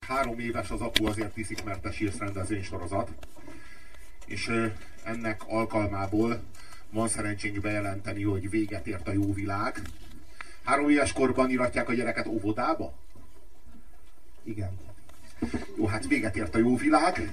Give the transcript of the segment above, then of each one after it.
3 éves az Apu azért iszik, mert te sírsz rendezvénysorozat, és ennek alkalmából van szerencsénk bejelenteni, hogy véget ért a jó világ. 3 éves korban iratják a gyereket óvodába? Igen. Jó, hát véget ért a jó világ,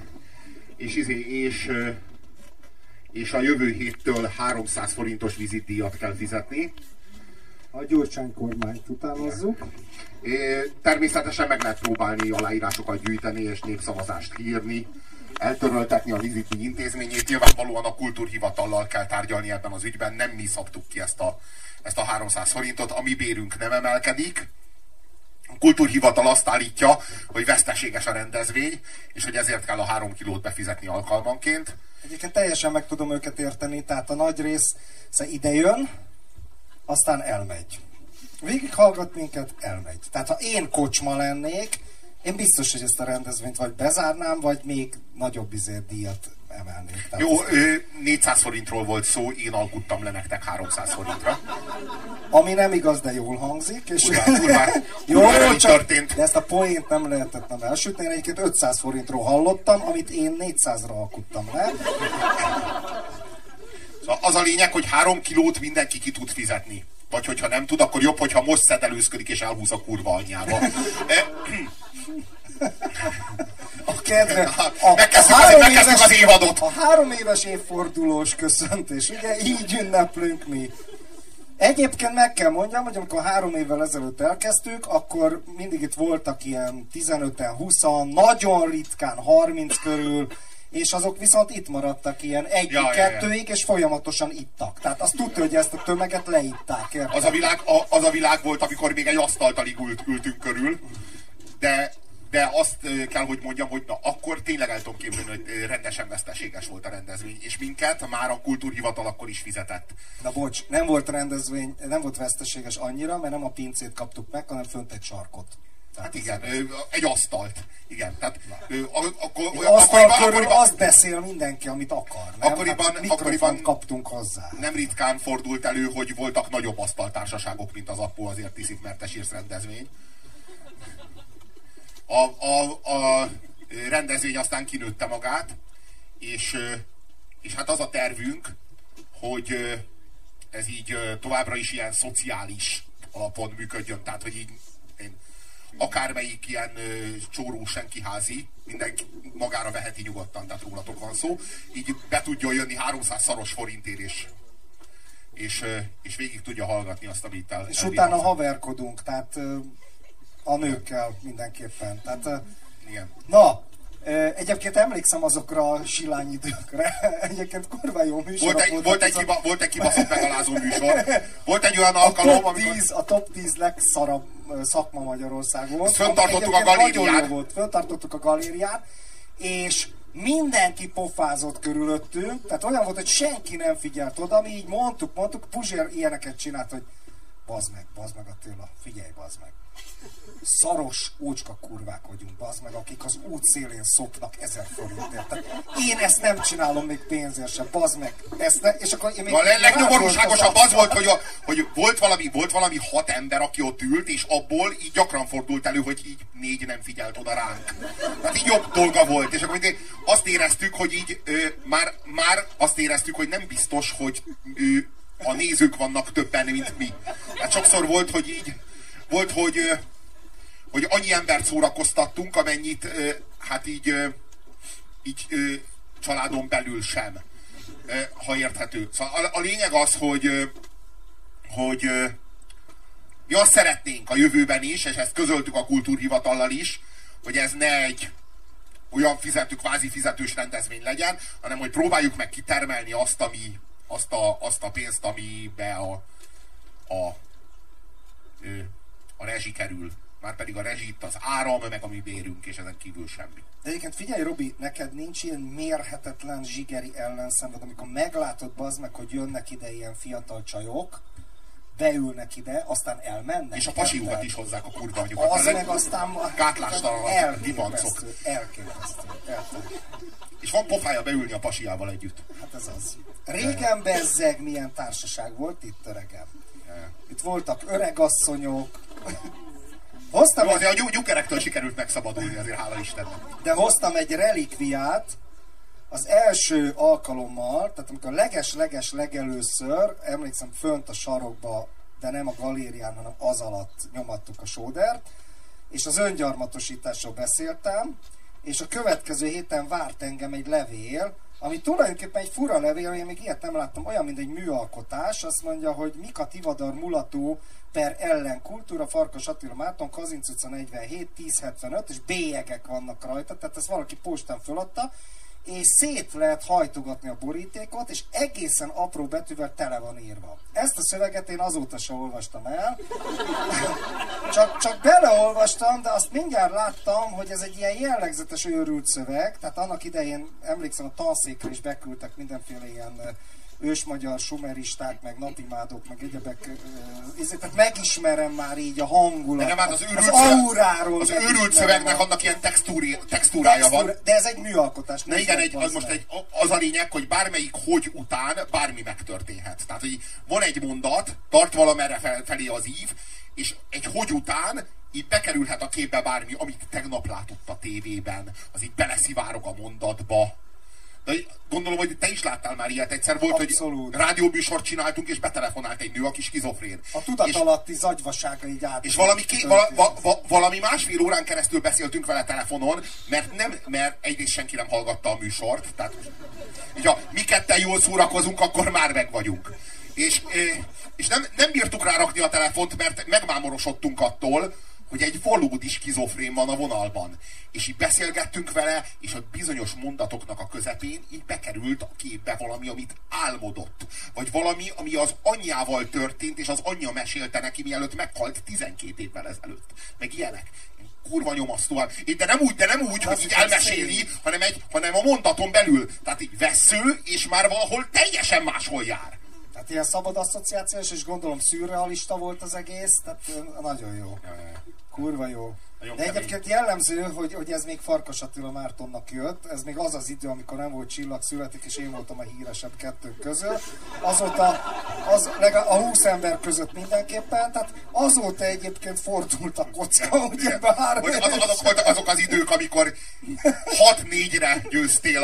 és a jövő héttől 300 forintos vizitdíjat kell fizetni. A Gyurcsány kormányt utánozzuk. Természetesen meg lehet próbálni aláírásokat gyűjteni és népszavazást írni, eltöröltetni a vizitdíj intézményét. Nyilvánvalóan a kultúrhivatallal kell tárgyalni ebben az ügyben, nem mi szabtuk ki ezt a 300 forintot, a mi bérünk nem emelkedik. A kultúrhivatal azt állítja, hogy veszteséges a rendezvény, és hogy ezért kell a 3 kilót befizetni alkalmanként. Egyébként teljesen meg tudom őket érteni, tehát a nagy rész ide jön, aztán elmegy. Végighallgat minket, elmegy. Tehát ha én kocsma lennék, én biztos, hogy ezt a rendezvényt vagy bezárnám, vagy még nagyobb díjat emelnék. Tehát jó, 400 forintról volt szó, én alkuttam le nektek 300 forintra. Ami nem igaz, de jól hangzik. És Kurvára így történt. De ezt a poént nem lehetett nem elsütni. Én egyébként 500 forintról hallottam, amit én 400-ra alkuttam le. Szóval az a lényeg, hogy 3 kilót mindenki ki tud fizetni. Vagy hogyha nem tud, akkor jobb, hogyha most szedelőzködik és elhúz a kurva anyjába. Megkezdjük az évadot! A 3 éves évfordulós köszöntés, ugye így ünneplünk mi. Egyébként meg kell mondjam, hogy amikor 3 évvel ezelőtt elkezdtük, akkor mindig itt voltak ilyen 15-en, 20-an, nagyon ritkán 30 körül, és azok viszont itt maradtak ilyen 1-2-ig, és folyamatosan ittak. Tehát azt tudta, hogy ezt a tömeget leitták. Az a világ volt, amikor még egy asztaltalig ültünk körül, de azt kell, hogy mondjam, hogy na, akkor tényleg el tudom képzelni, hogy rendesen veszteséges volt a rendezvény, és minket már a kultúrhivatal akkor is fizetett. Na bocs, nem volt rendezvény, nem volt veszteséges annyira, mert nem a pincét kaptuk meg, hanem fönt egy sarkot. Tehát hát igen, egy asztalt. Igen, tehát akkoriban azt beszél mindenki, amit akar. Nem? Akkoriban kaptunk hozzá. Nem ritkán fordult elő, hogy voltak nagyobb asztaltársaságok, mint az Apu azért iszik, mert te sírsz rendezvény. A rendezvény aztán kinőtte magát, és hát az a tervünk, hogy ez így továbbra is ilyen szociális alapon működjön, tehát hogy így akármelyik ilyen csóró senkiházi, mindenki magára veheti nyugodtan, tehát rólatok van szó, így be tudjon jönni 300 szaros forintért, és végig tudja hallgatni azt, amit és utána haverkodunk, tehát a nőkkel mindenképpen. Tehát, igen. Na, egyébként emlékszem azokra a silányidőkre. Egyébként kurva jó műsorok volt egy kibaszott megalázó műsor. Volt egy olyan alkalom, a top 10 legszarabb szakma Magyarországon. Föntartottuk a galérián. Föntartottuk a galérián, és mindenki pofázott körülöttünk, tehát olyan volt, hogy senki nem figyelt oda, mi így mondtuk, Puzsér ilyeneket csinált, hogy bazd meg Attila, figyelj, bazd meg. Szaros ócska kurvák vagyunk, bazd meg, akik az út szélén szopnak 1000 forintért. Tehát én ezt nem csinálom még pénzért sem, bazd meg. És akkor én még a legnyomorúságosabb az volt, hogy volt valami 6 ember, aki ott ült, és abból így gyakran fordult elő, hogy így 4 nem figyelt oda ránk. Tehát így jobb dolga volt, és akkor azt éreztük, hogy így már azt éreztük, hogy nem biztos, hogy a nézők vannak többen, mint mi. Hát sokszor volt, hogy annyi embert szórakoztattunk, amennyit hát így családon belül sem, ha érthető. Szóval a lényeg az, hogy mi azt szeretnénk a jövőben is, és ezt közöltük a kultúrhivatallal is, hogy ez ne egy olyan kvázi fizetős rendezvény legyen, hanem hogy próbáljuk meg kitermelni azt a pénzt, amibe a rezsi kerül. Márpedig a rezsi itt az áram, meg a mi bérünk, és ezen kívül semmi. De egyébként figyelj, Robi, neked nincs ilyen mérhetetlen zsigeri ellenszenved, amikor meglátod, bazd meg, hogy jönnek ide ilyen fiatal csajok, beülnek ide, aztán elmennek. És a pasiukat is hozzák a kurva anyukat. Az meg aztán gátlástalan divancok. Elképesztő. És van pofája beülni a pasiával együtt. Hát ez az. Régen bezzeg milyen társaság volt itt, öregem. Itt voltak öregasszonyok, Hoztam jó, azért a gyökerektől sikerült megszabadulni, azért hála Istennek. De hoztam egy relikviát, az első alkalommal, tehát amikor leges legelőször, emlékszem fönt a sarokba, de nem a galérián, hanem az alatt nyomattuk a sódert, és az öngyarmatosításról beszéltem, és a következő héten várt engem egy levél, ami tulajdonképpen egy fura levél, én még ilyet nem láttam, olyan, mint egy műalkotás, azt mondja, hogy Mika Tivadar mulató per ellen kultúra, Farkas Attila Márton, Kazinc utca 47, 1075, és bélyegek vannak rajta, tehát ezt valaki postán föladta, és szét lehet hajtogatni a borítékot, és egészen apró betűvel tele van írva. Ezt a szöveget én azóta se olvastam el. Csak beleolvastam, de azt mindjárt láttam, hogy ez egy ilyen jellegzetes őrült szöveg, tehát annak idején, emlékszem, a tanszékre is beküldtek mindenféle ilyen ősmagyar sumeristák, meg napimádók, meg egyebek, tehát megismerem már így a hangulat, hát az auráról. Az őrült szövegnek annak ilyen textúrája van. De ez egy műalkotás. De igen, az a lényeg, hogy bármelyik hogy után bármi megtörténhet. Tehát, hogy van egy mondat, tart valamerre felé az ív, és egy hogy után így bekerülhet a képbe bármi, amit tegnap látott a tévében, az így beleszivárog a mondatba. De gondolom, hogy te is láttál már ilyet. Egyszer volt, abszolút, hogy rádióműsort csináltunk, és betelefonált egy nő, aki skizofrén. A tudatalatti zagyvasága így át. És valami másfél órán keresztül beszéltünk vele telefonon, mert egyrészt senki nem hallgatta a műsort. Tehát, ha mi ketten jól szórakozunk, akkor már meg vagyunk. És nem bírtuk rárakni a telefont, mert megmámorosodtunk attól, hogy egy valódi skizofrén van a vonalban. És így beszélgettünk vele, és a bizonyos mondatoknak a közepén így bekerült a képbe valami, amit álmodott. Vagy valami, ami az anyjával történt, és az anyja mesélte neki, mielőtt meghalt 12 évvel ezelőtt. Meg ilyenek. Kurva nyomasztóan. De nem úgy, hogy így elmeséli, hanem a mondaton belül. Tehát így vesző, és már valahol teljesen máshol jár. Tehát ilyen szabad asszociációs, és gondolom szürrealista volt az egész, tehát nagyon jó. Kurva jó. De egyébként jellemző, hogy ez még Farkas Attila Mártonnak jött, ez még az az idő, amikor nem volt Csillag születik, és én voltam a híresebb kettők közül. Azóta, legalább a 20 ember között mindenképpen, tehát azóta egyébként fordult a kocka, ugye bár... Azok voltak azok az idők, amikor 6-4-re győztél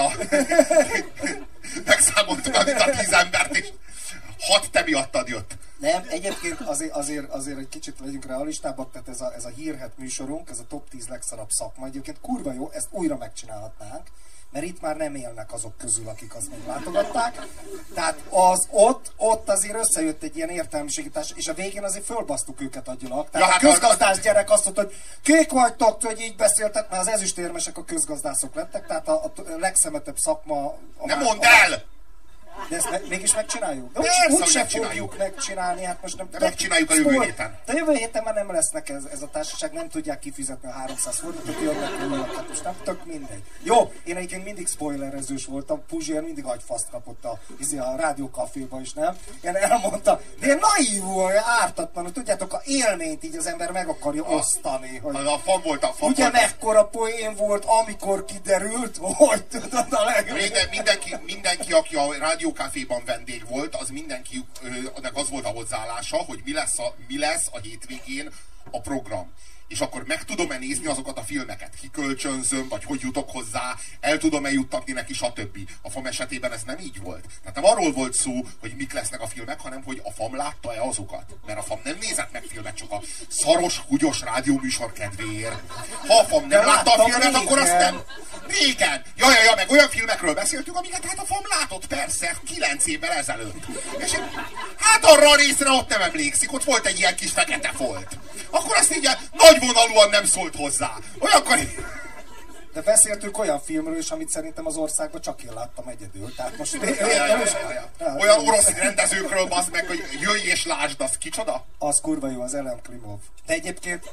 megszámoltuk a 10 embert, és 6 te miattad jött. Nem, egyébként azért egy kicsit legyünk realistábbak, tehát ez a hírhet műsorunk, ez a top 10 legszarabb szakma, egyébként kurva jó, ezt újra megcsinálhatnánk, mert itt már nem élnek azok közül, akik azt még látogatták. Tehát ott azért összejött egy ilyen értelmiségítás, és a végén azért fölbasztuk őket agyilag. Tehát a közgazdász gyerek azt mondta, hogy kék vagytok, hogy így beszéltek, mert az ezüstérmesek a közgazdászok lettek, tehát a legszemetebb szakma... Nem mondd el! De ezt mégis megcsináljuk? De úgyse fogjuk megcsinálni, hát most nem... De megcsináljuk a jövő héten. De jövő héten már nem lesznek ez a társaság, nem tudják kifizetni a 300 forintot, jönnek ülők, hát most nem tök mindegy. Jó, én egyébként mindig spoilerezős voltam, Puzsér mindig agyfaszt kapott a rádiókaféba is, nem? Én elmondta, de ilyen naívul, ártatlanul, tudjátok, a élményt így az ember meg akarja osztani. Hogy a fan volt a fan. Ugye mekkora poén volt, amikor kiderült, hogy tudod a mindenki, aki a rádiókaféban vendég volt, az mindenkinek az volt a hozzáállása, hogy mi lesz a hétvégén a program. És akkor meg tudom-e nézni azokat a filmeket, kikölcsönzöm, vagy hogy jutok hozzá, el tudom-e juttatni neki, stb. A FAM esetében ez nem így volt. Tehát nem arról volt szó, hogy mik lesznek a filmek, hanem hogy a FAM látta-e azokat. Mert a FAM nem nézett meg filmet, csak a szaros, húgyos rádióműsor kedvéért. Ha a FAM nem látta a filmet, akkor azt nem... Régen! Ja, meg olyan filmekről beszéltünk, amiket hát a FAM látott, persze, 9 évvel ezelőtt. És hát arra a részre ott nem emlékszik, ott volt egy ilyen kis fekete folt. Akkor azt így nagyvonalúan nem szólt hozzá. Olyankor... De beszéltünk olyan filmről is, amit szerintem az országban csak én láttam egyedül. Tehát most... Olyan orosz rendezőkről bazd meg, hogy jöjj és lásd, az kicsoda? Az kurva jó, az Elem Klimov. De egyébként...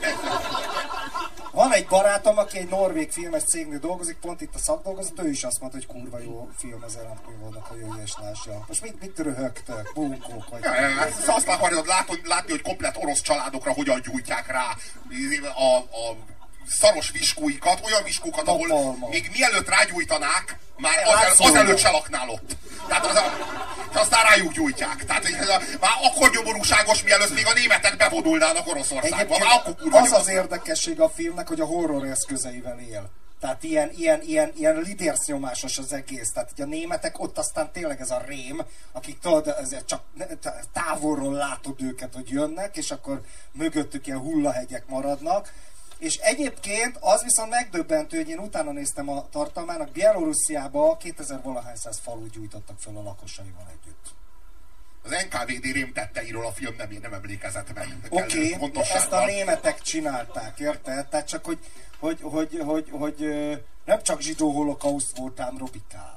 Van egy barátom, aki egy norvég filmes cégnél dolgozik, pont itt a szakdolgozat, ő is azt mondta, hogy kurva jó film az Elem Klimovnak, a jöjj és lásja. Most mit röhögtök? Bunkók vagy... Azt akarod látni, hogy komplett orosz családokra hogyan gyújtják rá a szaros viskóikat, olyan viskókat, ahol még mielőtt rágyújtanák, már azelőtt se laknál ott. Tehát és aztán rájuk gyújtják. Tehát már akkor nyomorúságos, mielőtt még a németek bevonulnának Oroszországba. Az érdekesség a filmnek, hogy a horror eszközeivel él. Tehát ilyen lidércnyomásos az egész. Tehát a németek ott aztán tényleg ez a rém, akik tudod, csak távolról látod őket, hogy jönnek, és akkor mögöttük ilyen hullahegyek maradnak. És egyébként az viszont megdöbbentő, hogy én utána néztem a tartalmának, Bielorussziába 2000-valahány száz falut gyújtottak fel a lakosaival együtt. Az NKVD rémtetteiről a film nem emlékezett meg. Oké, ezt a németek csinálták, érted? Tehát csak, hogy nem csak zsidó holokauszt voltám, Robikám.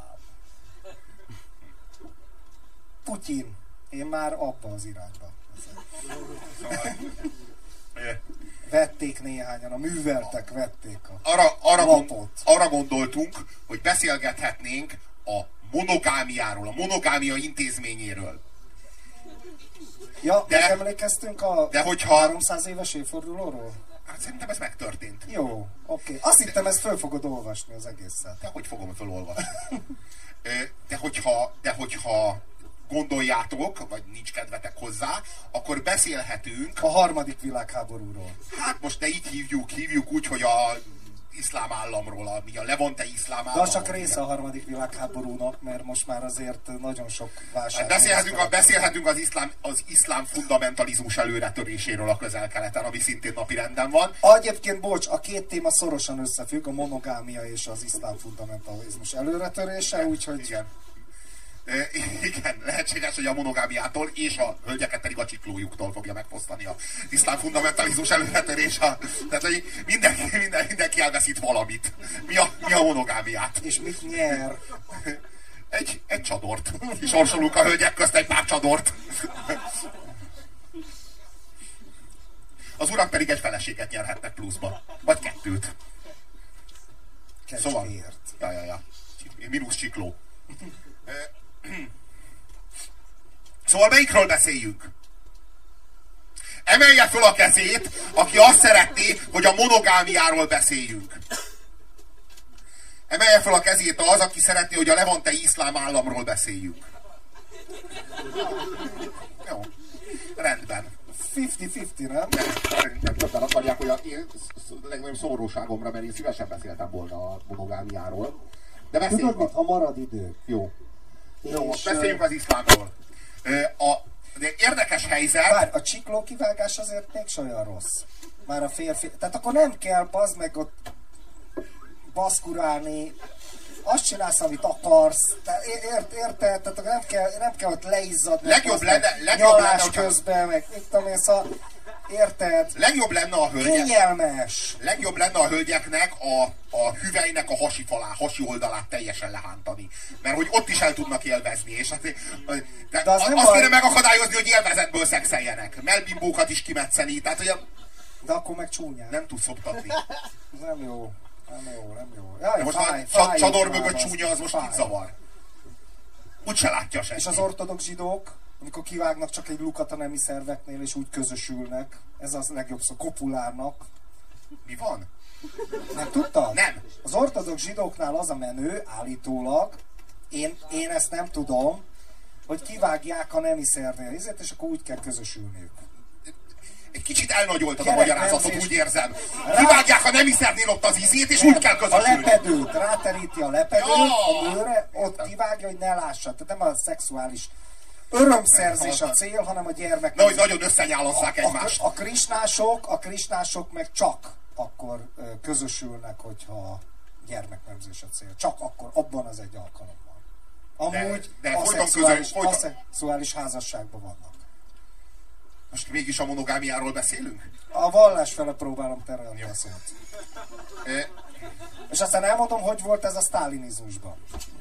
Putyin. Én már abba az irányba. Szóval, vették néhányan, a műveltek vették a lapot. Arra gondoltunk, hogy beszélgethetnénk a monogámiáról, a monogámia intézményéről. Ja, emlékeztünk a 300 éves évfordulóról? Hát szerintem ez megtörtént. Jó, oké. Azt hittem, ezt föl fogod olvasni az egészet. De hogy fogom felolvasni? De hogyha gondoljátok, vagy nincs kedvetek hozzá, akkor beszélhetünk a harmadik világháborúról. Hát most ne így hívjuk úgy, hogy a iszlám államról, a Levante iszlám államról. De az csak része a harmadik világháborúnak, mert most már azért nagyon sok válság. Hát beszélhetünk az iszlám fundamentalizmus előretöréséről a Közel-Keleten, ami szintén napirenden van. Egyébként, bocs, a két téma szorosan összefügg, a monogámia és az iszlám fundamentalizmus előretörése, úgyhogy... Igen, lehetséges, hogy a monogámiától és a hölgyeket pedig a csiklójuktól fogja megfosztani a iszlám fundamentalizmus előretörés. Tehát, hogy mindenki elveszít valamit. Mi a monogámiát? És mit nyer? Egy csadort. És sorsolunk a hölgyek közt egy pár csadort. Az urak pedig egy feleséget nyerhetnek pluszba. Vagy kettőt. Szóval. Ja. Mínusz csikló. Szóval melyikről beszéljünk? Emelje föl a kezét, aki azt szeretné, hogy a monogámiáról beszéljünk. Emelje föl a kezét az, aki szeretné, hogy a levantei iszlám államról beszéljünk. Jó. Rendben. 50-50, nem? Szerintem többen akarják, hogy én legnagyobb szomorúságomra, mert én szívesen beszéltem volna a monogámiáról. De beszéljünk. Tudod mit, ha marad idő. Jó. Jó, beszéljünk az iszlámról. De érdekes helyzet... Bár a csikló kivágás azért még olyan rossz. Már a férfi... Tehát akkor nem kell bazd meg ott baszkurálni. Azt csinálsz, amit akarsz. Érted? Tehát nem kell ott leizzadni. Legjobb lenne, nyalás közben, meg mit tudom én, szóval... Érted? Legjobb lenne a hölgyek... Kényelmes! Legjobb lenne a hölgyeknek a hüvelynek a hasi oldalát teljesen lehántani. Mert hogy ott is el tudnak élvezni. És azt kéne megakadályozni, hogy élvezetből szexeljenek. Melbimbókat is kimetszeni. Tehát, hogy de akkor meg csúnyán. Nem tudsz szoptatni. Nem jó. Jaj, most a csador mögött csúnya, az most mit zavar? Úgyse látja senki. És az ortodox zsidók, amikor kivágnak csak egy lukat a nemi szerveknél, és úgy közösülnek, ez az legjobb szó, kopulárnak. Mi van? Nem tudtad? Nem. Az ortodox zsidóknál az a menő, állítólag, én ezt nem tudom, hogy kivágják a nemi szervnél, és akkor úgy kell közösülniük. Egy kicsit elnagyoltad a magyarázatot, úgy érzem. Kivágják a nemiszernél ott az ízét, és úgy kell közösülni. A lepedőt, ráteríti a lepedőt a bőre, ott kivágja, hogy ne lássa. Tehát nem a szexuális örömszerzés a cél, hanem a gyermek. Na, hogy nagyon összenyálozzák egymást. A krisnások meg csak akkor közösülnek, hogyha gyermeknemzés a cél. Csak akkor, abban az egy alkalommal. Amúgy aszexuális házasságban vannak. Most mégis a monogámiáról beszélünk? A vallás fele próbálom terelni a szót. És aztán elmondom, hogy volt ez a sztálinizmusban.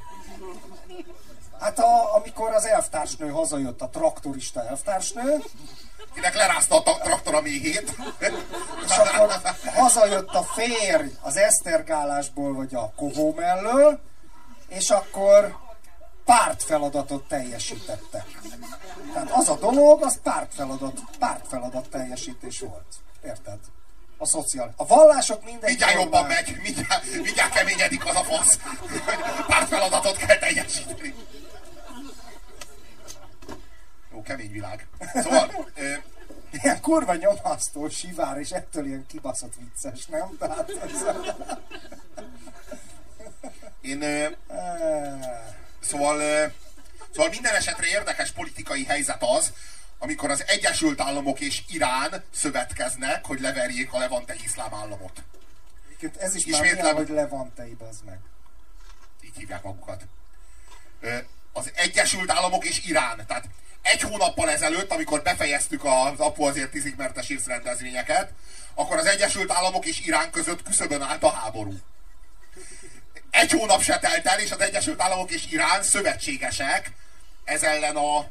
Hát amikor az elvtársnő hazajött, a traktorista elvtársnő, kinek lerázta a traktor a méhét. És akkor hazajött a férj az esztergálásból, vagy a kohó mellől, és akkor pártfeladatot teljesítettek. Tehát az a dolog, az pártfeladat teljesítés volt. Érted? A szociális. A vallások mindegy. Mindjárt jobban megy, mindjárt keményedik az a fasz. Pártfeladatot kell teljesíteni. Jó, kemény világ. Szóval... Ilyen kurva nyomasztó, sivár, és ettől ilyen kibaszott vicces, nem? Tehát Szóval minden esetre érdekes politikai helyzet az, amikor az Egyesült Államok és Irán szövetkeznek, hogy leverjék a levantei iszlám államot. Ez is már milyen, hogy levantei, bazd meg. Így hívják magukat. Az Egyesült Államok és Irán. Tehát egy hónappal ezelőtt, amikor befejeztük az Apu azért tízig mertes írsz rendezvényeket, akkor az Egyesült Államok és Irán között küszöbön állt a háború. Egy hónap se telt el, és az Egyesült Államok és Irán szövetségesek ez ellen a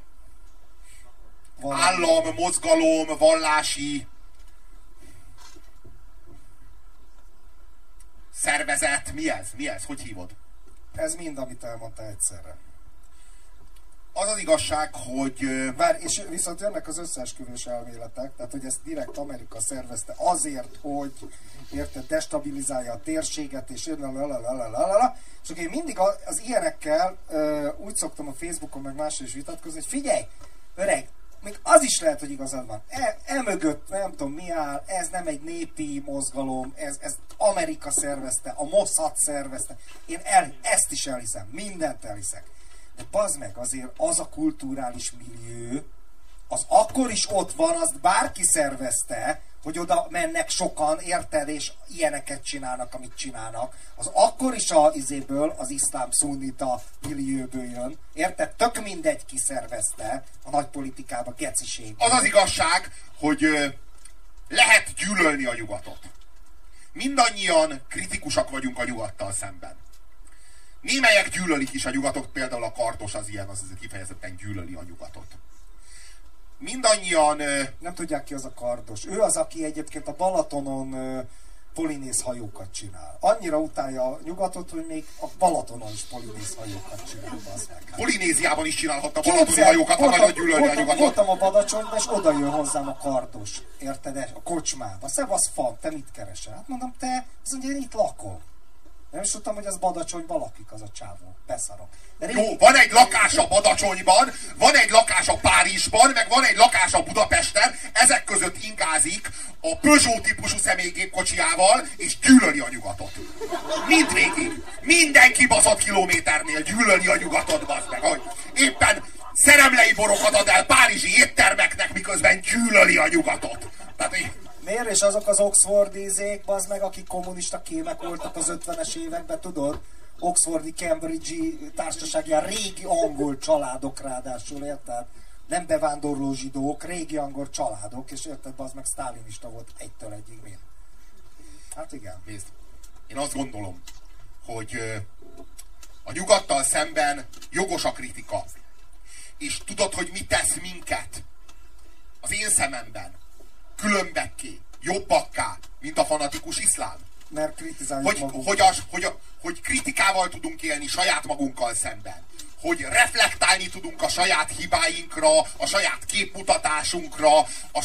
állam, mozgalom, vallási szervezet. Mi ez? Mi ez? Hogy hívod? Ez mind, amit elmondta egyszerre. Az az igazság, hogy... És viszont jönnek az összeesküvős elméletek, tehát hogy ezt direkt Amerika szervezte azért, hogy érted, destabilizálja a térséget, és és akkor én mindig az ilyenekkel úgy szoktam a Facebookon meg máshol is vitatkozni, hogy figyelj, öreg, még az is lehet, hogy igazad van. Emögött nem tudom mi áll, ez nem egy népi mozgalom, ez Amerika szervezte, a Mossad szervezte. Én ezt is elhiszem, mindent elhiszek. De bazd meg, azért az a kulturális millió, az akkor is ott van, azt bárki szervezte, hogy oda mennek sokan, érted, és ilyeneket csinálnak, amit csinálnak. Az akkor is az iszlám szunnita millióből jön. Érted? Tök mindegy, ki szervezte a nagypolitikába, geciség. Az az igazság, hogy lehet gyűlölni a nyugatot. Mindannyian kritikusak vagyunk a nyugattal szemben. Némelyek gyűlölik is a nyugatot, például a Kardos az ilyen, az kifejezetten gyűlöli a nyugatot. Mindannyian... Nem tudják ki az a Kardos. Ő az, aki egyébként a Balatonon polinéz hajókat csinál. Annyira utálja a nyugatot, hogy még a Balatonon is polinéz hajókat csinál. Polinéziában is csinálhatta balatoni hajókat, ha nagyon gyűlölni a nyugatot. Voltam a Badacsonyban, és oda jön hozzám a Kardos. Érted? A kocsmába. Szevasz fan, te mit keresel? Hát mondom, te, azt mondja, én itt lakom. Nem is tudtam, hogy az Badacsonyban lakik az a csávó. Beszarok. Jó, van egy lakás a Badacsonyban, van egy lakás a Párizsban, meg van egy lakás a Budapesten, ezek között ingázik a Peugeot típusú személygépkocsijával, és gyűlöli a nyugatot. Mindvégig. Minden kibaszott kilométernél gyűlöli a nyugatot, bazd meg. Hogy éppen szeremlei borokat ad el párizsi éttermeknek, miközben gyűlöli a nyugatot. Tehát, miért? És azok az Oxford-izék, bazd meg, akik kommunista kémek voltak az 50-es években, tudod? Oxfordi, Cambridge-i társaság, ilyen régi angol családok ráadásul, érted? Nem bevándorló zsidók, régi angol családok, és érted, bazd meg, sztálinista volt egytől egyig mind. Hát igen. Nézd, én azt gondolom, hogy a nyugattal szemben jogos a kritika. És tudod, hogy mi tesz minket az én szememben különbekké, jobbakká, mint a fanatikus iszlám? Mert kritizáljuk hogy kritikával tudunk élni saját magunkkal szemben. Hogy reflektálni tudunk a saját hibáinkra, a saját képmutatásunkra, a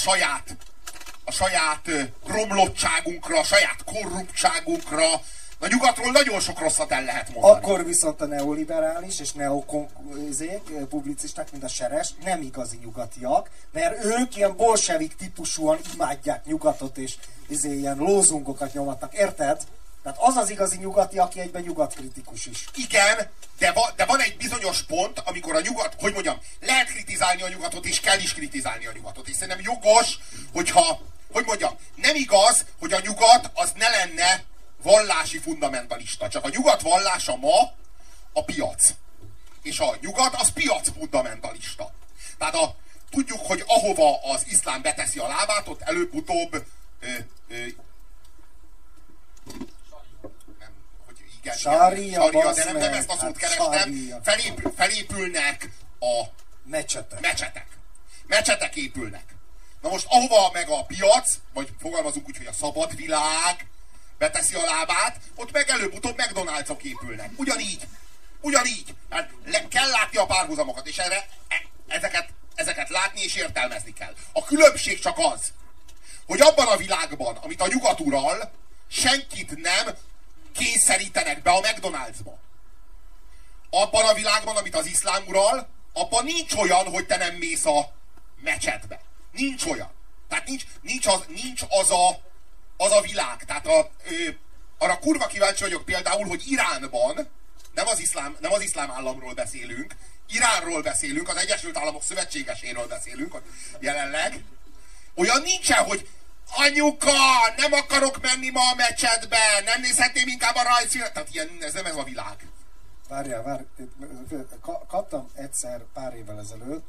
saját romlottságunkra, a saját korruptságunkra. A nyugatról nagyon sok rosszat el lehet mondani. Akkor viszont a neoliberális és publicisták, mint a Seres, nem igazi nyugatiak, mert ők ilyen bolsevik típusúan imádják nyugatot, és ilyen lózungokat nyomatnak. Érted? Tehát az az igazi nyugati, aki egyben nyugatkritikus is. Igen, de van egy bizonyos pont, amikor a nyugat, hogy mondjam, lehet kritizálni a nyugatot, és kell is kritizálni a nyugatot. És szerintem jogos, hogyha, hogy mondjam, nem igaz, hogy a nyugat az ne lenne vallási fundamentalista. Csak a nyugat vallása ma a piac. És a nyugat az piac fundamentalista. Tehát tudjuk, hogy ahova az iszlám beteszi a lábát, ott előbb-utóbb sária, de nem ezt a szót kerestem. Felépülnek a mecsetek. Mecsetek épülnek. Na most ahova meg a piac, vagy fogalmazunk úgy, hogy a szabad világ beteszi a lábát, ott meg előbb-utóbb McDonald's-ok épülnek. Ugyanígy. Hát kell látni a párhuzamokat, és ezeket látni és értelmezni kell. A különbség csak az, hogy abban a világban, amit a nyugat ural, senkit nem kényszerítenek be a McDonald'sba. Abban a világban, amit az iszlám ural, abban nincs olyan, hogy te nem mész a mecsetbe. Nincs olyan. Tehát nincs az a világ. Tehát arra kurva kíváncsi vagyok például, hogy Iránban, nem az iszlám államról beszélünk, Iránról beszélünk, az Egyesült Államok szövetségeséről beszélünk jelenleg. Olyan nincsen, hogy anyuka, nem akarok menni ma a mecsetbe, nem nézhetném inkább a rajzfilmet. Tehát ilyen, ez nem ez a világ. Várjál, kaptam egyszer pár évvel ezelőtt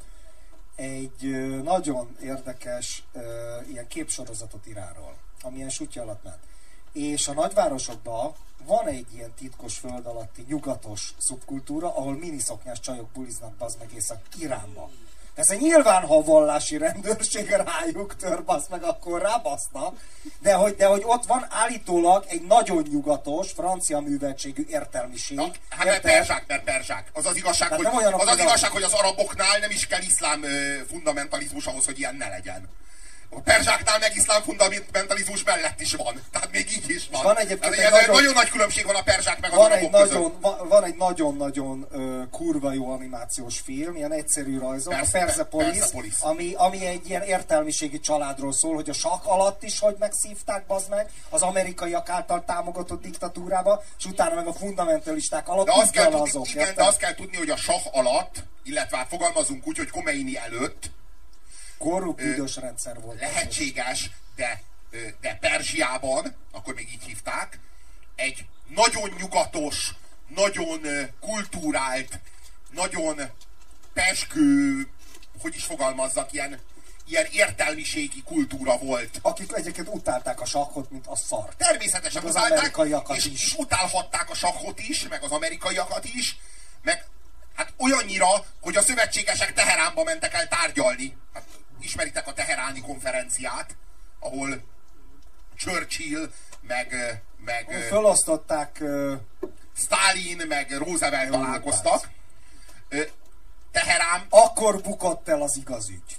egy nagyon érdekes ilyen képsorozatot Iránról, amilyen sutya alatt ment. És a nagyvárosokban van egy ilyen titkos föld alatti nyugatos szubkultúra, ahol miniszoknyás csajok buliznak bazd meg Észak-Iránba. Ez egy nyilván, ha a vallási rendőrség rájuk tör, bazd meg, akkor rábasznak. De hogy ott van állítólag egy nagyon nyugatos, francia műveltségű értelmiség. Na, hát mert perzsák. Az az igazság, hogy az araboknál nem is kell iszlám fundamentalizmus ahhoz, hogy ilyen ne legyen. A perzsáknál meg iszlám fundamentalizmus mellett is van. Tehát még így is van. Nagyon nagy különbség van a perzsák meg az arabok között. Van egy nagyon-nagyon kurva jó animációs film, ilyen egyszerű rajzok, a Persepolis, ami egy ilyen értelmiségi családról szól, hogy a sakk alatt is hogy megszívták, bazd meg, az amerikaiak által támogatott diktatúrába, és utána meg a fundamentalisták alatt de azt kell tudni, hogy a sakk alatt, illetve hát fogalmazunk úgy, hogy Khomeini előtt korrupt büdös rendszer volt. Lehetséges, de Perzsiában, akkor még így hívták, egy nagyon nyugatos, nagyon kultúrált, nagyon pezsgő, hogy is fogalmazzak, ilyen értelmiségi kultúra volt. Akik egyébként utálták a sakkot, mint a szart. Természetesen az amerikaiakat és utálhatták a sakkot is, meg az amerikaiakat is, meg hát olyannyira, hogy a szövetségesek Teheránba mentek el tárgyalni. Hát, ismeritek a teheráni konferenciát, ahol Churchill, meg felosztották Stalin, meg Roosevelt találkoztak. Teherán... Akkor bukott el az igaz ügy.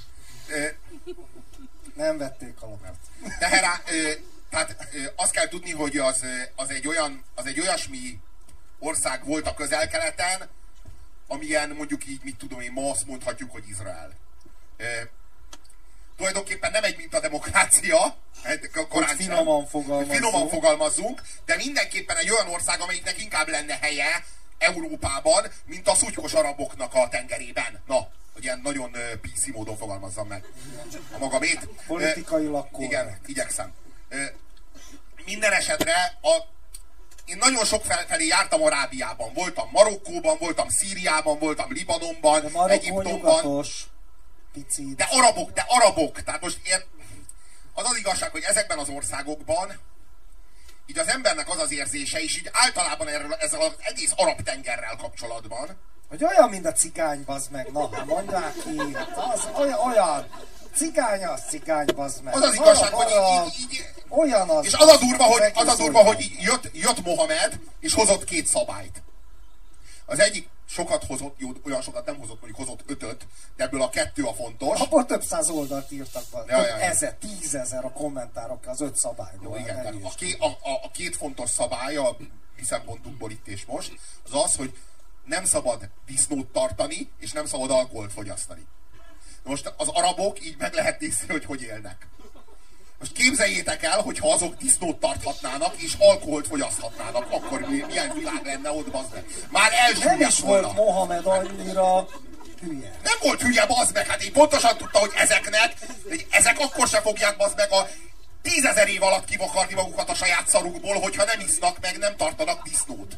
Nem vették a lapát. Teherán... Tehát azt kell tudni, hogy az egy olyasmi ország volt a Közel-Keleten, amilyen mondjuk így, mit tudom én, ma azt mondhatjuk, hogy Izrael. Tulajdonképpen nem egy mint a demokrácia, finoman fogalmazzunk, de mindenképpen egy olyan ország, amelyiknek inkább lenne helye Európában, mint a szutykos araboknak a tengerében. Na, hogy ilyen nagyon PC módon fogalmazzam meg a magamét. Politikailag korrekt. Igen, igyekszem. Minden esetre én nagyon sok felé jártam Arábiában. Voltam Marokkóban, voltam Szíriában, voltam Libanonban, Egyiptomban. Picit. De arabok. Tehát most az igazság, hogy ezekben az országokban így az embernek az az érzése, és így általában ezzel az egész arab tengerrel kapcsolatban, hogy olyan, mint a cigány, bazd meg. Na, hát mondják ki. Az olyan. Cigány, bazd meg. Az az igazság, hogy így olyan az. És az a durva, hogy így jött Mohamed, és hozott 2 szabályt. Az egyik sokat hozott, jó, olyan sokat nem hozott, mondjuk hozott 5-öt, de ebből a 2 a fontos. Abból több száz oldalt írtak be. Ja. 10 000 a kommentárok az 5 szabályból. Jó, igen, a 2 fontos szabály a mi szempontunkból itt és most, az, hogy nem szabad disznót tartani, és nem szabad alkoholt fogyasztani. Most az arabok így meg lehet nézni, hogy élnek. Most képzeljétek el, hogyha azok disznót tarthatnának, és alkoholt fogyaszthatnának, akkor milyen világ lenne ott, bazd meg. Már nem is volt Mohamed annyira hülye. Nem volt hülye, bazd meg, hát így pontosan tudta, hogy ezek akkor se fogják, bazd meg, a 10 000 év alatt kivakarni magukat a saját szarukból, hogyha nem isznak meg, nem tartanak disznót.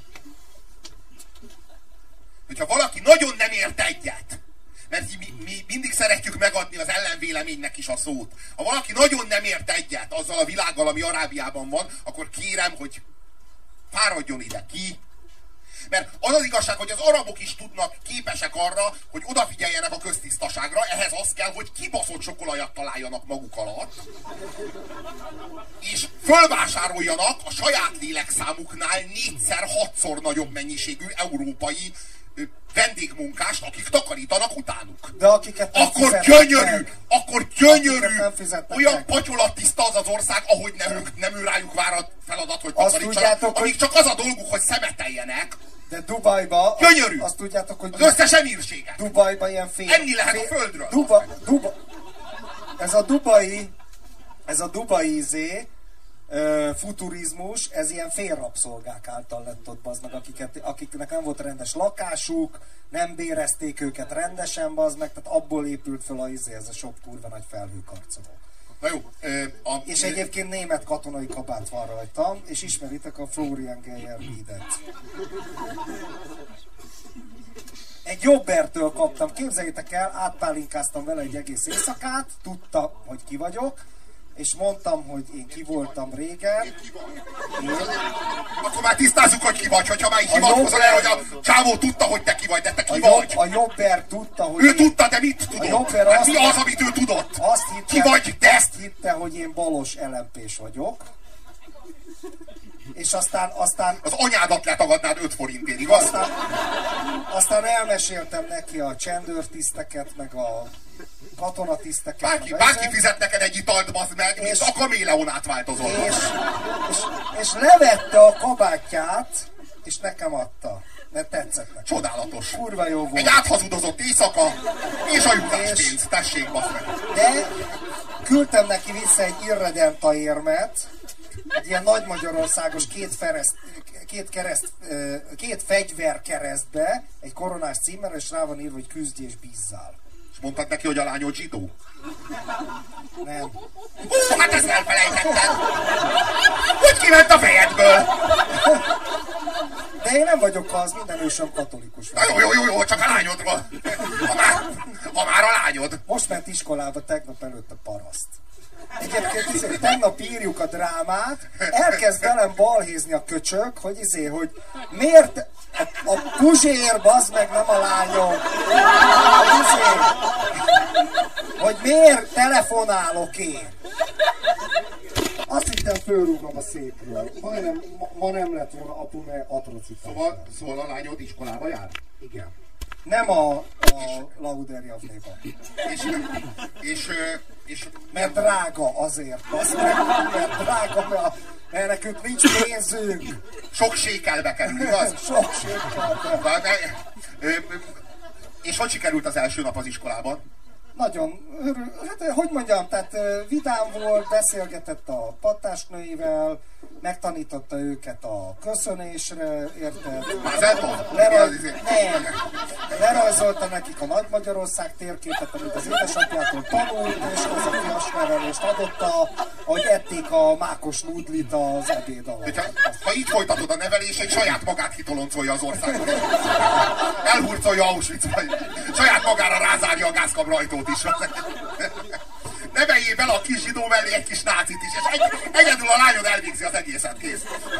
Hogyha valaki nagyon nem ért egyet, mert mi mindig szeretjük megadni az ellenvéleménynek is a szót. Ha valaki nagyon nem ért egyet azzal a világgal, ami Arábiában van, akkor kérem, hogy fáradjon ide ki. Mert az az igazság, hogy az arabok is képesek arra, hogy odafigyeljenek a köztisztaságra, ehhez az kell, hogy kibaszott sokolajat találjanak maguk alatt, és fölvásároljanak a saját lélekszámuknál 4-6-szor nagyobb mennyiségű európai vendégmunkást, akik takarítanak utánuk. De akiket nem akkor gyönyörű, olyan meg. patyolattiszta az az ország, ahogy nem ő rájuk vár a feladat, hogy takarítsanak, amíg csak az a dolguk, hogy szemeteljenek. De Dubajba, gyönyörű! Azt tudjátok, hogy az összes emírséget. Dubajba ilyen enni lehet a földről. Ez a dubai futurizmus, ez ilyen félrabszolgák által lett ott, bazd meg, akiknek nem volt rendes lakásuk, nem bérezték őket rendesen, bazd meg, tehát abból épült föl ez a sok kurva nagy felhőkarcoló. Na jó. És egyébként német katonai kabát van rajtam, és ismeritek a Florian Geyer Lidet. Egy jobbertől kaptam, képzeljétek el, átpálinkáztam vele egy egész éjszakát, tudta, hogy ki vagyok, és mondtam, hogy én ki voltam régen. Akkor már tisztázzuk, hogy ki vagy, hogyha már így hivatkozol el, hogy a csávó tudta, hogy te ki vagy, de te ki vagy. A jobber tudta, hogy... Ő tudta, de mit tudott? Mi az, amit ő tudott? Ki vagy te? Azt hitte, hogy én balos LMP-s vagyok. És aztán... Az anyádat letagadnád 5 forintért, igaz? Aztán elmeséltem neki a csendőrtiszteket, meg a katonatiszteket. Bárki fizet neked egy italt, bazd meg, mint a kaméleonát változol. És levette a kabátját, és nekem adta. Mert tetszett neki. Csodálatos. Kurva jó volt. Egy áthazudozott éjszaka, és a jutáspénz. Tessék, bazd meg. De küldtem neki vissza egy irredenta érmet, egy ilyen nagy magyarországos két fegyverkeresztbe, egy koronás címmel, és rá van írva, hogy küzdj és bízzál. És mondtad neki, hogy a lányod zsidó? Nem. Hát ezt elfelejtetted! Hogy kiment a fejedből? De én nem vagyok az, minden ősöm katolikus. Jó, csak a lányodról. Ha már a lányod. Most ment iskolába tegnap előtt a paraszt. Egyébként tegnap írjuk a drámát, elkezd velem balhézni a köcsög, hogy miért a Puzsér, bazd meg, nem a lányom. Hogy miért telefonálok én. Azt hittem fölrúgom a székről. Ma nem lett volna apu, mert atrocitás. Szóval a lányod iskolába jár? Igen. Nem a Lauder Javnéban. És mert drága azért, mert drága, mert nekünk nincs pénzünk. Sok sékelbe kerül, igaz? Sok sékelbe. És hogy sikerült az első nap az iskolában? Nagyon hát hogy mondjam, tehát vidám volt, beszélgetett a pattásnőivel, megtanította őket a köszönésre, érted? Lerajzolta nekik a Nagy Magyarország térképet, amit az édesapjától tanult, és az a fiasnevelést adotta, hogy ették a mákos nudlit az ebéd alatt. Ha így folytatod a nevelését, saját magát hitoloncolja az országon. Elhurcolja Auschwitzba, saját magára rázárja a gázkamrajtót is. Neveljél bele a kis zsidó mellé egy kis nácit is, és egyedül a lányod elvégzi az egészet, kész.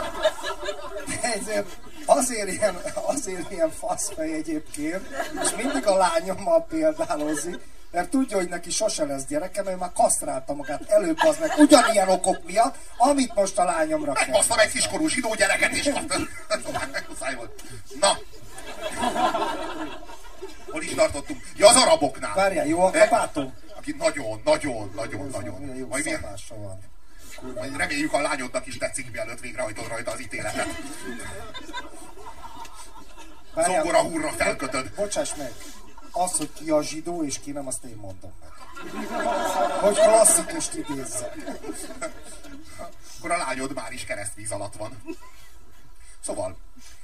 Azért ilyen faszfej egyébként, és mindig a lányommal példálozik, mert tudja, hogy neki sose lesz gyereke, mert már kasztrálta magát előbb az meg ugyanilyen okok miatt, amit most a lányomra kell. Megbasztam egy kiskorú zsidó gyereket, és na. Hol is tartottunk? Ja, az araboknál. Várjál, jó a kabátom? Aki nagyon. Jó szabása van. Majd reméljük a lányodnak is tetszik, mielőtt végrehajtod rajta az ítéletet. Zongora húrra felkötöd. Bocsáss meg, az, hogy ki a zsidó és ki nem, azt én mondom meg. Hogy klasszikust idézzek. Akkor a lányod már is keresztvíz alatt van. Szóval,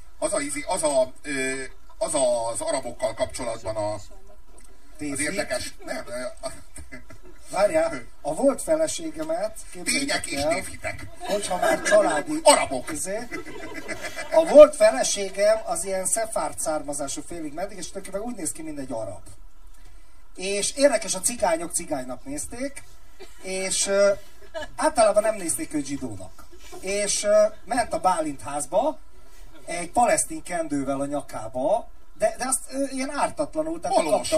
az az arabokkal kapcsolatban az érdekes... Nem, várjál, a volt feleségemet... Tények és névhitek. Hogyha már családi... Arabok. A volt feleségem az ilyen szefárd származású félig meddig, és tulajdonképpen úgy néz ki, mint egy arab. És érdekes, a cigányok cigánynak nézték, és általában nem nézték őt zsidónak. És ment a Bálint házba, egy palesztin kendővel a nyakába, de azt ilyen ártatlanul, tehát valós.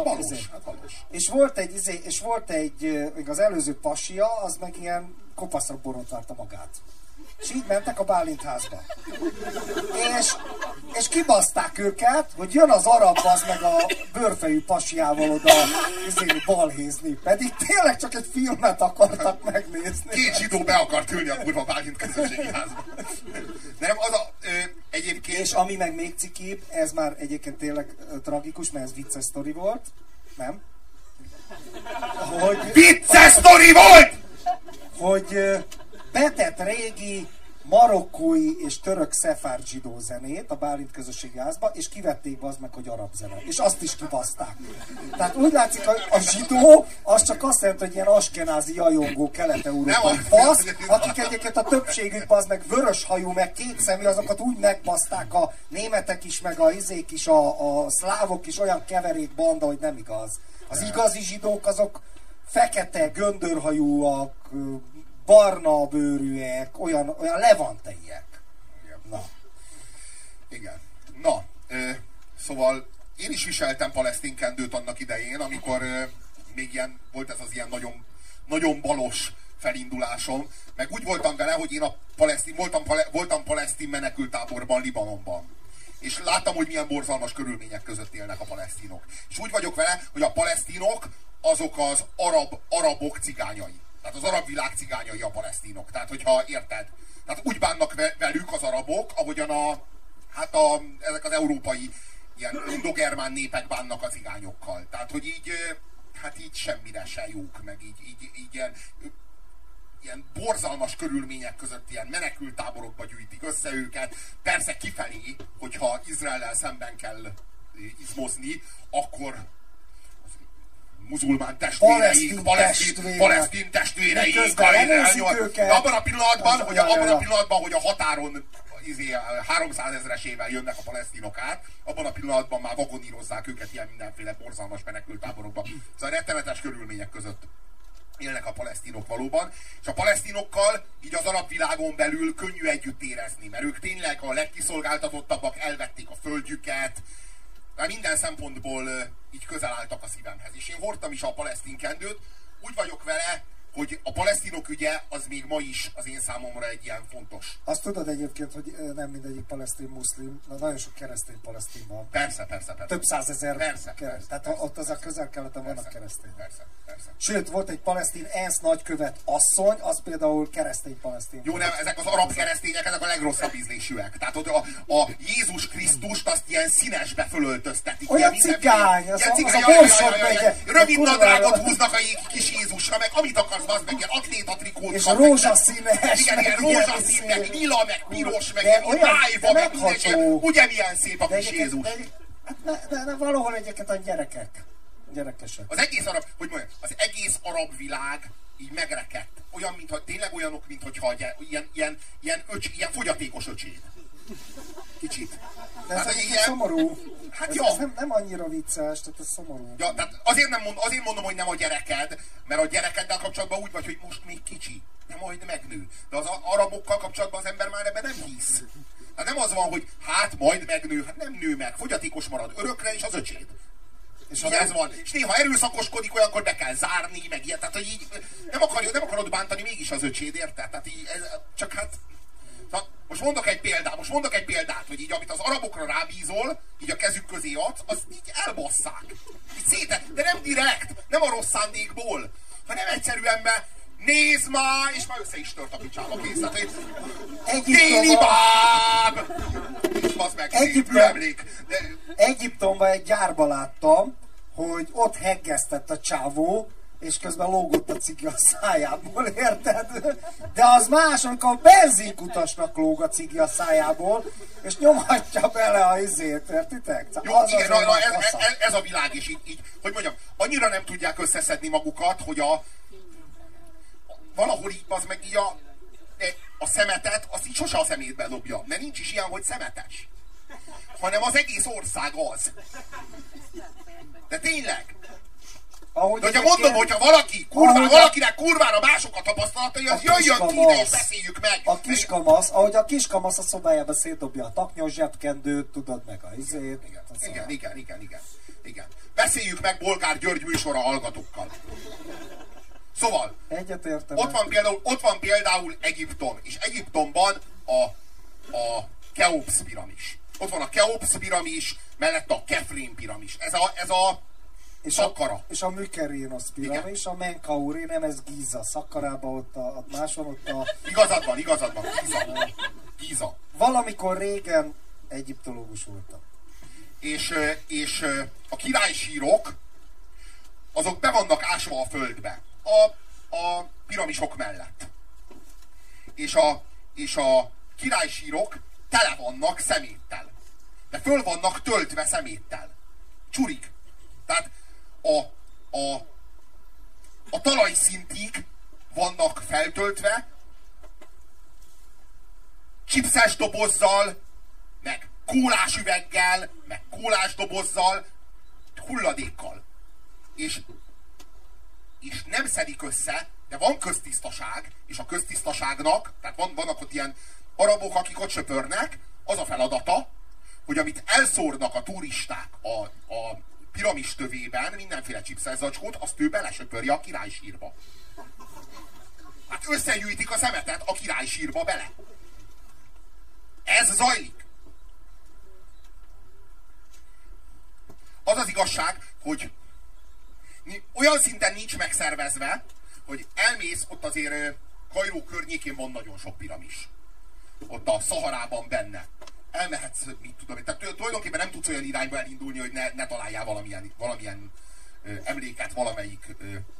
És volt egy, még az előző passia, az meg ilyen kopaszra borotválta magát. És így mentek a Bálint házba. és kibaszták őket, hogy jön az arab az meg a bőrfejű pasiával oda balhézni. Pedig tényleg csak egy filmet akartak megnézni. Két zsidó be akart ülni a kurva Bálint közösségi házba. Nem, az a... egyébként... És ami meg még cikibb, ez már egyébként tényleg tragikus, mert ez vicces sztori volt. Nem? Vicces sztori volt! Hogy betett régi marokkói és török szefárd zsidó zenét a Bálint közösségi házba, és kivették az meg, hogy arab zene. És azt is kibaszták. Tehát úgy látszik, hogy a zsidó az csak azt jelenti, hogy ilyen askenázi jajongó kelet-európai fasz, akik egyébként a többségük az meg vörös hajú, meg kék szemű, azokat úgy megbaszták a németek is, meg a izék is, a szlávok is, olyan keverék banda, hogy nem igaz. Az igazi zsidók azok fekete, göndörhajúak, barna bőrűek, olyan levanteiek. Na. Igen. Na, szóval én is viseltem palesztin kendőt annak idején, amikor még ilyen, volt ez az ilyen nagyon, nagyon balos felindulásom, meg úgy voltam vele, hogy én voltam palesztin menekültáborban, Libanonban. És láttam, hogy milyen borzalmas körülmények között élnek a palesztinok. És úgy vagyok vele, hogy a palesztinok azok az arabok cigányai. Tehát az arab világ cigányai a palesztinok. Tehát, hogyha érted. Tehát úgy bánnak velük az arabok, ahogyan ezek az európai ilyen indogermán népek bánnak a cigányokkal. Tehát, hogy így, hát így semmire se jók, meg így ilyen borzalmas körülmények között ilyen menekültáborokba gyűjtik össze őket. Persze kifelé, hogyha Izraellel szemben kell izmozni, akkor muzulmán testvéreik, palesztin testvéreik, abban a pillanatban, hogy a határon 300 000-esével jönnek a palesztinok át, abban a pillanatban már vagonírozzák őket ilyen mindenféle borzalmas menekültáborokba. Szóval rettenetes körülmények között élnek a palesztinok valóban, és a palesztinokkal így az arab világon belül könnyű együtt érezni, mert ők tényleg a legkiszolgáltatottabbak, elvették a földjüket, mert minden szempontból így közel álltak a szívemhez. És én hordtam is a palesztin kendőt, úgy vagyok vele, hogy a palesztinok ügye az még ma is az én számomra egy ilyen fontos. Azt tudod egyébként, hogy nem mindegyik palesztin muszlim, nagyon sok keresztény palesztin van. Persze. Több százezer. Persze. Tehát ott az a közel-keleten vannak keresztény. Persze. Sőt, volt egy palesztin ENSZ nagykövet asszony, az például keresztény palesztin. Jó, nem, ezek az arab keresztények, ezek a legrosszabb ízlésűek. Tehát ott a Jézus Krisztust azt ilyen színesbe fölöltöztetik. Olyan cigány, az a borsod megye. Rövid nadrágot húznak a kis Jézusra, meg amit akarsz, az meg ilyen atlétatrikót. És rózsaszínes. Igen, ilyen rózsaszín, meg lila, meg piros, meg ilyen májva, meg mindenki. Ugye milyen szép a kis Jézus. De valahol egyébként a gyerekesek. Az egész arab, hogy mondjam, az egész arab világ így megrekedt. Olyan, mintha tényleg olyanok, mintha ilyen fogyatékos öcséd. Kicsit. De ez ilyen szomorú. Hát ez nem annyira vicces, tehát ez szomorú. Ja, tehát azért mondom, hogy nem a gyereked, mert a gyerekeddel kapcsolatban úgy vagy, hogy most még kicsi, de majd megnő. De az arabokkal kapcsolatban az ember már ebben nem hisz. Hát nem az van, hogy hát majd megnő, hát nem nő meg, fogyatékos marad örökre, és az öcséd. És ez van. És néha erőszakoskodik, olyankor be kell zárni, meg ilyen. Tehát, hogy így nem akarod bántani mégis az öcséd, érted? Tehát így, csak hát... Most mondok egy példát, hogy így amit az arabokra rábízol, így a kezük közé adsz, azt így elbasszák. Így de nem direkt, nem a rossz szándékból, hanem egyszerűen nézd már, és már össze is tört a picsába kész. Déli báb! És bazd meg, emlék. Egyiptomban egy gyárba láttam, hogy ott heggesztett a csávó, és közben lógott a cigi a szájából, érted? De az más, amikor a benzinkutasnak lóg a cigi a szájából, és nyomatja bele a izét, értitek? Jó, igen, ez a világ is így, hogy mondjam, annyira nem tudják összeszedni magukat, hogy valahol így az meg így a szemetet, azt így sose a szemétbe dobja, mert nincs is ilyen, hogy szemetes. Hanem az egész ország az. De tényleg. De hogyha mondom, hogyha valakinek kurvára mások a tapasztalatai, az jöjjön ki ide és beszéljük meg. Ahogy a kiskamasz a szobájába szétdobja a taknyos zsebkendőt, tudod meg a izét. Igen. Beszéljük meg Bolgár György műsora hallgatókkal. Szóval, ott van például Egyiptom, és Egyiptomban a Keops piramis. ott van a Keops piramis, mellette a Kefrén piramis. Ez a Szakkara. És a Mykerinos piramis, a Menkaure, nem ez Giza. Szakkarában ott a máson, ott a... Igazad van, Giza. Valamikor régen egyiptológus voltam. És a királysírok, azok be vannak ásva a földbe. A piramisok mellett. És a királysírok tele vannak szeméttel. De föl vannak töltve szeméttel. Csurik. Tehát a talajszintig vannak feltöltve, chipses dobozzal, meg kólás üveggel, meg kólás dobozzal, hulladékkal. És nem szedik össze, de van köztisztaság, és a köztisztaságnak, tehát vannak ott ilyen arabok, akik ott söpörnek, az a feladata, hogy amit elszórnak a turisták a piramis tövében, mindenféle chipses zacskót, azt ő belesöpörje a királysírba. Hát összegyűjtik a szemetet a királysírba bele. Ez zajlik. Az az igazság, hogy olyan szinten nincs megszervezve, hogy elmész, ott azért Kairó környékén van nagyon sok piramis. Ott a Szaharában benne. Elmehetsz, mit tudom, tehát tulajdonképpen nem tudsz olyan irányba elindulni, hogy ne találjál valamilyen emléket valamelyik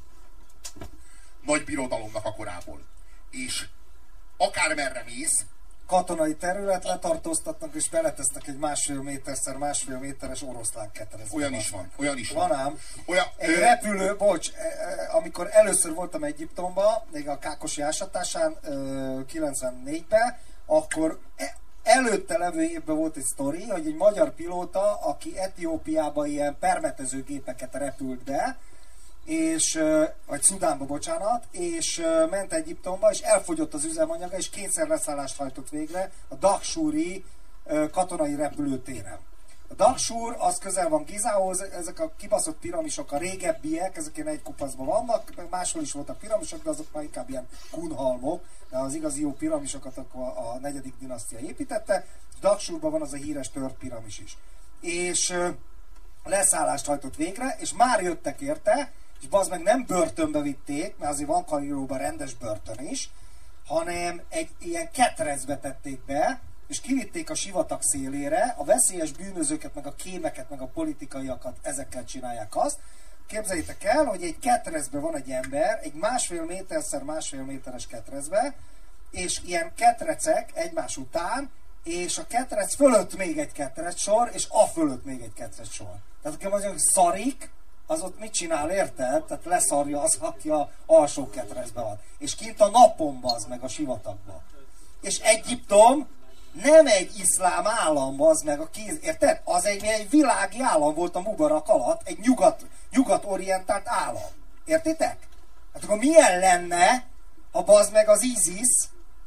nagy birodalomnak a korából. És akármerre mész, katonai terület letartóztatnak, és beletesznek egy másfél méteres oroszlán ketrezbe. Olyan is van. Van ám. Egy repülő, amikor először voltam Egyiptomban, még a Kákosi ásatásán 94-ben, akkor előtte levő évben volt egy sztori, hogy egy magyar pilóta, aki Etiópiába ilyen permetezőgépeket repült be, vagy Szudánba, bocsánat, és ment Egyiptomba, és elfogyott az üzemanyaga, és kétszer leszállást hajtott végre a Dakhsúri katonai repülőtéren. A Dakhsúr az közel van Gizához, ezek a kibaszott piramisok a régebbiek, ezek ilyen egy kupacban vannak, máshol is voltak piramisok, de azok már inkább ilyen kunhalmok, de az igazi jó piramisokat akkor a 4. dinasztia építette, és Dakhsúrban van az a híres tört piramis is. És leszállást hajtott végre, és már jöttek érte, és bazd meg nem börtönbe vitték, mert azért van Kairóban rendes börtön is, hanem egy ilyen ketrecbe tették be, és kivitték a sivatag szélére, a veszélyes bűnözőket, meg a kémeket, meg a politikaiakat, ezekkel csinálják azt. Képzeljétek el, hogy egy ketrecbe van egy ember, egy 1,5 méterszer 1,5 méteres ketrecbe, és ilyen ketrecek egymás után, és a ketrec fölött még egy ketrec sor, és a fölött még egy ketrec sor. Tehát aki mondjuk szarik, az ott mit csinál, érted? Tehát leszarja az, aki a alsó ketrecben van. És kint a napon az meg a sivatagban. És Egyiptom nem egy iszlám állam az meg a érted? Az egy világi állam volt a Mubarak alatt, egy nyugat-orientált állam. Értitek? Hát akkor milyen lenne, ha bazd meg az ISIS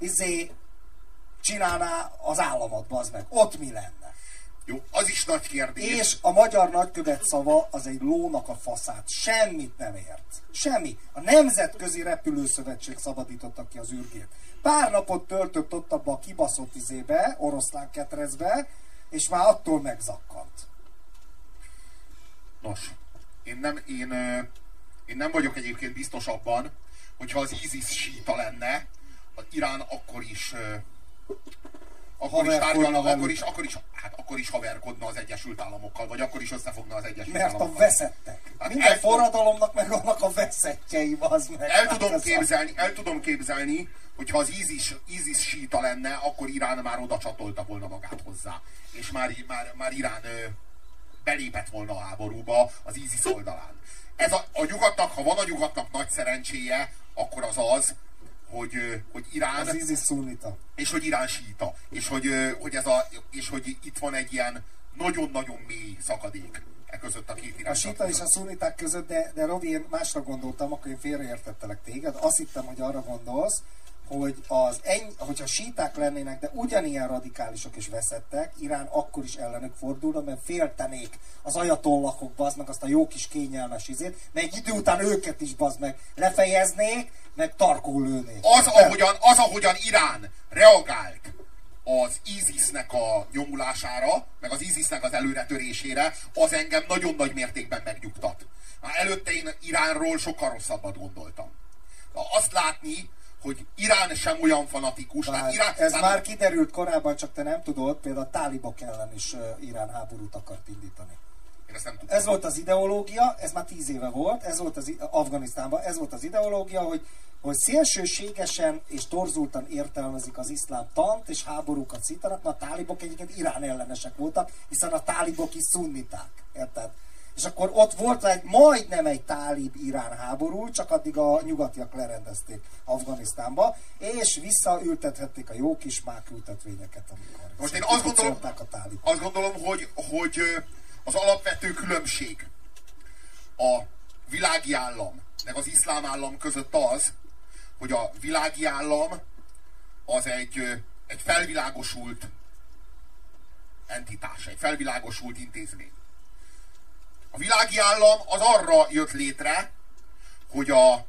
csinálná az államot, bazd meg? Ott mi lenne? Jó, az is nagy kérdés. És a magyar nagykövet szava az egy lónak a faszát. Semmit nem ért. Semmi. A Nemzetközi Repülőszövetség szabadította ki az űrgét. Pár napot töltött ott abba a kibaszott oroszlán ketrecbe, és már attól megzakkant. Nos, én nem vagyok egyébként biztos abban, hogyha az ISIS síta lenne, az Irán akkor is tárgyalna, akkor is haverkodna az Egyesült Államokkal, vagy akkor is összefogna az Egyesült Államokkal. Mert a veszettek. Hát minden forradalomnak meg vannak a veszettjei, az meg. El tudom képzelni, hogyha az ISIS síta lenne, akkor Irán már oda csatolta volna magát hozzá. És már Irán belépett volna a háborúba az ISIS oldalán. Ez a nyugatnak, ha van a nyugatnak nagy szerencséje, akkor az, hogy Irán... Az ISIS szunnita. És hogy Irán síta. És hogy itt van egy ilyen nagyon-nagyon mély szakadék között a két irány. A síta és a szunniták között, de Robi, én másra gondoltam, akkor én félreértettelek téged. Azt hittem, hogy arra gondolsz, hogy hogyha síták lennének, de ugyanilyen radikálisok és veszettek, Irán akkor is ellenük fordulna, mert féltenék az ajatollahok, bazd meg, azt a jó kis kényelmes izét, mert egy idő után őket is, bazd meg, lefejeznék, meg tarkó lőnék. Az, ahogyan Irán reagált az ISIS-nek a nyomulására, meg az ISIS-nek az előretörésére, az engem nagyon nagy mértékben megnyugtat. Már előtte én Iránról sokkal rosszabbat gondoltam. Azt látni, hogy Irán sem olyan fanatikus. Ez már kiderült korábban, csak te nem tudod, például a tálibok ellen is Irán háborút akart indítani. Én ezt nem tudtam. Ez volt az ideológia, ez már 10 éve volt, ez volt Afganisztánban, ez volt az ideológia, hogy szélsőségesen és torzultan értelmezik az iszlám tant, és háborúkat szítanak, mert a tálibok egyébként Irán ellenesek voltak, hiszen a tálibok is szunniták, érted? És akkor ott volt majdnem egy tálib-irán háború, csak addig a nyugatiak lerendezték Afganisztánba, és visszaültethették a jó kis mákültetvényeket, amikor most én azt gondolom, hogy az alapvető különbség a világi állam meg az iszlám állam között az, hogy a világi állam az egy felvilágosult entitás, egy felvilágosult intézmény. A világi állam az arra jött létre, hogy a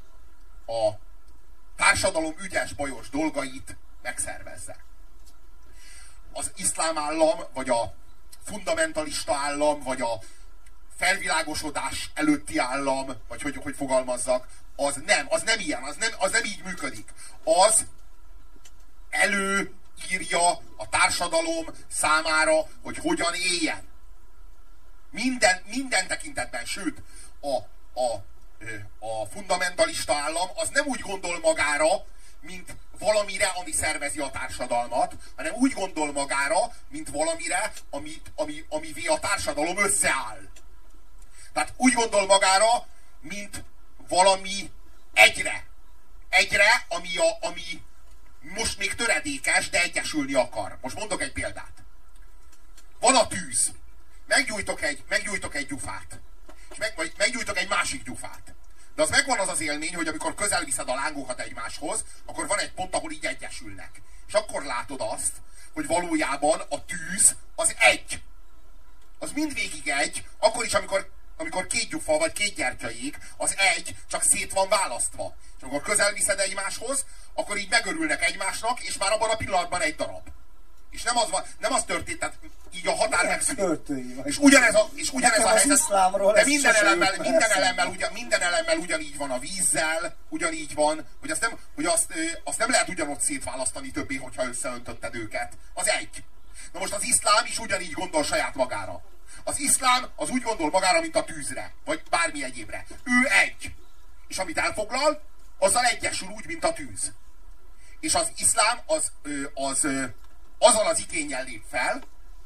társadalom ügyes-bajos dolgait megszervezze. Az iszlám állam, vagy a fundamentalista állam, vagy a felvilágosodás előtti állam, vagy hogy fogalmazzak, az nem ilyen, az nem így működik. Az előírja a társadalom számára, hogy hogyan éljen. Minden tekintetben, sőt, a fundamentalista állam az nem úgy gondol magára, mint valamire, ami szervezi a társadalmat, hanem úgy gondol magára, mint valamire, amivé a társadalom összeáll. Tehát úgy gondol magára, mint valami egyre, ami most még töredékes, de egyesülni akar. Most mondok egy példát. Van a tűz. Meggyújtok egy gyufát. És meggyújtok egy másik gyufát. De az megvan az élmény, hogy amikor közel viszed a lángokat egymáshoz, akkor van egy pont, ahol így egyesülnek. És akkor látod azt, hogy valójában a tűz az egy. Az mindvégig egy, akkor is, amikor két gyufa vagy két gyertya ég, az egy, csak szét van választva. És amikor közel viszed egymáshoz, akkor így megörülnek egymásnak, és már abban a pillanatban egy darab. És nem az történt, tehát így a határ megszűnik. És ugyanez a helyzet, de minden elemmel ugyanígy van a vízzel, ugyanígy van, hogy azt nem lehet ugyanott szétválasztani többé, hogyha összeöntötted őket. Az egy. Na most az iszlám is ugyanígy gondol saját magára. Az iszlám az úgy gondol magára, mint a tűzre, vagy bármi egyébre. Ő egy. És amit elfoglal, azzal egyesül úgy, mint a tűz. És az iszlám azzal az igénnyel lép fel,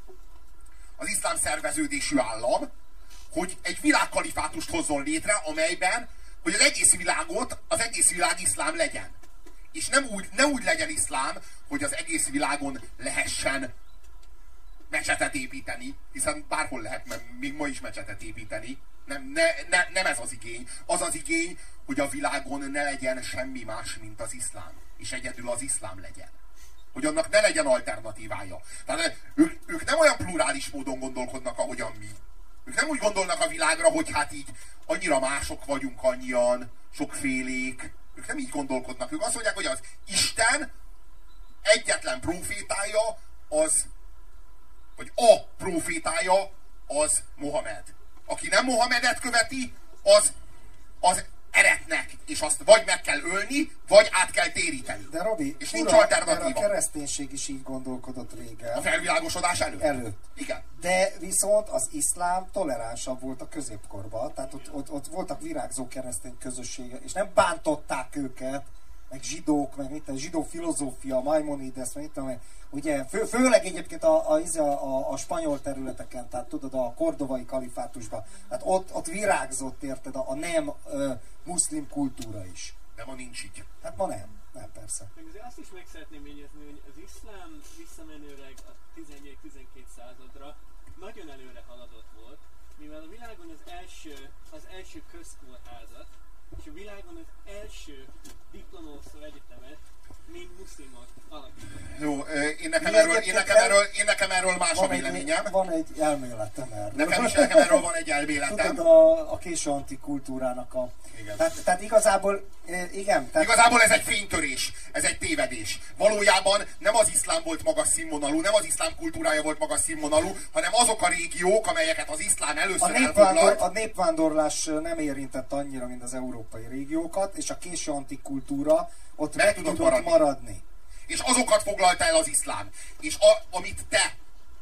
az iszlám szerveződésű állam, hogy egy világkalifátust hozzon létre, amelyben, hogy az egész világ iszlám legyen. És nem úgy legyen iszlám, hogy az egész világon lehessen mecsetet építeni, hiszen bárhol lehet, mert még ma is mecsetet építeni. Nem ez az igény. Az az igény, hogy a világon ne legyen semmi más, mint az iszlám. És egyedül az iszlám legyen. Hogy annak ne legyen alternatívája. Tehát ők nem olyan plurális módon gondolkodnak, ahogyan mi. Ők nem úgy gondolnak a világra, hogy hát így annyira mások vagyunk annyian, sokfélék. Ők nem így gondolkodnak. Ők azt mondják, hogy az Isten egyetlen profétája az, vagy a profétája az Mohamed. Aki nem Mohamedet követi, az eretnek, és azt vagy meg kell ölni, vagy át kell téríteni. De Robi, és nincs alternatíva. A kereszténység is így gondolkodott régen. A felvilágosodás előtt. Igen. De viszont az iszlám toleránsabb volt a középkorban, tehát ott voltak virágzó keresztény közösségek, és nem bántották őket, meg zsidók, meg mit, zsidó filozófia, Maimonides, meg mit, ugye, főleg egyébként a spanyol területeken, tehát tudod, a kordovai kalifátusban, tehát ott virágzott, érted, a nem muszlim kultúra is. De ma nincs így. Hát ma nem, persze. Meg azért azt is meg szeretném jegyezni, hogy az iszlám visszamenőleg a 14-12 századra nagyon előre haladott volt, mivel a világon az első közkórházat, és a világon az első diplomaosztó egyetemet mind muszlimok alapították. Jó, én nekem erről más a véleményem. Van egy elméletem erről. Nekem erről van egy elméletem. Tudod, a késő antikultúrának a... Igen. Tehát igazából, igen. Tehát... Igazából ez egy fénytörés, ez egy tévedés. Valójában nem az iszlám volt magas színvonalú, nem az iszlám kultúrája volt magas színvonalú, hanem azok a régiók, amelyeket az iszlám először elfoglalt. A népvándorlás nem érintett annyira, mint az európai régiókat, és a késő antikultúra ott meg tudott maradni. És azokat foglalta el az iszlám. És amit te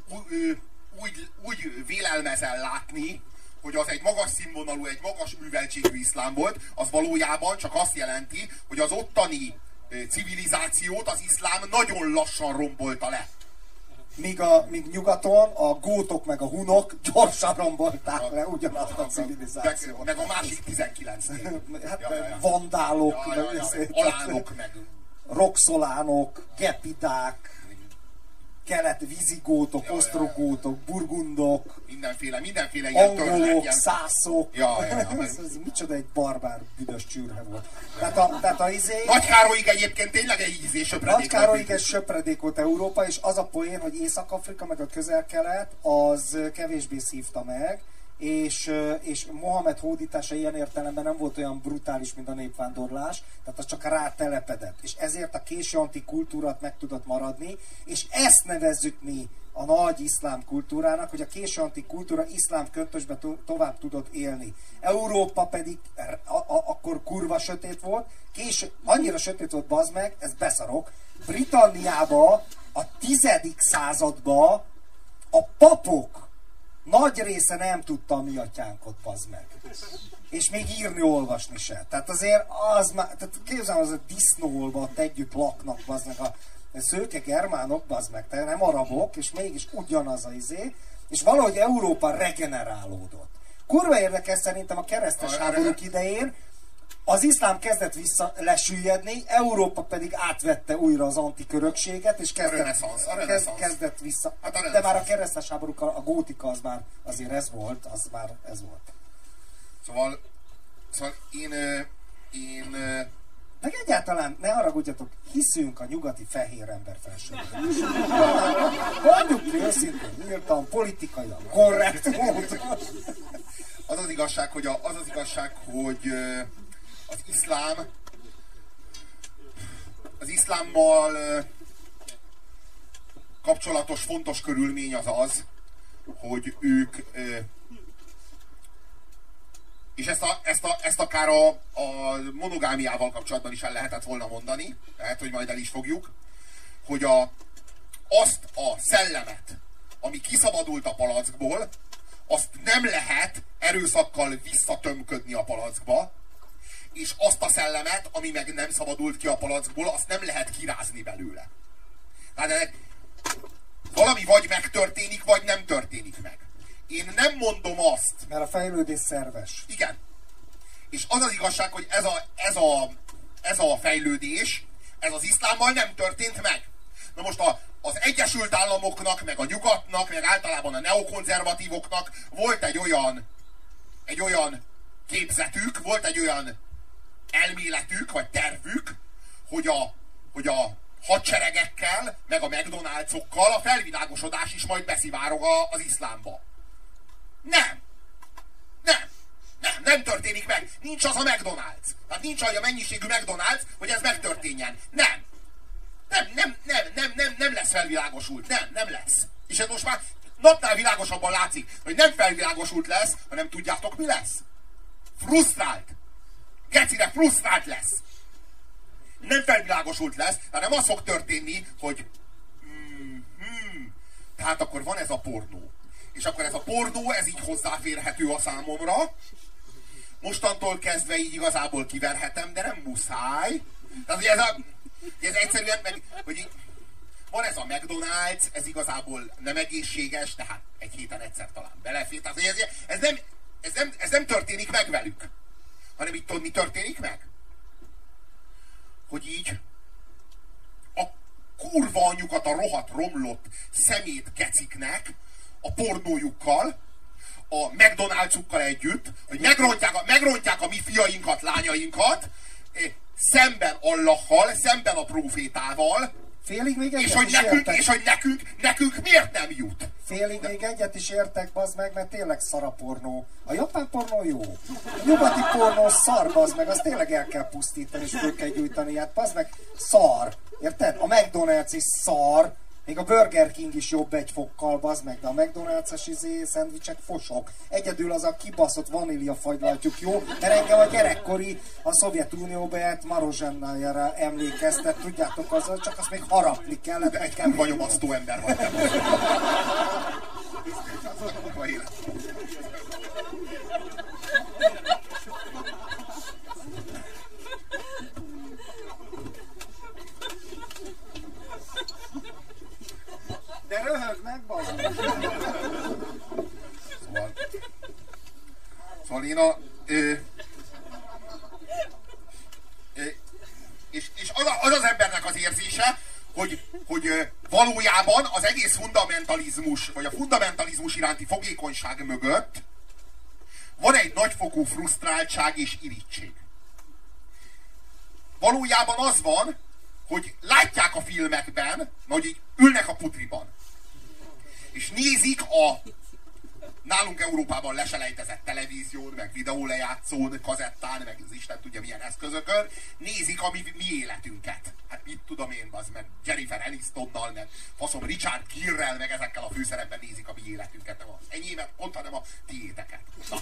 úgy vélelmezel látni, hogy az egy magas színvonalú, egy magas műveltségű iszlám volt, az valójában csak azt jelenti, hogy az ottani civilizációt az iszlám nagyon lassan rombolta le. Míg nyugaton a gótok meg a hunok gyorsan rombolták le ugyanazt a civilizációt. Meg a másik 19-nél. Hát vandálok, alánok meg. Roxolánok, gepidák, kelet-vizigótok, osztrogótok, burgundok, mindenféle ilyen angolok, szászok. Ez micsoda egy barbár büdös csürhe volt. Tehát a Nagy Károlyig egyébként tényleg egy söpredék. Nagy Károlyig egy söpredék volt Európa, és az a poén, hogy Észak-Afrika meg a Közel-Kelet, az kevésbé szívta meg, és Mohamed hódítása ilyen értelemben nem volt olyan brutális, mint a népvándorlás, tehát az csak rátelepedett. És ezért a késő antikultúrát meg tudott maradni, és ezt nevezzük mi a nagy iszlám kultúrának, hogy a késő antikultúra iszlám köntösbe tovább tudott élni. Európa pedig akkor kurva sötét volt, annyira sötét volt, bazd meg, ez beszarok, Britanniába a 10. században a papok nagy része nem tudta a mi atyánkot, bazd meg. És még írni, olvasni se. Tehát azért az már, tehát képzelem, az a disznóolva ott együtt laknak, bazd meg, a szőke germánok, bazd meg, tehát nem arabok, és mégis ugyanaz a izé, és valahogy Európa regenerálódott. Kurva érdekes szerintem a keresztes háborúk idején, az iszlám kezdett vissza lesüllyedni, Európa pedig átvette újra az antikörökséget, és kezdett vissza. De már a keresztes háborúk, a gótika az már azért ez volt, Szóval én meg egyáltalán, ne haragudjatok, hiszünk a nyugati fehér ember felségében. Mondjuk ki őszintén, nyíltan, politikailag korrekt módon. Az az igazság, hogy az iszlámmal kapcsolatos fontos körülmény az, hogy ők, és ezt akár a monogámiával kapcsolatban is el lehetett volna mondani, lehet, hogy majd el is fogjuk, hogy azt a szellemet, ami kiszabadult a palackból, azt nem lehet erőszakkal visszatömködni a palackba, és azt a szellemet, ami meg nem szabadult ki a palackból, azt nem lehet kirázni belőle. Tehát valami vagy megtörténik, vagy nem történik meg. Én nem mondom azt... Mert a fejlődés szerves. Igen. És az az igazság, hogy ez a fejlődés, ez az iszlámmal nem történt meg. Na most az Egyesült Államoknak, meg a nyugatnak, meg általában a neokonzervatívoknak volt egy olyan képzetük, volt egy olyan elméletük, vagy tervük, hogy a hadseregekkel, meg a McDonald'sokkal a felvilágosodás is majd beszivárog az iszlámba. Nem történik meg. Nincs az a McDonald's. Tehát nincs olyan mennyiségű McDonald's, hogy ez megtörténjen. Nem lesz felvilágosult. Nem lesz. És ez most már napnál világosabban látszik, hogy nem felvilágosult lesz, hanem tudjátok mi lesz? Frusztrált. Gecire frusztrált lesz. Nem felvilágosult lesz, hanem az fog történni, hogy tehát akkor van ez a pornó. És akkor ez a pornó, ez így hozzáférhető a számomra. Mostantól kezdve így igazából kiverhetem, de nem muszáj. Tehát, ez egyszerűen meg, hogy így, van ez a McDonald's, ez igazából nem egészséges, de hát egy héten egyszer talán belefér. Tehát, ez nem történik meg velük. Hanem itt tudod, mi történik meg? Hogy így a kurva anyukat a rohadt romlott szemét keciknek a pornójukkal, a McDonald'sukkal együtt, hogy megrontják a mi fiainkat, lányainkat, szemben Allahal, szemben a prófétával, Félig még egyet és hogy nekünk miért nem jut? Félig még egyet is értek, bazd meg, mert tényleg szar a pornó. A japán pornó jó. A nyugati pornó szar, bazd meg, azt tényleg el kell pusztítani, és föl kell gyújtani. Hát bazd meg, szar. Érted? A McDonald's is szar. Még a Burger King is jobb egy fokkal, bazd meg, de a McDonald's-es szendvicsek fosok. Egyedül az a kibaszott vaníliafagylajtjuk jó, mert engem a gyerekkori a Szovjetunióba járt marozsennájára emlékeztet, tudjátok, azzal csak azt még harapni kellett. De egy kurva nyomasztó ember vagy te. De röhög meg, bazd! Szóval én és az embernek az érzése, hogy valójában az egész fundamentalizmus, vagy a fundamentalizmus iránti fogékonyság mögött van egy nagyfokú frusztráltság és irigység. Valójában az van, hogy látják a filmekben, hogy így ülnek a putriban, és nézik a nálunk Európában leselejtezett televízión, meg videólejátszón, kazettán, meg az Isten tudja milyen eszközökön, nézik a mi életünket. Hát mit tudom én, az meg Jennifer Anistonnal, meg faszom Richard Gere-rel, meg ezekkel a főszerepben nézik a mi életünket, nem az enyémet, pont, hanem a tiéteket.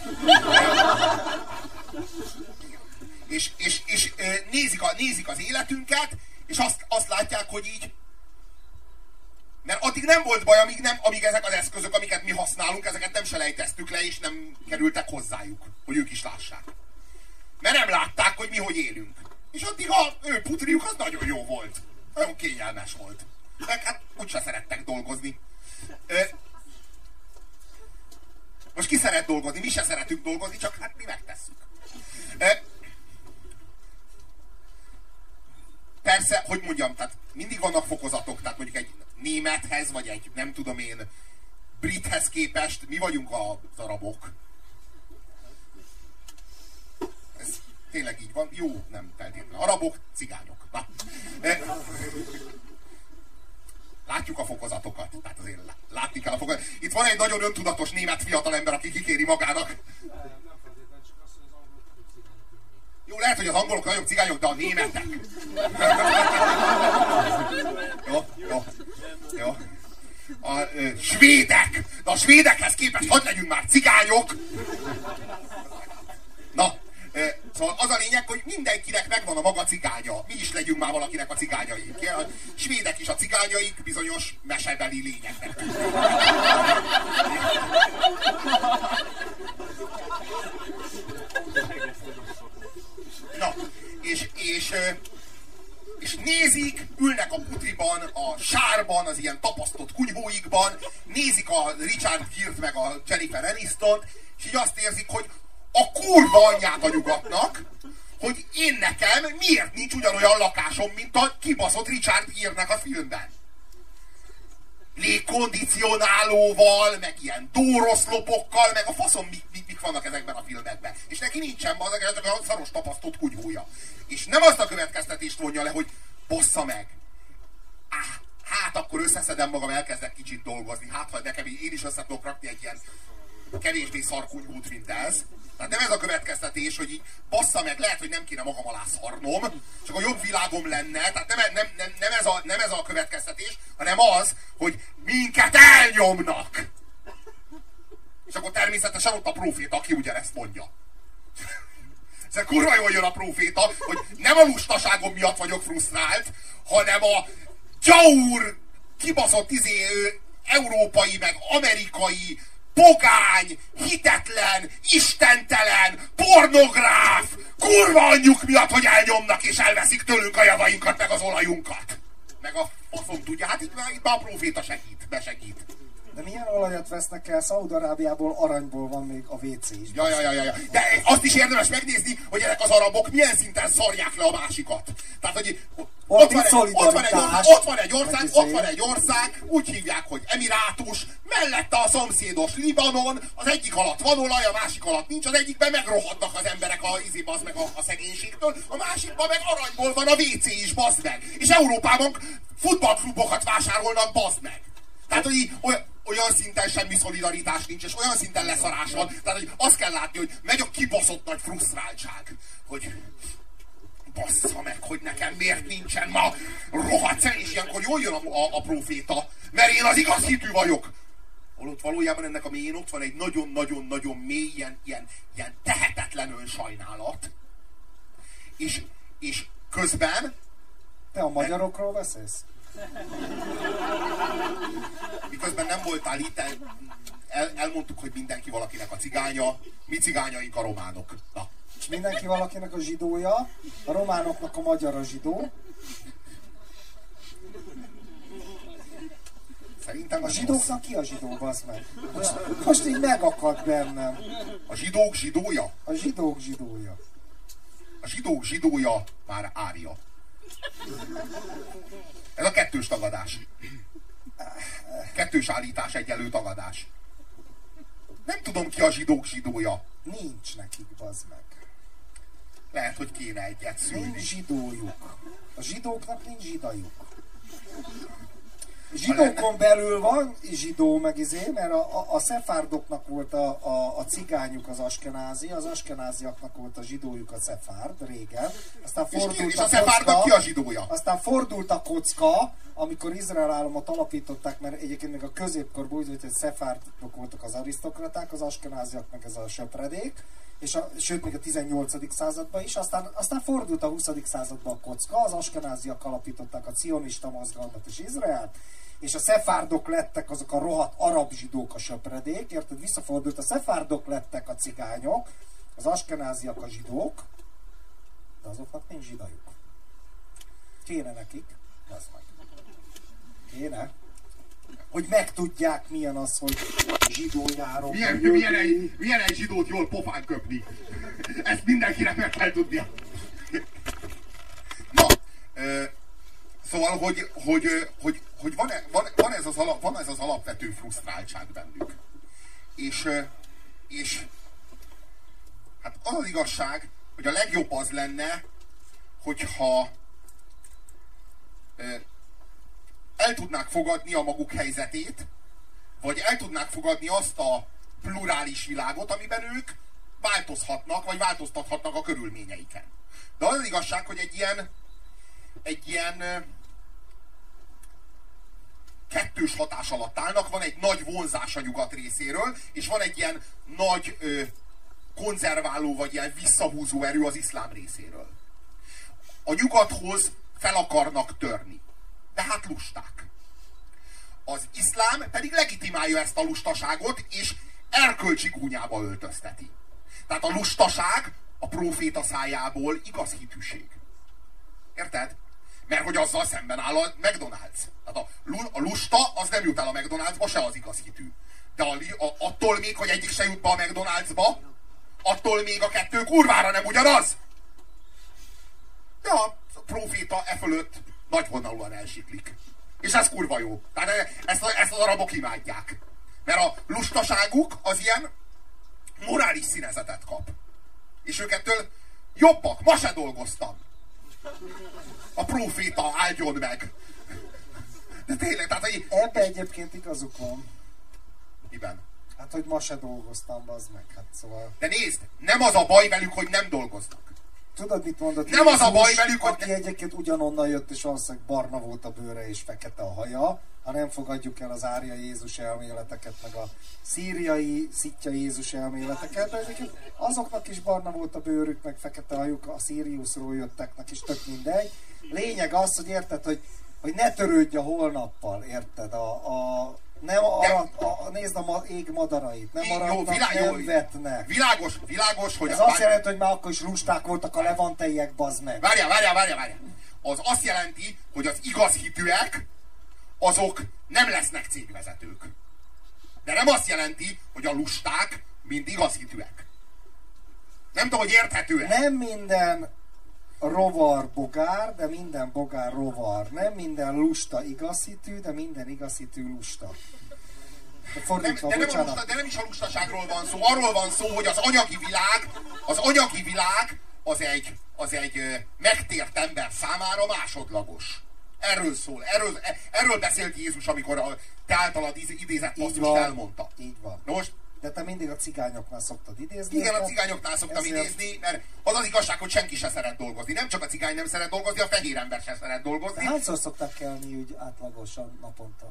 És nézik az életünket, és azt látják, hogy így, mert addig nem volt baj, amíg ezek az eszközök, amiket mi használunk, ezeket nem selejteztük le, és nem kerültek hozzájuk, hogy ők is lássák. Mert nem látták, hogy mi hogy élünk. És addig a ő putriuk az nagyon jó volt. Nagyon kényelmes volt. Meg hát úgyse szerettek dolgozni. Most ki szeret dolgozni? Mi se szeretünk dolgozni, csak hát mi megtesszük. Persze, hogy mondjam, tehát mindig vannak fokozatok, tehát mondjuk egy némethez, vagy egy, nem tudom én, brithez képest, mi vagyunk az arabok. Ez tényleg így van. Jó, nem feltétlenül. Arabok, cigányok. Na. Látjuk a fokozatokat. Tehát azért látni kell a fokozatokat. Itt van egy nagyon öntudatos német fiatalember, aki kikéri magának. Jó, lehet, hogy az angolok nagyobb cigányok, de a németek. Jó. A svédek! De a svédekhez képest hadd legyünk már cigányok! Na, szóval az a lényeg, hogy mindenkinek megvan a maga cigánya. Mi is legyünk már valakinek a cigányai. A svédek is a cigányaik bizonyos mesebeli lényeknek. Na, és nézik, ülnek a putriban, a sárban, az ilyen tapasztott kunyhóikban, nézik a Richard Gere-t meg a Jennifer Anistont, és így azt érzik, hogy a kurva anyját a nyugatnak, hogy én nekem miért nincs ugyanolyan lakásom, mint a kibaszott Richard Gere-nek a filmben. Légkondicionálóval, meg ilyen dóroszlopokkal, meg a faszom mik vannak ezekben a filmekben. És neki nincsen csak a szaros tapasztott kunyhója. És nem azt a következtetést vonja le, hogy bossza meg. Hát akkor összeszedem magam, elkezdek kicsit dolgozni. Hát ha nekem én is össze tudok rakni egy ilyen kevésbé szarkunyhút, mint ez. Tehát nem ez a következtetés, hogy így bassza meg, lehet, hogy nem kéne magam alá szarnom, csak a jobb világom lenne. Tehát nem ez a következtetés, hanem az, hogy minket elnyomnak. És akkor természetesen ott a próféta, aki ugyanezt mondja. Ez kurva jól jön a próféta, hogy nem a lustaságom miatt vagyok frusztrált, hanem a gyaur, kibaszott európai, meg amerikai, pogány, hitetlen, istentelen, pornográf, kurva anyjuk miatt, hogy elnyomnak és elveszik tőlünk a javainkat, meg az olajunkat. Meg a faszom tudja, hát itt már a próféta segít, besegít. De milyen olajat vesznek el? Szaúd-Arábiából aranyból van még a WC is. Ja. De azt is érdemes megnézni, hogy ezek az arabok milyen szinten szarják le a másikat. Tehát, hogy ott van egy ország, úgy hívják, hogy Emirátus, mellette a szomszédos Libanon, az egyik alatt van olaj, a másik alatt nincs, az egyikben megrohadnak az emberek a szegénységtől, a másikban meg aranyból van a WC is, bazd meg. És Európában futballklubokat vásárolnak, bazd meg. Tehát, hogy olyan szinten semmi szolidaritás nincs, és olyan szinten leszarás van. Tehát, hogy azt kell látni, hogy megy a kibaszott nagy frusztráltság. Hogy bassza meg, hogy nekem miért nincsen ma rohadt szer, és ilyenkor jól jön a proféta, mert én az igaz hitű vagyok. Holott valójában ennek a mélyén ott van egy nagyon-nagyon-nagyon mély, ilyen tehetetlen önsajnálat. És közben... Te a magyarokról beszélsz? Miközben nem voltál itt, elmondtuk, hogy mindenki valakinek a cigánya, mi cigányaink a románok. Na. És mindenki valakinek a zsidója, a románoknak a magyar a zsidó. Szerintem a zsidóknak ki a zsidó, bazd meg? Most így megakadt bennem. A zsidók zsidója? A zsidók zsidója. A zsidók zsidója már Ária. Ez a kettős tagadás. Kettős állítás, egyenlő tagadás. Nem tudom, ki a zsidók zsidója. Nincs nekik, bazd meg. Lehet, hogy kéne egyet szülni. Nincs zsidójuk. A zsidóknak nincs zsidajuk. Zsidókon belül van zsidó meg mert a szefárdoknak volt a cigányuk az askenázi, az askenáziaknak volt a zsidójuk a szefárd régen. Aztán fordult és a szefárdnak ki a zsidója? Aztán fordult a kocka, amikor Izrael államot alapították, mert egyébként még a középkorban úgy volt, hogy szefárdok voltak az arisztokraták, az askenáziak meg ez a söpredék, és sőt még a 18. században is, aztán fordult a 20. században a kocka, az askenáziak alapították a cionista mozgalmat és Izraelt, és a szefárdok lettek azok a rohadt arab zsidók a söpredék, érted? Visszafordult, a szefárdok lettek a cigányok, az askenáziak a zsidók, de azoknak nincs zsidajuk. Kéne nekik, az meg. Kéne. Hogy megtudják, milyen az, hogy zsidó járom. Milyen egy zsidót jól pofán köpni. Ezt mindenkinek meg kell tudnia. Na, szóval, hogy van ez az alapvető frusztráltság bennük. És hát az igazság, hogy a legjobb az lenne, hogyha el tudnák fogadni a maguk helyzetét, vagy el tudnák fogadni azt a plurális világot, amiben ők változhatnak, vagy változtathatnak a körülményeiken. De az igazság, hogy egy ilyen kettős hatás alatt állnak, van egy nagy vonzás a nyugat részéről, és van egy ilyen nagy konzerváló, vagy ilyen visszahúzó erő az iszlám részéről. A nyugathoz fel akarnak törni. De hát lusták. Az iszlám pedig legitimálja ezt a lustaságot, és erkölcsi gúnyába öltözteti. Tehát a lustaság a próféta szájából igaz hitűség. Érted? Mert hogy azzal szemben áll a McDonald's. Tehát a lusta az nem jut el a McDonald'sba, se az igaz hitű. De attól még, hogy egyik se jut be a McDonald'sba, attól még a kettő kurvára nem ugyanaz. De a próféta e fölött nagyvonalúan elsiklik. És ez kurva jó. Tehát ezt az arabok imádják. Mert a lustaságuk az ilyen morális színezetet kap. És őkettől jobbak. Ma se dolgoztam. A próféta áldjon meg. De tényleg, tehát... Ebben egyébként igazuk van. Miben? Hát, hogy ma se dolgoztam, bazd meg. Hát szóval... De nézd, nem az a baj velük, hogy nem dolgoznak. Tudod, mit mondott? Nem az a baj velük, hogy... Aki egyébként ugyanonnan jött, és valószínűleg barna volt a bőre és fekete a haja, ha nem fogadjuk el az árja Jézus elméleteket, meg a szíriai szitja Jézus elméleteket, de egyébként azoknak is barna volt a bőrük, meg fekete hajuk, a Szíriusról jötteknek is, tök mindegy. Lényeg az, hogy érted, hogy ne törődj a holnappal, érted? Nézd a ég madarait, nem maradnak, nem vetnek. Világos, hogy... Ez azt jelenti, hogy már akkor is lusták voltak a levanteiek, bazd meg. Várjál. Az azt jelenti, hogy az igaz hitűek, azok nem lesznek cégvezetők. De nem azt jelenti, hogy a lusták mind igazhitűek. Nem tudom, hogy érthető-e. Nem minden rovar bogár, de minden bogár rovar. Nem minden lusta igazhitű, de minden igazhitű lusta. Fordítva, De nem is a lustaságról van szó. Arról van szó, hogy az anyagi világ az egy megtért ember számára másodlagos. Erről szól. Erről beszélt Jézus, amikor te általad idézett passzust elmondta. Így van. Most, de te mindig a cigányoknál szoktad idézni. Igen, a cigányoknál szoktam idézni, mert az az igazság, hogy senki se szeret dolgozni. Nem csak a cigány nem szeret dolgozni, a fehér ember se szeret dolgozni. De hányszor szoktak kelni úgy átlagosan naponta?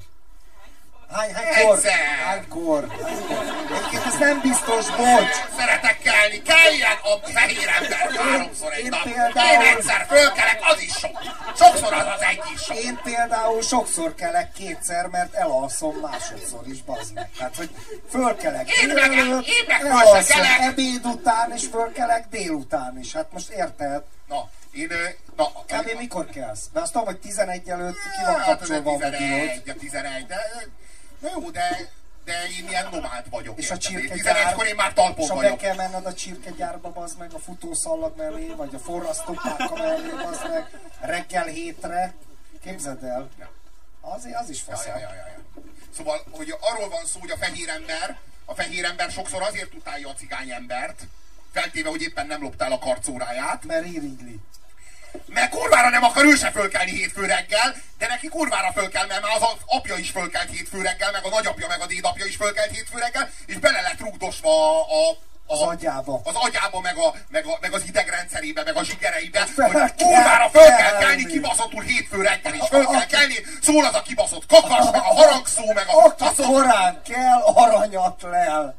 Hánykor? Egyébként ez nem biztos, bocs! Szeretek kelni, keljen a fehér ember 3-szor egy nap. Én egyszer fölkelek, az is sok. Sokszor az egy is sok. Én például sokszor kelek 2-szer, mert elalszom másodszor is, bazd meg. Tehát, hogy fölkelek délelőtt, elalszom ebéd után, és fölkelek délután is. Hát most érted? Kb. Mikor kelsz? Mert azt tudom, hogy 11 előtt ki van kapcsolva a videót. 11, na jó, de én ilyen nomád vagyok. És a csirkegyár, 11-kor én már talpon vagyok. És ha be kell menned a csirkegyárba, bazd meg, a futószallag mellé, vagy a forrasztópálka mellé, bazd meg, reggel 7-re. Képzeld el. Az is faszom. Ja. Szóval, hogy arról van szó, hogy a fehér ember sokszor azért utálja a cigány embert, feltéve, hogy éppen nem loptál a karcóráját. Mert irigyli. Mert kurvára nem akar ő se fölkelni hétfő reggel, de neki kurvára fölkel, mert már az apja is fölkelt hétfő reggel, meg a nagyapja, meg a dédapja is fölkelt hétfő reggel, és bele lett rugdosva az agyába. Az agyába, meg az idegrendszerébe, meg a zsigereibe, hogy kurvára föl kell kelni kibaszottul hétfő reggel, és föl kell kelni, szól az a kibaszott kakas, meg a harangszó, meg a faszok. Korán kell, aranyat lel.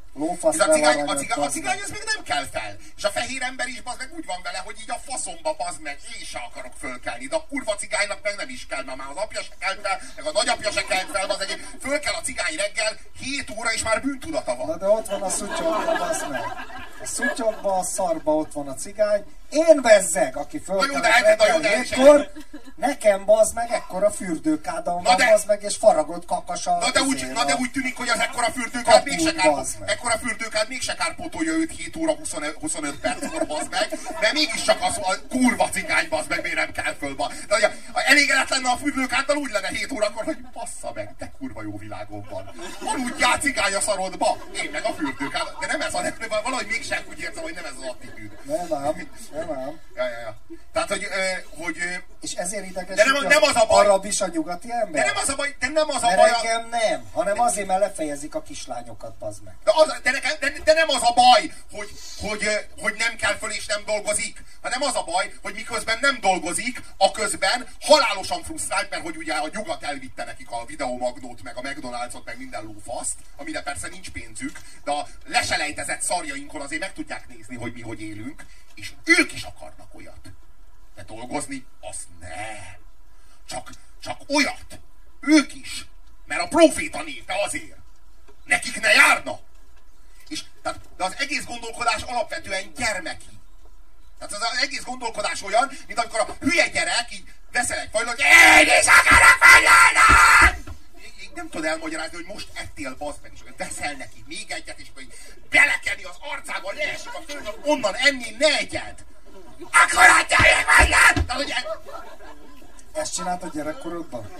A cigány az még nem kell fel. És a fehér ember is bazd meg úgy van vele, hogy így a faszomba bazd meg, én se akarok fölkelni. De a kurva cigánynak meg nem is kell, mert már az apja se kelt fel, meg a nagyapja se kelt fel, bazd meg. Föl kell a cigány reggel, 7 óra és már bűntudata van. Na de ott van a szutyogba, bazd meg. A szutyogba, a szarba ott van a cigány. Én bezzeg, aki fölkelek reggel 7-kor, nekem bazd meg ekkora fürdőkádam van, bazd meg, és faragott kakasa. Na de úgy tűnik, hogy az ekkora fürdőkád mégse kárpótolja őt 7 óra 25 perckor, bazd meg, de mégiscsak a kurva cigány, bazd meg, miért nem kell föl, de hogy elégedett lenne a fürdőkáddal, úgy lenne 7 órakor, hogy bassza meg, de kurva jó világom van. Aludjál cigány a szarodba, én meg a fürdőkád, de nem ez valahogy mégsem úgy érzem, hogy nem ez az attitűd. Nem. Ja. Tehát, hogy és ezért idegesítő arab is a nyugati ember? De nem az a baj. Nekem nem, hanem azért, mert lefejezik a kislányokat, bazd meg. De nem az a baj, hogy nem kell föl és nem dolgozik, hanem az a baj, hogy miközben nem dolgozik, a közben halálosan frusztrált, mert hogy ugye a nyugat elvitte nekik a videomagnót, meg a McDonald's-ot, meg minden lófaszt, amire persze nincs pénzük, de a leselejtezett szarjainkon azért meg tudják nézni, hogy mi hogy élünk, és ők is akarnak olyat. De dolgozni, azt nem. Csak olyat. Ők is. Mert a proféta népe azért. Nekik ne járna. De az egész gondolkodás alapvetően gyermeki. Tehát az egész gondolkodás olyan, mint amikor a hülye gyerek így veszel egy fajlót, én is akarok fajlálni! Így nem tudod elmagyarázni, hogy most ettél, bazd meg, és akkor veszel neki még egyet, és akkor így belekenni az arcába, leesik a földön, onnan enni ne egyed! Akkor adjál fajlát! Ezt csináltad gyerekkorodban?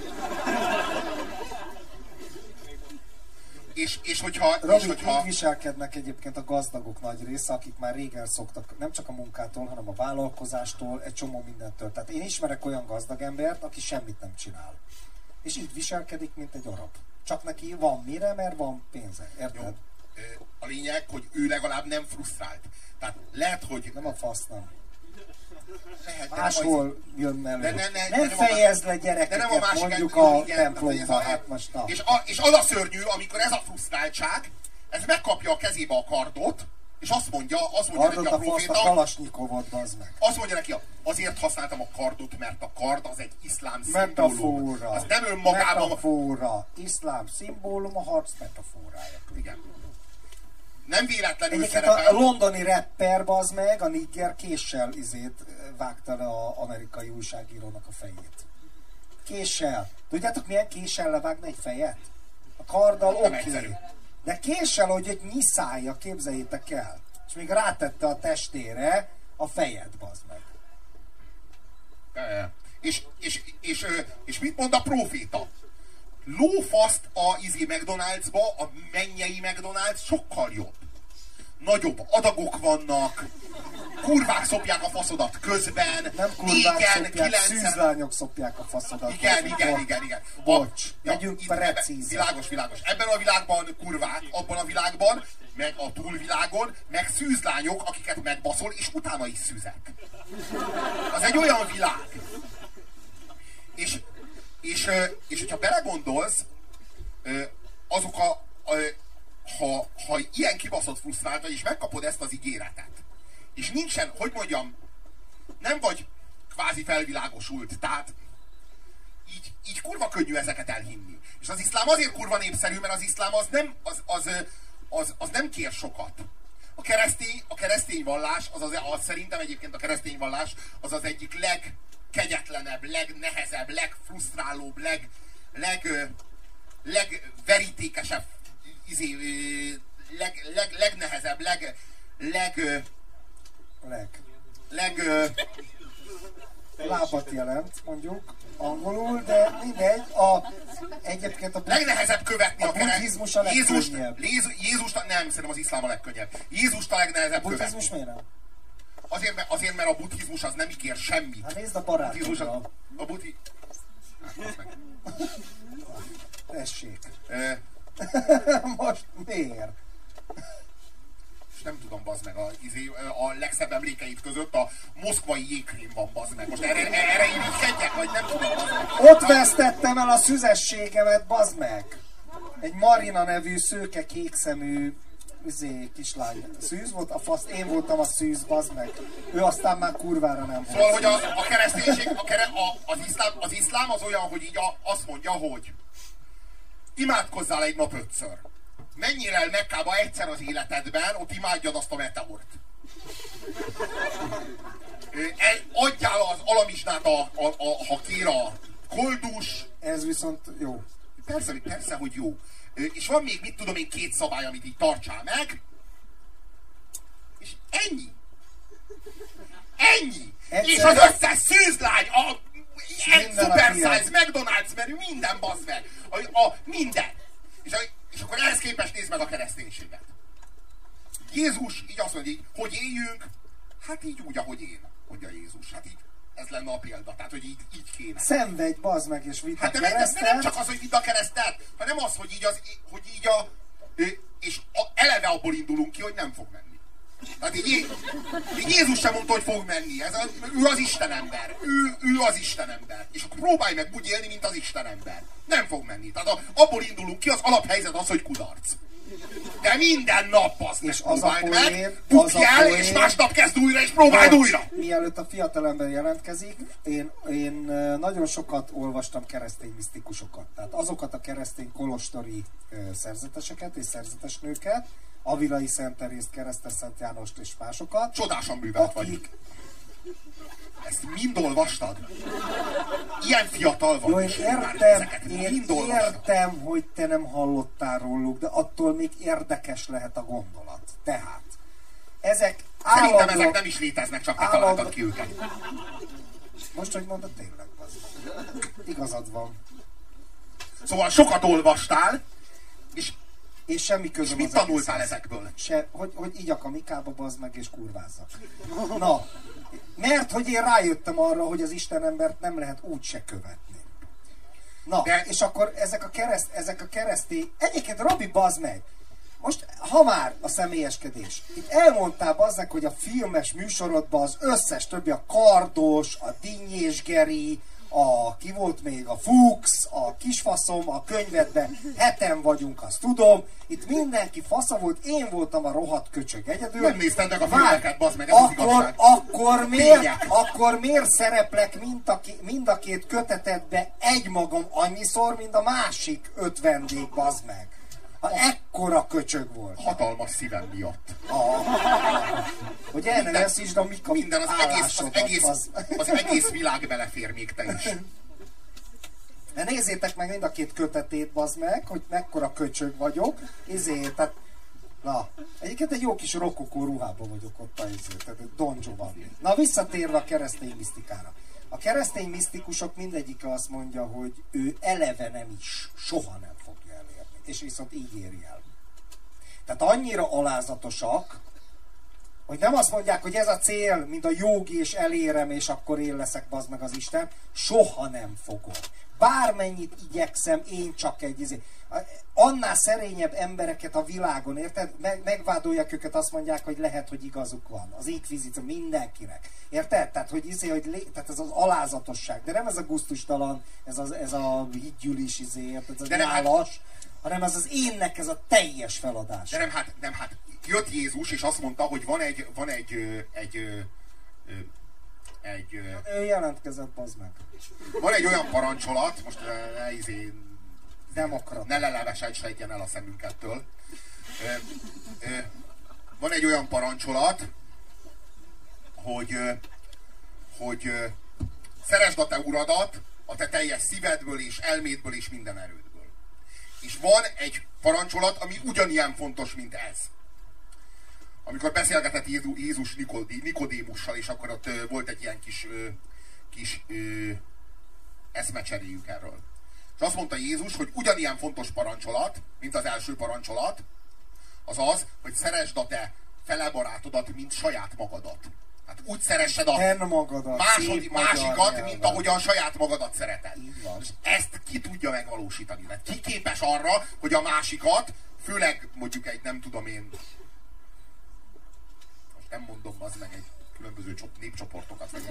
És hogyha... Így viselkednek egyébként a gazdagok nagy része, akik már régen szoktak nem csak a munkától, hanem a vállalkozástól, egy csomó mindentől. Tehát én ismerek olyan gazdag embert, aki semmit nem csinál. És így viselkedik, mint egy arab. Csak neki van mire, mert van pénze. Érted? Jó. A lényeg, hogy ő legalább nem frusztrált. Tehát lehet, hogy... Nem a fasz, nem. Lehet, máshol jön elő. Nem fejezd le gyerekeket, mondjuk a templomban. Hát most és az a szörnyű, amikor ez a frusztráltság, ez megkapja a kezébe a kardot, és azt mondja neki a proféta... a kalasnyikovot, bazd meg. Azt mondja neki, azért használtam a kardot, mert a kard az egy iszlám szimbólum. Metafora. Az nem önmagában... Metafora. Iszlám szimbólum, a harc metaforája. Igen. Nem véletlenül szerepel. A londoni rapper, bazd meg, a nigger késsel vágta le az amerikai újságírónak a fejét. Késsel. Tudjátok, milyen késsel levágna egy fejet? A karddal Nem oké. egyszerű. De késsel, hogy egy nyiszálja, képzeljétek el. És még rátette a testére a fejed, bazd meg. És mit mond a próféta? Lófaszt a McDonald'sba, a mennyei McDonald's sokkal jobb. Nagyobb adagok vannak, kurvák szopják a faszodat közben, Nem kurvák szopják, szűzlányok szopják a faszodat. Igen. Bocs, legyünk precízek. Világos. Ebben a világban kurvák, abban a világban, meg a túlvilágon, meg szűzlányok, akiket megbaszol, és utána is szűzek. Az egy olyan világ. És hogyha belegondolsz, azok ha ilyen kibaszott frusztrált vagy, és megkapod ezt az ígéretet, és nincsen, hogy mondjam, nem vagy kvázi felvilágosult, tehát így kurva könnyű ezeket elhinni. És az iszlám azért kurva népszerű, mert az iszlám az nem kér sokat. A keresztény vallás, az szerintem egyébként a keresztény vallás az az egyik legkegyetlenebb, legnehezebb, legfrusztrálóbb, legverítékesebb, legnehezebb, lábat jelent, mondjuk, angolul, de mindegy, egyébként a legnehezebb követni a buddhizmus a legkönnyebb. Jézust nem, szerintem az iszlám a legkönnyebb. Jézust a legnehezebb követni. Buddhizmus miért nem? Azért, mert a buddhizmus az nem ígér semmit. Hát nézd a barátodra. A buddhi... Tessék. Most miért? És nem tudom, bazd meg, a legszebb emlékeit között a moszkvai jégkrém van, bazd meg. Most erre irigykedjek, vagy nem tudom, bazd meg. Ott vesztettem el a szüzességemet, bazd meg. Egy Marina nevű szőke kékszemű kislány. Szűz volt a fasz, én voltam a szűz, bazd meg. Ő aztán már kurvára nem volt. Szóval, hogy a kereszténység, az iszlám az olyan, hogy így azt mondja, hogy imádkozzál egy nap 5-ször. Menjél el Mekkába egyszer az életedben, ott imádjad azt a meteort. Adjál az alamizsnát, ha kér a koldus. Ez viszont jó. Persze, hogy jó. És van még, mit tudom én, 2 szabály, amit így tartsál meg. És ennyi. És az összes szűzlány, egy Super Size, McDonald's menü, minden bazd meg. Minden. És akkor ehhez képest nézd meg a kereszténységet. Jézus így azt mondja, hogy éljünk, hát így úgy, ahogy én, mondja Jézus. Hát így ez lenne a példa, tehát hogy így kéne. Szenvedj, bazd meg, és vidd a keresztet. Hát nem csak az, hogy vidd a keresztet, hanem az, hogy eleve abból indulunk ki, hogy nem fog menni. Tehát így Jézus sem mondta, hogy fog menni. Ő az Istenember. Ő az Istenember. És akkor próbálj meg úgy élni, mint az Istenember. Nem fog menni. Tehát abból indulunk ki, az alaphelyzet az, hogy kudarc. De minden nap az meg próbáld meg, bukj el, és másnap kezd újra, és próbáld újra. Mielőtt a fiatalember jelentkezik, én nagyon sokat olvastam keresztény misztikusokat. Tehát azokat a keresztény kolostori szerzeteseket és szerzetesnőket, Avilai Szent Terészt, Keresztes Szent Jánost és másokat. Csodásan művelt vagy. Ezt mind olvastad? Ilyen fiatal vagy. Jó, én értem, hogy te nem hallottál róluk, de attól még érdekes lehet a gondolat. Tehát, szerintem ezek nem is léteznek, csak te találtad ki őket. Most, hogy mondod, tényleg, az. Igazad van. Szóval sokat olvastál, és semmi közöm. És mit tanultál ezekből? Hogy igyak a mikába, bazd meg, és kurvázzak. Na, mert hogy én rájöttem arra, hogy az Istenembert nem lehet úgy se követni. Na, és akkor ezek a keresztény... Egyébként, Robi, bazd meg! Most, ha már a személyeskedés. Itt elmondtál, bazd meg, hogy a filmes műsorodban az összes többi, a Kardos, a Dinnyés Geri, ki volt még, a Fuchs, a Kisfaszom, a könyvedben 7-en vagyunk, azt tudom. Itt mindenki fasza volt, én voltam a rohadt köcsög egyedül. Nem nézted meg a filmeket, bazd meg, ez az igazság. Akkor miért szereplek mind a két kötetetbe egymagam annyiszor, mint a másik 5 vendég, bazd meg? Ha ekkora köcsög volt. Hatalmas szívem miatt. Hogy elnevezítsd a Mika minden, az egész világ belefér, még te is. Mert nézzétek meg mind a két kötetét, bazd meg, hogy mekkora köcsög vagyok. Tehát, na, egyébként egy jó kis rokokó ruhában vagyok ott tehát Don Giovanni. Na, visszatérve a keresztény misztikára. A keresztény misztikusok mindegyike azt mondja, hogy ő eleve nem is, soha nem fogja elérni. És viszont így éri el. Tehát annyira alázatosak, hogy nem azt mondják, hogy ez a cél, mint a jógi, és elérem, és akkor én leszek, bazd meg az Isten. Soha nem fogom. Bármennyit igyekszem, én csak egy... Annál szerényebb embereket a világon, érted? Megvádolják őket, azt mondják, hogy lehet, hogy igazuk van. Az inkvizíció mindenkinek. Érted? Tehát, tehát ez az alázatosság. De nem ez a gusztustalan, ez a hídgyűlés, érted? Ez a nyálas, hanem ez az énnek, ez a teljes feladás. De nem hát. Jött Jézus, és azt mondta, hogy van egy ő jelentkezett, bazd meg. Van egy olyan parancsolat, most ne lelevesedjen el a szemünkettől. Van egy olyan parancsolat, hogy szeresd a te uradat a te teljes szívedből és elmédből és minden erődből. És van egy parancsolat, ami ugyanilyen fontos, mint ez. Amikor beszélgetett Jézus Nikodémussal, és akkor ott volt egy ilyen kis eszmecseréjük erről. És azt mondta Jézus, hogy ugyanilyen fontos parancsolat, mint az első parancsolat, az az, hogy szeresd a te fele barátodat, mint saját magadat. Hát úgy szeressed a másikat, mint ahogyan saját magadat szereted. És ezt ki tudja megvalósítani? Mert ki képes arra, hogy a másikat, főleg mondjuk egy nem tudom én, most nem mondom az meg egy különböző népcsoportokat, vagy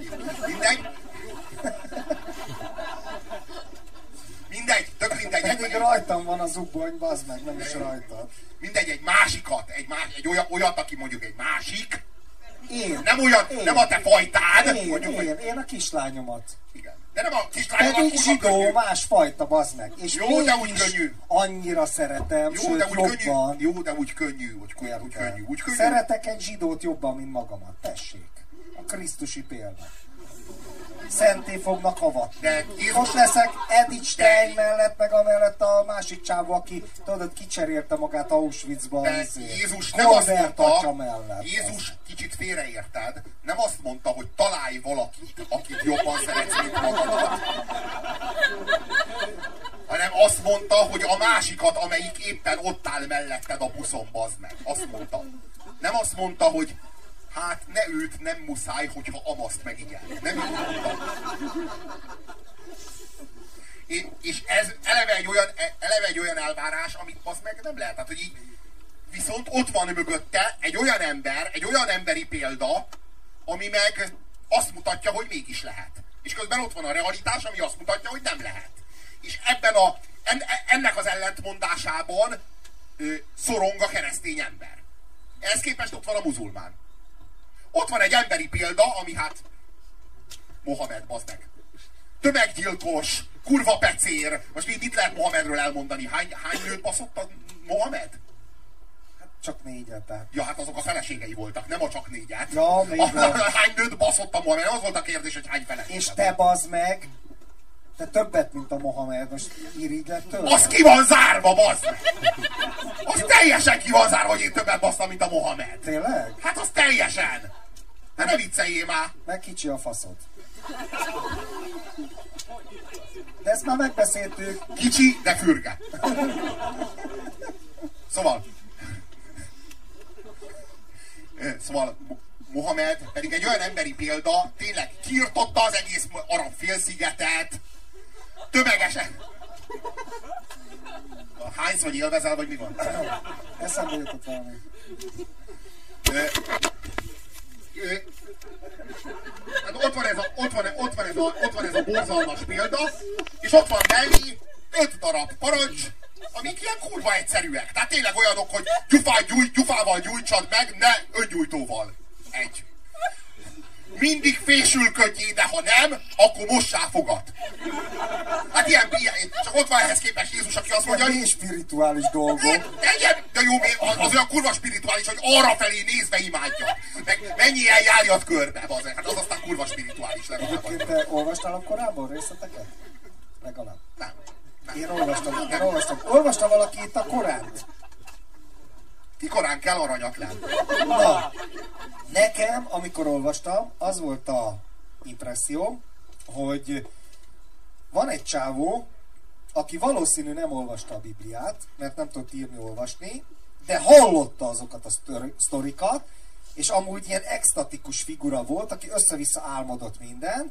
mindegy, tök mindegy. Pedig rajtam van az ugbony, bazd meg, nem is rajtad. Mindegy, egy másikat, egy olyat, aki mondjuk egy másik. Én. Nem olyan, nem a te fajtád. Én a kislányomat. Igen. De nem a kislányomat. Pedig zsidó, másfajta, bazd meg. És jó, de úgy könnyű. Annyira szeretem, jó, sőt, de úgy jobban. Könnyű. Jó, de úgy könnyű. Úgy könnyű. Szeretek egy zsidót jobban, mint magamat. Tessék. A krisztusi példa. Szenté fognak avatni. Most leszek Edith Stein mellett, meg amellett a másik csávó, aki tudod, kicserélte magát Auschwitzba. De Jézus nem azt mondta, Jézus kicsit félreérted, nem azt mondta, hogy találj valakit, akit jobban szeretsz, mint magadat, hanem azt mondta, hogy a másikat, amelyik éppen ott áll melletted a buszon, bazd meg. Azt mondta. Nem azt mondta, hogy hát ne őt nem muszáj, hogyha amaszt meg igen. Nem így mondta. És ez eleve egy olyan elvárás, amit az meg nem lehet. Tehát, hogy így, viszont ott van mögötte egy olyan emberi példa, ami meg azt mutatja, hogy mégis lehet. És közben ott van a realitás, ami azt mutatja, hogy nem lehet. És ennek az ellentmondásában szorong a keresztény ember. Ehhez képest ott van a muzulmán. Ott van egy emberi példa, ami hát Mohamed, bazd meg. Tömeggyilkos, kurva pecér. Most mit lehet Mohamedről elmondani? Hány nőt baszott a Mohamed? Hát csak 4-et. Ja, hát azok a feleségei voltak, nem a csak 4-et. Ja, hány nőt baszott a Mohamed? Az volt a kérdés, hogy hány feleségei. És te bazd meg, te többet, mint a Mohamed, most irigylek tőle? Az ki van zárva, bazd meg! Az teljesen ki van zárva, hogy én többet basztam, mint a Mohamed. Tényleg? Hát az teljesen! De ne vicceljél már! Meg kicsi a faszod. De ezt már megbeszéltük. Kicsi, de fürge. Szóval Mohamed pedig egy olyan emberi példa, tényleg kiirtotta az egész arab félszigetet, tömegesen. Hánysz vagy élvezel, vagy mi van? Eszembe jutott valami. Hát ott van ez a borzalmas példa, és ott van mellé 5 darab parancs, amik ilyen kurva egyszerűek. Tehát tényleg olyanok, hogy gyufával gyújtsad meg, ne öngyújtóval. 1. Mindig fésülködjél, de ha nem, akkor mossá fogad. Hát ilyen, csak ott van ehhez képest Jézus, aki azt mondja, hogy spirituális dolgok. De jó, az olyan kurva spirituális, hogy arra felé nézve imádja. Meg mennyien járjad körbe, hát az aztán kurva spirituális legalább. Egyébként te olvastál a korábban részleteket? legalább? Nem. Én olvastam. Olvasta valaki itt a Koránt? Ki korán kell aranyat lenni. Na, nekem, amikor olvastam, az volt a impresszióm, hogy van egy csávó, aki valószínű nem olvasta a Bibliát, mert nem tudott írni, olvasni, de hallotta azokat a sztorikat, és amúgy ilyen extatikus figura volt, aki össze-vissza álmodott mindent,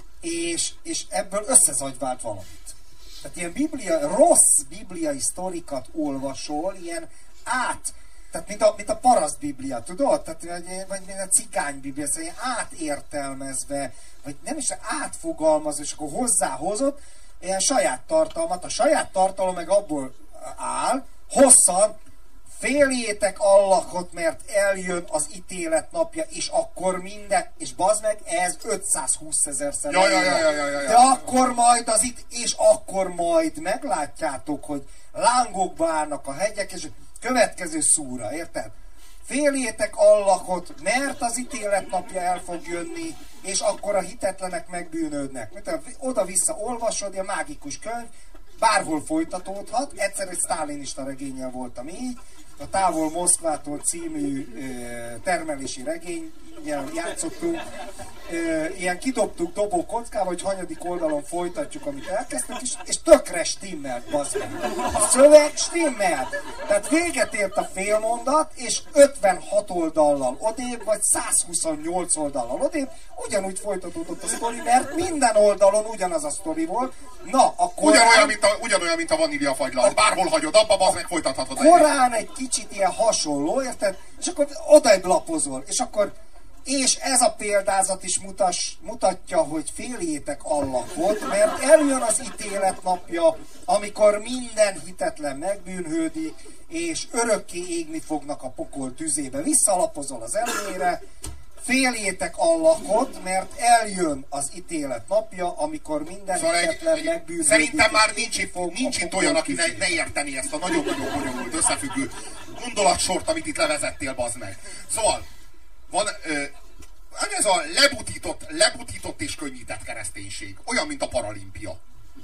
és ebből összezagyvált valamit. Tehát ilyen rossz bibliai sztorikat olvasol, ilyen tehát mint a paraszt biblia, tudod? Tehát, vagy mint a cigány biblia, szóval ilyen átértelmezve, vagy nem is átfogalmazva, és akkor hozzáhozott ilyen saját tartalmat. A saját tartalom meg abból áll, hosszan, féljétek Allahot, mert eljön az ítélet napja, és akkor minden, és bazd meg, ez 520 000-szer. De akkor majd és akkor majd meglátjátok, hogy lángokba állnak a hegyek, és következő szúra, érted? Féljétek Allahot, mert az ítélet napja el fog jönni, és akkor a hitetlenek megbűnődnek. Oda-vissza olvasod, ilyen mágikus könyv, bárhol folytatódhat. Egyszer egy sztálinista regénnyel voltam így, a Távol Moszkvától című termelési regénnyel játszottunk. Ilyen kidobtuk dobókockával, hogy hanyadik oldalon folytatjuk, amit elkezdtük, és tökre stimmelt, bazd meg. A szöveg stimmelt. Tehát véget ért a félmondat, és 56 oldallal odébb, vagy 128 oldallal odébb, ugyanúgy folytatódott a sztori, mert minden oldalon ugyanaz a sztori volt. Na, a Korán... Ugyanolyan, mint a vaníliafagylalt. Bárhol hagyod abba, bazd meg, folytathatod. Korán egy kicsit ilyen hasonló, érted? És akkor odabb lapozol, és ez a példázat is mutatja, hogy féljétek Allahot, mert eljön az ítélet napja, amikor minden hitetlen megbűnhődik, és örökké égni fognak a pokol tüzébe. Visszalapozol az elmére, féljétek Allahot, mert eljön az ítélet napja, amikor minden hitetlen megbűnhődik. Szerintem már nincs itt olyan, aki ne érteni ezt a nagyon-nagyon bonyolult összefüggő gondolatsort, amit itt levezettél, bazd meg. Szóval, van ez a lebutított és könnyített kereszténység. Olyan, mint a paralimpia.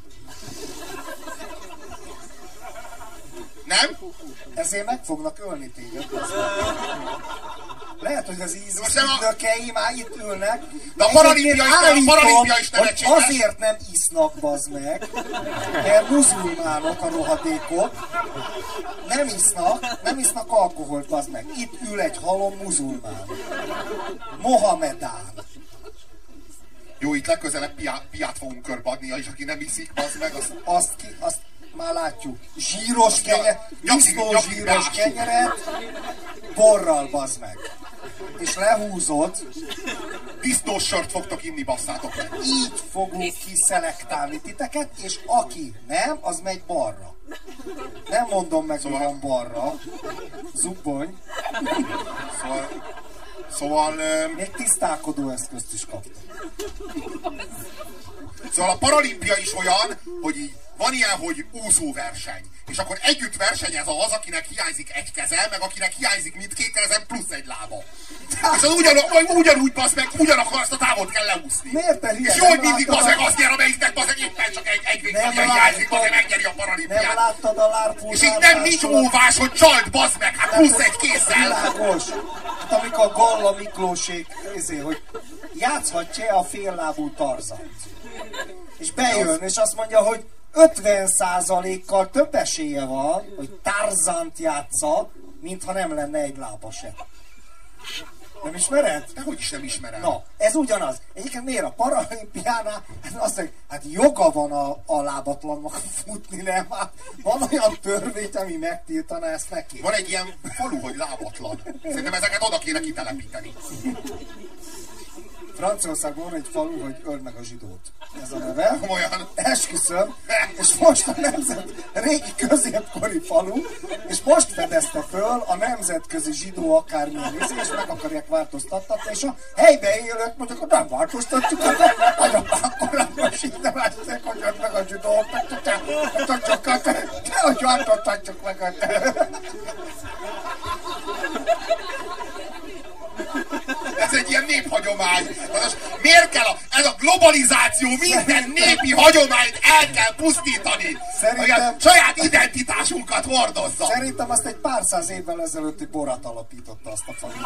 Nem? Ezért meg fognak ölni téged. Lehet, hogy az ISIS ügynökei már itt ülnek. De a paralimpia is nevetséges. Azért nem isznak, bazd meg, mert muzulmánok a rohadékok. Nem isznak alkoholt, bazd meg. Itt ül egy halom muzulmán. Mohamedán. Jó, itt legközelebb piát fogunk körbeadni, és aki nem iszik, bazd meg, azt már látjuk. Zsíros kenyeret, disznó zsíros kenyeret, borral, bazd meg. És lehúzod. Disznós sört fogtok inni, basszátok meg. Így fogunk kiszelektálni titeket, és aki nem, az megy balra. Nem mondom meg, hogy van balra. Zubbony. Szóval... Még tisztálkodó eszközt is kaptam. Szóval a paralimpia is olyan, hogy így van ilyen, hogy úszóverseny. És akkor együtt versenyez az, akinek hiányzik egy keze, meg akinek hiányzik mindkét kezen plusz egy lába. És az ugyanúgy basz meg, ugyanakkor azt a távot kell leúszni. Miért te hülye? És jó, hogy mindig basz meg azt nyer, amelyiknek basz meg éppen csak egy végtagja hiányzik, basz meg megnyeri a paralimpiát. Nem láttad a lárpulzáltást? És itt nem nincs óvás, hogy csalt, basz meg, hát plusz egy kézzel. Világos. Hát amikor a Galla Miklósék, hogy játszhatja a féllábú Tarzant. És bejön, és azt mondja, hogy 50%-kal több esélye van, hogy Tarzant játsza, mintha nem lenne egy lába se. Nem ismered? Dehogy is nem ismerem. Na, ez ugyanaz. Egyébként miért a paralimpiánál? Hát azt mondja, hát joga van a lábatlannak futni, nem? Hát van olyan törvény, ami megtiltaná ezt neki. Van egy ilyen falu, hogy lábatlan. Szerintem ezeket oda kéne kitelepíteni. Franciaországban van egy falu, hogy öld meg a zsidót. Ez a neve. Olyan. Esküszöm. És most a régi középkori falu, és most fedezte föl a nemzetközi zsidó akármilyen és meg akarják változtatni, és a helyben élők mondják, hogy nem változtatjuk, akkor most így nem látják, hogy öld meg a zsidót, hogy változtatjuk meg a... Ez egy ilyen néphagyomány. Miért kell ez a globalizáció, minden népi hagyományt el kell pusztítani? Szerintem... Saját identitásunkat hordozza. Szerintem azt egy pár száz évvel ezelőtti Borat alapította azt a falut.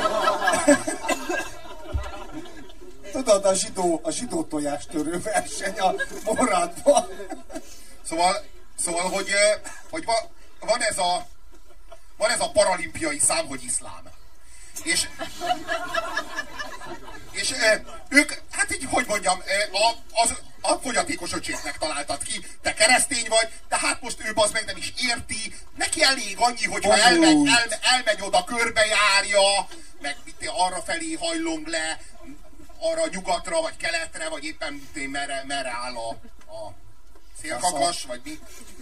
Tudod, a zsidó tojástörő verseny a Boratban. Szóval hogy van ez a paralimpiai szám, hogy iszlám. És ők, hát így, hogy mondjam, a fogyatékos öcsétnek találtad ki. Te keresztény vagy, de hát most ő az meg nem is érti. Neki elég annyi, hogyha elmegy oda, körbejárja, meg arra felé hajlong le, arra nyugatra, vagy keletre, vagy éppen merre áll a szélkakas, vagy mi.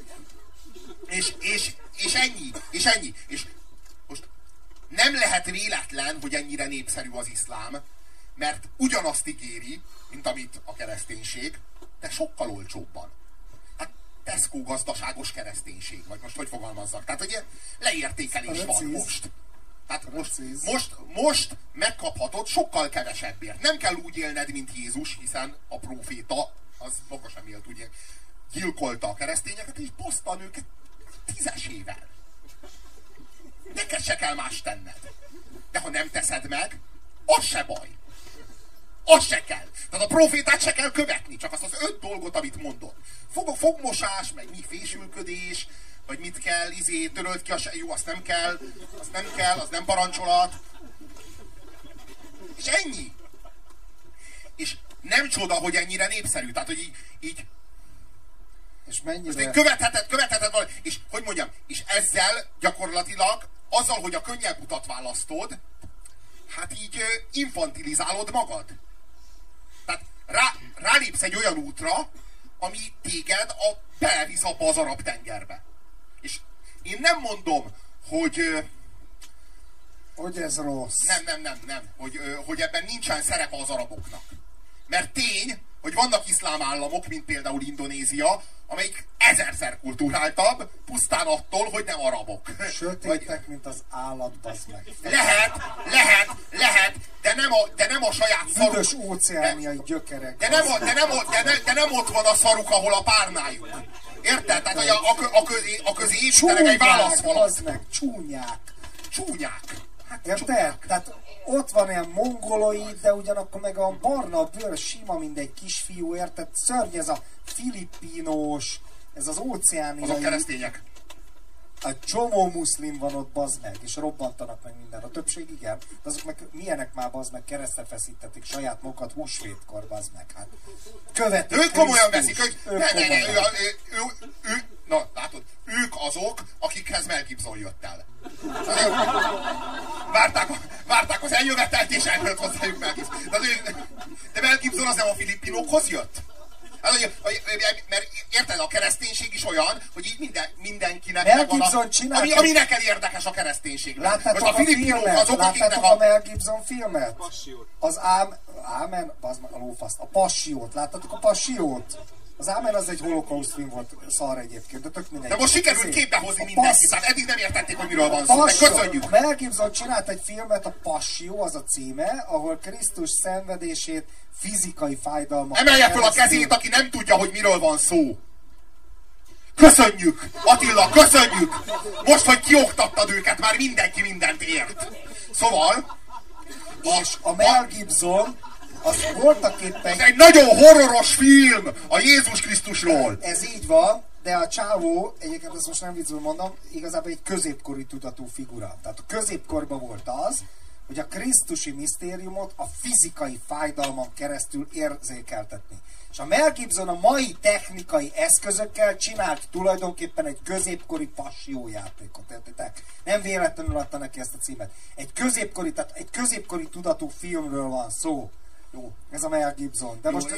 És ennyi. És most nem lehet véletlen, hogy ennyire népszerű az iszlám, mert ugyanazt ígéri, mint amit a kereszténység, de sokkal olcsóbban. Hát Tesco gazdaságos kereszténység, vagy most hogy fogalmazzak? Tehát ugye leértékelés van most. Tehát most megkaphatod sokkal kevesebbért. Nem kell úgy élned, mint Jézus, hiszen a próféta az maga sem élt, ugye gyilkolta a keresztényeket, és bosztan őket 10-esével. Neked se kell más tenned. De ha nem teszed meg, az se baj. Az se kell. Tehát a profétát se kell követni, csak azt az 5 dolgot, amit mondott. Fogmosás, meg mi fésülködés, vagy mit kell, töröld ki jó, azt nem kell, az nem parancsolat. És ennyi. És nem csoda, hogy ennyire népszerű. Tehát, hogy így és mennyire... Követheted valami. És hogy mondjam, és ezzel gyakorlatilag, azzal, hogy a könnyebb utat választod, hát így infantilizálod magad. Tehát rálépsz egy olyan útra, ami téged belevisz abba az arab tengerbe. És én nem mondom, hogy ez rossz. Nem. Hogy ebben nincsen szerepe az araboknak. Mert tény, hogy vannak iszlám államok, mint például Indonézia, amelyik 1000-szer kulturáltabb, pusztán attól, hogy nem arabok. Sötétek, mint az állat, bazd meg. Lehet, de nem a saját szaruk. Büdös óceániai gyökerek. De nem ott van a szaruk, ahol a párnájuk. Érted? Tehát a közé építenek egy válaszfalat. Csúnyák. Hát, érted? Tehát ott van ilyen mongoloid, de ugyanakkor meg a barna bőr sima, mint egy kisfiú, érted? Szörny ez a filippinos, ez az óceániai... Azok keresztények. A csomó muszlim van ott, bazd meg, és robbantanak meg minden. A többség igen, de azok meg milyenek már, bazd meg, keresztre feszítették saját magukat húsvétkor, bazd meg, hát. Követik ők komolyan veszik, na, látod, ők azok, akikhez Mel Gibson jött el. Várták az eljövetelt, és eljött hozzájuk Mel Gibson. De Mel Gibson az nem a filippinokhoz jött? Mert érted, a kereszténység is olyan, hogy így mindenkinek megvan ami neked érdekes a kereszténységben. Láttátok a filmet? Láttátok a Mel Gibson filmet? Az Ámen, a lófaszt, a Passiót. Láttatok a Passiót? Az Ámen az egy holokauszt film volt, szar egyébként, de tök mindegy. De most sikerült képbe hozni mindenkit, tehát eddig nem értették, hogy miről van szó. Köszönjük! Mel Gibson csinált egy filmet, a Passió, az a címe, ahol Krisztus szenvedését, fizikai fájdalmak... Emelje fel a kezét, aki nem tudja, hogy miről van szó. Köszönjük! Attila, köszönjük! Most, hogy kioktattad őket, már mindenki mindent ért. Szóval... És a Mel Gibson... az voltak éppen... Ez egy nagyon horroros film a Jézus Krisztusról. Ez így van, de a csávó, egyébként ezt most nem viccül mondom, igazából egy középkori tudatú figura. Tehát a középkorban volt az, hogy a krisztusi misztériumot a fizikai fájdalmon keresztül érzékeltetni. És a Mel Gibson a mai technikai eszközökkel csinált tulajdonképpen egy középkori passiójátékot, értitek? Nem véletlenül adta neki ezt a címet. Tehát egy középkori tudatú filmről van szó. Jó, ez a Mel Gibson. De most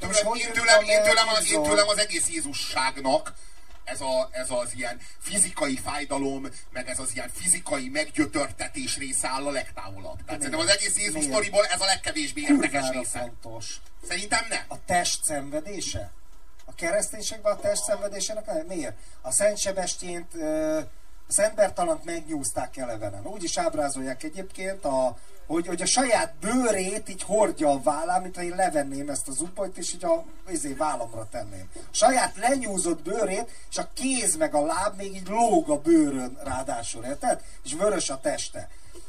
én tőlem az egész Jézusságnak ez az ilyen fizikai fájdalom, meg ez az ilyen fizikai meggyötörtetés része áll a legtávolabb. Tehát szerintem az egész Jézus sztoriból ez a legkevésbé érdekes része. Fontos. Szerintem nem. A test szenvedése? A kereszténységben a test szenvedésének miért? A Szent Sebestyént az embertalant megnyúzták elevenen. Úgy is ábrázolják egyébként, hogy a saját bőrét így hordja a vállán, mintha én levenném ezt az upolyt, és így a vállamra tenném. A saját lenyúzott bőrét, és a kéz meg a láb még így lóg a bőrön ráadásul, érted? És vörös a teste.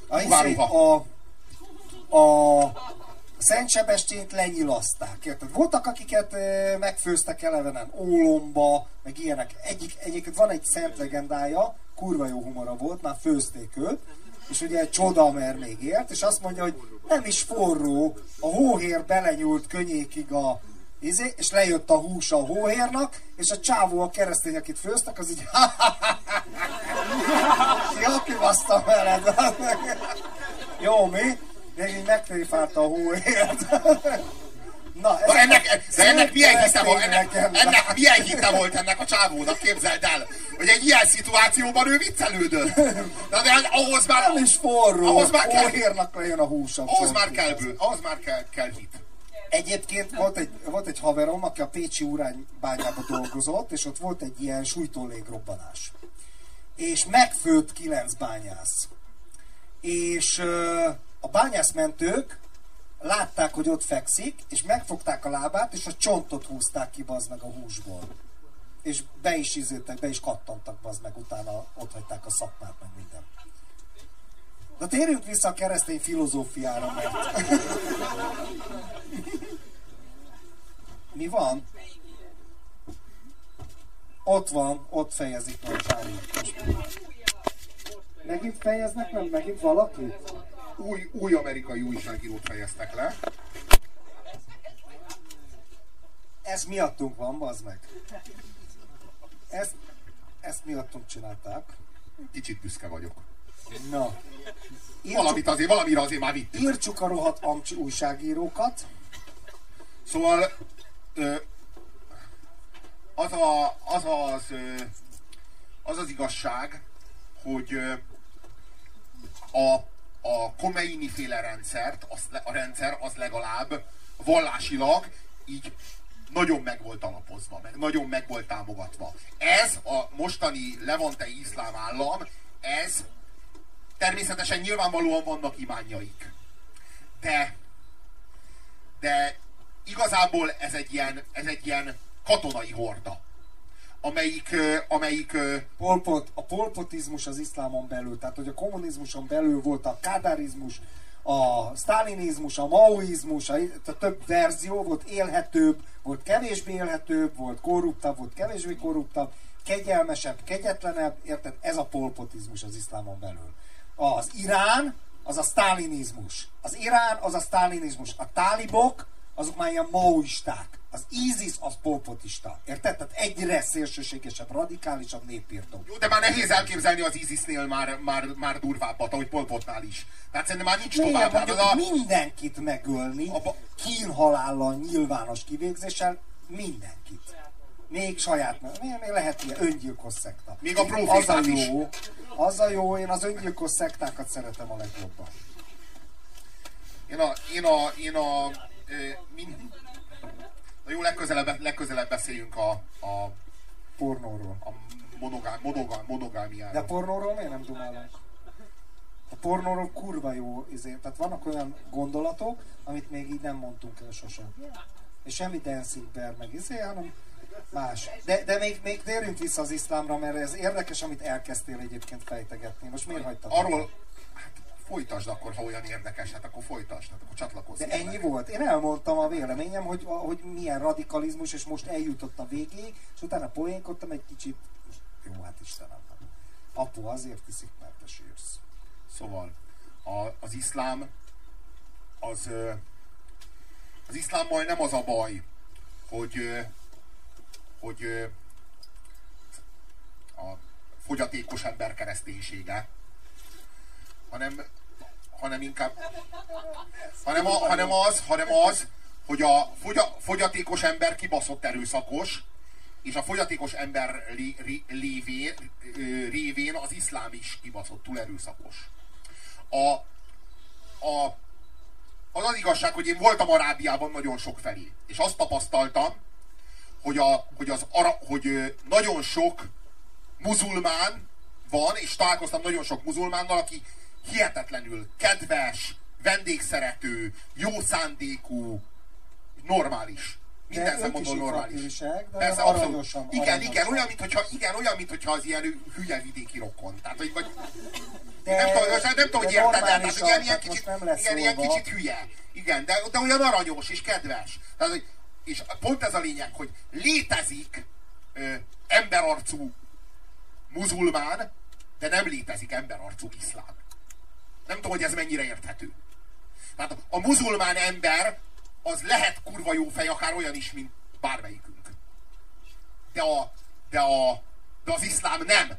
A Szent Sebestyént lenyilaszták, érted? Voltak, akiket megfőztek elevenen ólomba, meg ilyenek. Egyébként van egy szent legendája, kurva jó humora volt, már főzték őt, és ugye csoda, mert még élt, és azt mondja, hogy nem is forró, a hóhér belenyúlt könnyékig és lejött a hús a hóhérnak, és a csávó, a keresztény, akit főztek, az így jó, kibasztam veled. Jó, mi? Még így megtréfálta a hóhért. Na, ennek milyen hite volt ennek a csávónak, képzeld el, hogy egy ilyen szituációban ő viccelődött. De ahhoz már... Nem is forró, hóhérnak lejön a húsa. Ahhoz már kell hit. Egyébként volt egy haverom, aki a pécsi uránybányában dolgozott, és ott volt egy ilyen sújtó légrobbanás. És megfőtt 9 bányász. És a bányászmentők látták, hogy ott fekszik, és megfogták a lábát, és a csontot húzták ki, bazd meg, a húsból. És be is kattantak, bazd meg, utána ott hagyták a szakmát, meg minden. De térjünk vissza a keresztény filozófiára, mert... Mi van? Ott van, ott fejezik meg Zsári. Megint fejeznek meg? Megint valaki? Új amerikai újságírót fejeztek le. Ez miattunk van, bazd meg. Ezt miattunk csinálták. Kicsit büszke vagyok. Na. Valamire azért már vittük. Írtsuk a rohadt amcsi újságírókat. Szóval az az igazság, hogy a Khomeini-féle rendszer az legalább vallásilag így nagyon meg volt alapozva, meg nagyon meg volt támogatva. Ez a mostani levantei iszlám állam, ez természetesen nyilvánvalóan vannak imányaik. De igazából ez egy ilyen katonai horda, amelyik a polpotizmus az iszlámon belül, tehát hogy a kommunizmuson belül volt a kádárizmus, a sztálinizmus, a maoizmus, a több verzió volt, élhetőbb, volt kevésbé élhetőbb, volt korruptabb, volt kevésbé korruptabb, kegyelmesebb, kegyetlenebb, érted? Ez a polpotizmus az iszlámon belül. Az Irán, az a sztálinizmus. Az Irán, az a sztálinizmus. A tálibok, azok már ilyen maoisták. Az ISIS az polpotista. Érted? Tehát egyre szélsőségesebb, radikálisabb népírtó. Jó, de már nehéz elképzelni az ISIS-nél már durvábbat, ahogy Pol Potnál is. Tehát szerintem már nincs tovább. Hát mindenkit megölni, kínhalállal, nyilvános kivégzéssel, mindenkit. Még saját, még lehet ilyen öngyilkos szekta. Még a profétát is. Az a jó, én az öngyilkos szektákat szeretem a legjobban. Jó, legközelebb beszéljünk a pornóról. A monogámiáról. De a pornóról miért nem dumálunk? A pornóról kurva jó tehát vannak olyan gondolatok, amit még így nem mondtunk el sosem. És semmi Dancing Bear meg hanem más. De még térjünk vissza az iszlámra, mert ez érdekes, amit elkezdtél egyébként fejtegetni. Most miért hagytad? Arról, folytasd akkor, ha olyan érdekes, hát akkor folytasd, hát akkor csatlakozz. De ennyi volt. Én elmondtam a véleményem, hogy milyen radikalizmus, és most eljutott a végéig, és utána poénkodtam egy kicsit. Jó, hát Istenem. Apu, azért iszik, mert te sírsz. Szóval, az iszlám, az iszlámmal nem az a baj, hogy a fogyatékos ember kereszténysége, hanem inkább hanem az, hogy a fogyatékos ember kibaszott erőszakos, és a fogyatékos ember révén az iszlám is kibaszottul erőszakos. Az igazság, hogy én voltam Arábiában nagyon sok felé, és azt tapasztaltam, hogy nagyon sok muzulmán van, és találkoztam nagyon sok muzulmánnal, aki hihetetlenül kedves, vendégszerető, jó szándékú, normális. Minden szempontból normális. Persze, aranyosan. Igen, olyan, mintha az ilyen hülye vidéki rokon. Tehát, hogy vagy... Nem tudom, hogy érted el, tehát ilyen kicsit hülye. Igen, de olyan aranyos és kedves. Tehát, és pont ez a lényeg, hogy létezik emberarcú muzulmán, de nem létezik emberarcú iszlám. Nem tudom, hogy ez mennyire érthető. Tehát a muzulmán ember az lehet kurva jó fej, akár olyan is, mint bármelyikünk. De az iszlám nem.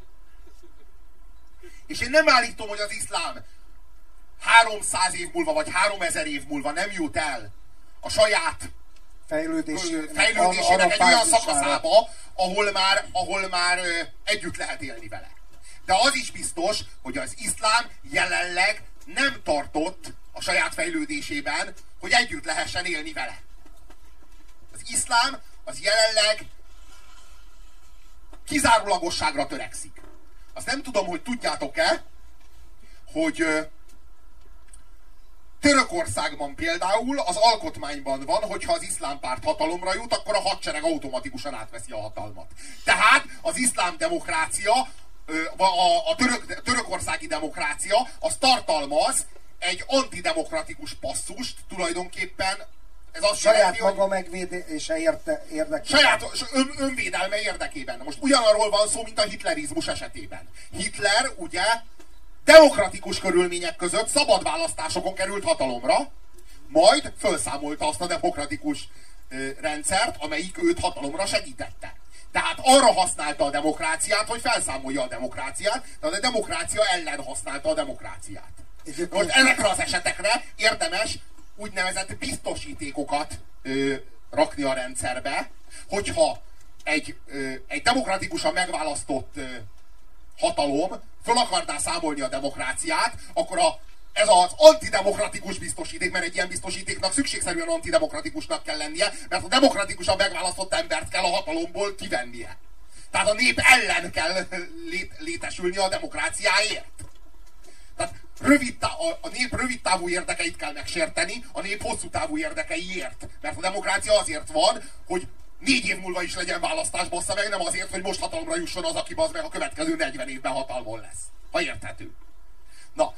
És én nem állítom, hogy az iszlám 300 év múlva, vagy 3000 év múlva nem jut el a saját fejlődésének egy olyan szakaszába, ahol már együtt lehet élni vele. De az is biztos, hogy az iszlám jelenleg nem tartott a saját fejlődésében, hogy együtt lehessen élni vele. Az iszlám az jelenleg kizárólagosságra törekszik. Azt nem tudom, hogy tudjátok-e, hogy Törökországban például az alkotmányban van, hogyha az iszlám párt hatalomra jut, akkor a hadsereg automatikusan átveszi a hatalmat. Tehát az iszlám demokrácia, a törökországi demokrácia, az tartalmaz egy antidemokratikus passzust, tulajdonképpen ez azt saját jelenti, maga megvédése érdekében. Saját önvédelme érdekében. Most ugyanarról van szó, mint a hitlerizmus esetében. Hitler ugye demokratikus körülmények között szabad választásokon került hatalomra, majd felszámolta azt a demokratikus rendszert, amelyik őt hatalomra segítette. Tehát arra használta a demokráciát, hogy felszámolja a demokráciát, de a demokrácia ellen használta a demokráciát. Most ezekre az esetekre érdemes úgynevezett biztosítékokat rakni a rendszerbe, hogyha egy demokratikusan megválasztott hatalom föl akarná számolni a demokráciát, akkor ez az antidemokratikus biztosíték, mert egy ilyen biztosítéknak szükségszerűen antidemokratikusnak kell lennie, mert a demokratikusan megválasztott embert kell a hatalomból kivennie. Tehát a nép ellen kell létesülni a demokráciáért. Tehát a nép rövidtávú érdekeit kell megsérteni, a nép hosszú távú érdekeiért. Mert a demokrácia azért van, hogy 4 év múlva is legyen választás, bassza meg, nem azért, hogy most hatalomra jusson az, aki bazd meg a következő 40 évben hatalmon lesz. Ha érthető. Na,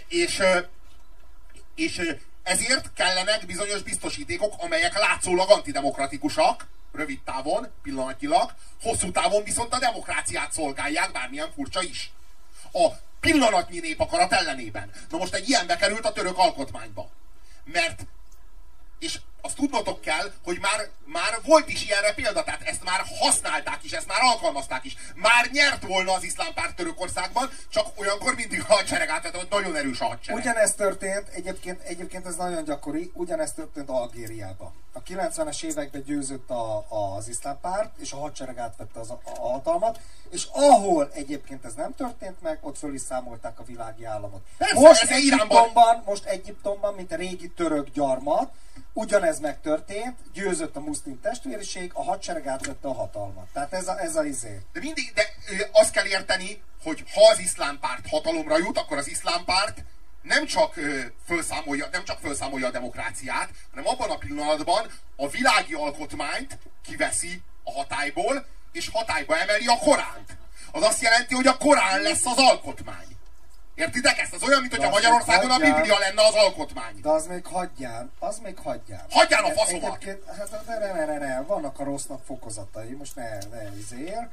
és ezért kellenek bizonyos biztosítékok, amelyek látszólag antidemokratikusak, rövid távon, pillanatnyilag, hosszú távon viszont a demokráciát szolgálják, bármilyen furcsa is. A pillanatnyi népakarat ellenében. Na most egy ilyen bekerült a török alkotmányba. Mert, és azt tudnotok kell, hogy már volt is ilyenre példa, tehát ezt már használták is, ezt már alkalmazták is. Már nyert volna az iszlám párt Törökországban, csak olyankor mindig a hadsereg átvett, hogy nagyon erős a hadsereg. Ugyanezt történt, egyébként ez nagyon gyakori, ugyanezt történt Algériában. A 90-es években győzött az iszlám párt, és a hadsereg átvette a hatalmat, és ahol egyébként ez nem történt meg, ott föl is számolták a világi államot. Persze, Most Egyiptomban, mint a régi török gyarmat, ugyanez megtörtént, győzött a muszlim testvériség, a hadsereg átvette a hatalmat. Tehát ez a izé. De azt kell érteni, hogy ha az iszlám párt hatalomra jut, akkor az iszlám párt nem csak felszámolja a demokráciát, hanem abban a pillanatban a világi alkotmányt kiveszi a hatályból, és hatályba emeli a Koránt. Az azt jelenti, hogy a Korán lesz az alkotmány. Értitek ezt? Az olyan, mintha Magyarországon a Biblia lenne az alkotmány. De az még hagyján. Hagyján a faszomat! Ne, vannak a rossznak fokozatai, most ne izér.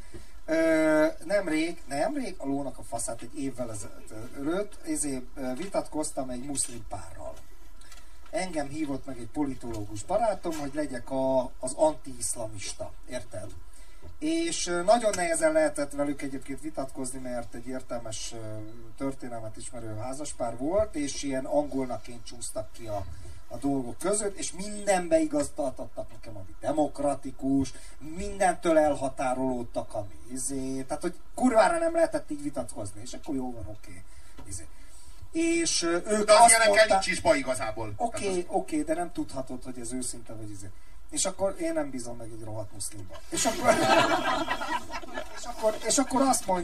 Nemrég a lónak a faszát egy évvel ezelőtt vitatkoztam egy muszlim párral. Engem hívott meg egy politológus barátom, hogy legyek az anti-iszlamista. Érted? És nagyon nehezen lehetett velük egyébként vitatkozni, mert egy értelmes történelmet ismerő házaspár volt, és ilyen angolnaként csúsztak ki a dolgok között, és mindenbe igazoltattak nekem, ami demokratikus, mindentől elhatárolódtak, ami tehát hogy kurvára nem lehetett így vitatkozni, és akkor jó van, oké. És ők de az ilyenekkel nincs is baj igazából. Oké, de nem tudhatod, hogy ez őszinte vagy És akkor én nem bízom meg egy rohadt muszlimba. És akkor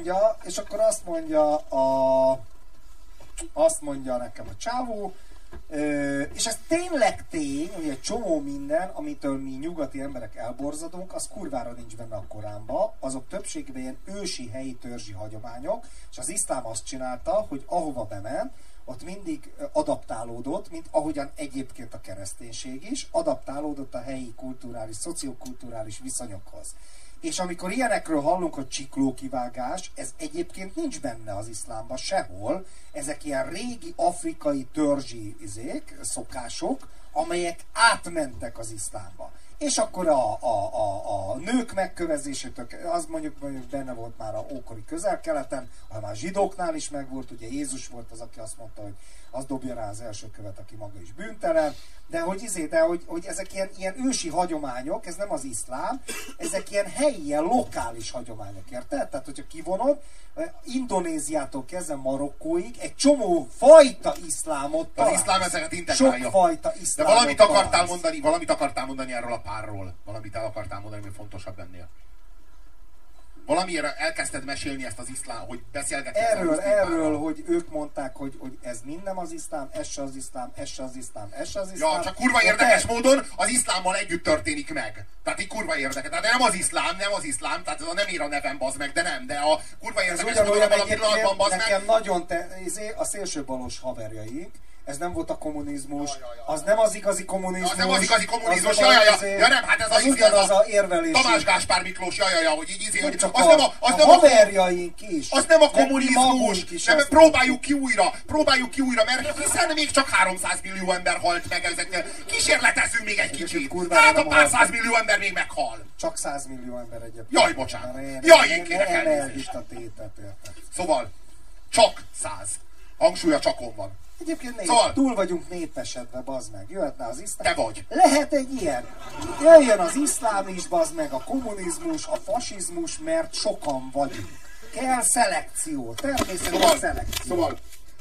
azt mondja nekem a csávó, és ez tényleg tény, hogy egy csomó minden, amitől mi nyugati emberek elborzadunk, az kurvára nincs benne a Koránba, azok többségében ilyen ősi, helyi, törzsi hagyományok, és az iszlám azt csinálta, hogy ahova bement, ott mindig adaptálódott, mint ahogyan egyébként a kereszténység is, adaptálódott a helyi kulturális, szociokulturális viszonyokhoz. És amikor ilyenekről hallunk, hogy csiklókivágás, ez egyébként nincs benne az iszlámban sehol, ezek ilyen régi afrikai törzsi szokások, amelyek átmentek az iszlámba. És akkor a nők megkövezésétől, az mondjuk benne volt már a ókori Közel-Keleten, hanem már zsidóknál is megvolt, ugye Jézus volt az, aki azt mondta, hogy az dobja rá az első követ, aki maga is bűntelen, de hogy ezek ilyen ősi hagyományok, ez nem az iszlám, ezek ilyen helyi, ilyen lokális hagyományok, érted? Tehát, hogyha kivonod, Indonéziától kezdve Marokkóig egy csomó fajta iszlámot találsz. Az iszlám ezeket integrálja. Sok fajta iszlámot. De valamit akartál mondani erről a párról. Valamit el akartál mondani, hogy fontosabb ennél. Valamiért elkezdted mesélni ezt az iszlám, hogy beszélgetünk. Erről, hogy ők mondták, hogy ez mind nem az iszlám, ez se az iszlám, ez se az iszlám, ez se az iszlám. Ja, csak kurva érdekes módon az iszlámmal együtt történik meg. Tehát így kurva érdekes. Tehát nem az iszlám, tehát ez nem ír a nevem, bazd meg, de nem. De a kurva érdekes módon abban a pillanatban, bazd meg. Nekem nagyon a szélsőbalos haverjaink, ez nem volt a kommunizmus, az nem az igazi kommunizmus. Az nem az igazi kommunizmus, ja nem, hát ez az ugyanaz a érvelés. Tamás Gáspár Miklós, hogy így hogy az nem a haverjaink is. Az nem a kommunizmus, nem, próbáljuk ki újra, mert hiszen még csak 300 millió ember halt meg ezeknél. Kísérletezzünk még egy kicsit. Hát a pár 100 millió ember még meghal. Csak 100 millió ember egyébként. Jaj, bocsánat. Én kérek elnézést. A tétet, érted. Szóval, csak 100. Hangsúlya csakon van. Egyébként szóval, túl vagyunk népesedve, bazd meg. Jöhetne az iszlám. Te vagy. Lehet egy ilyen. Jöjjön az iszlám is, bazd meg, a kommunizmus, a fasizmus, mert sokan vagyunk. Kell szelekció. Természetesen szelekció. Szóval,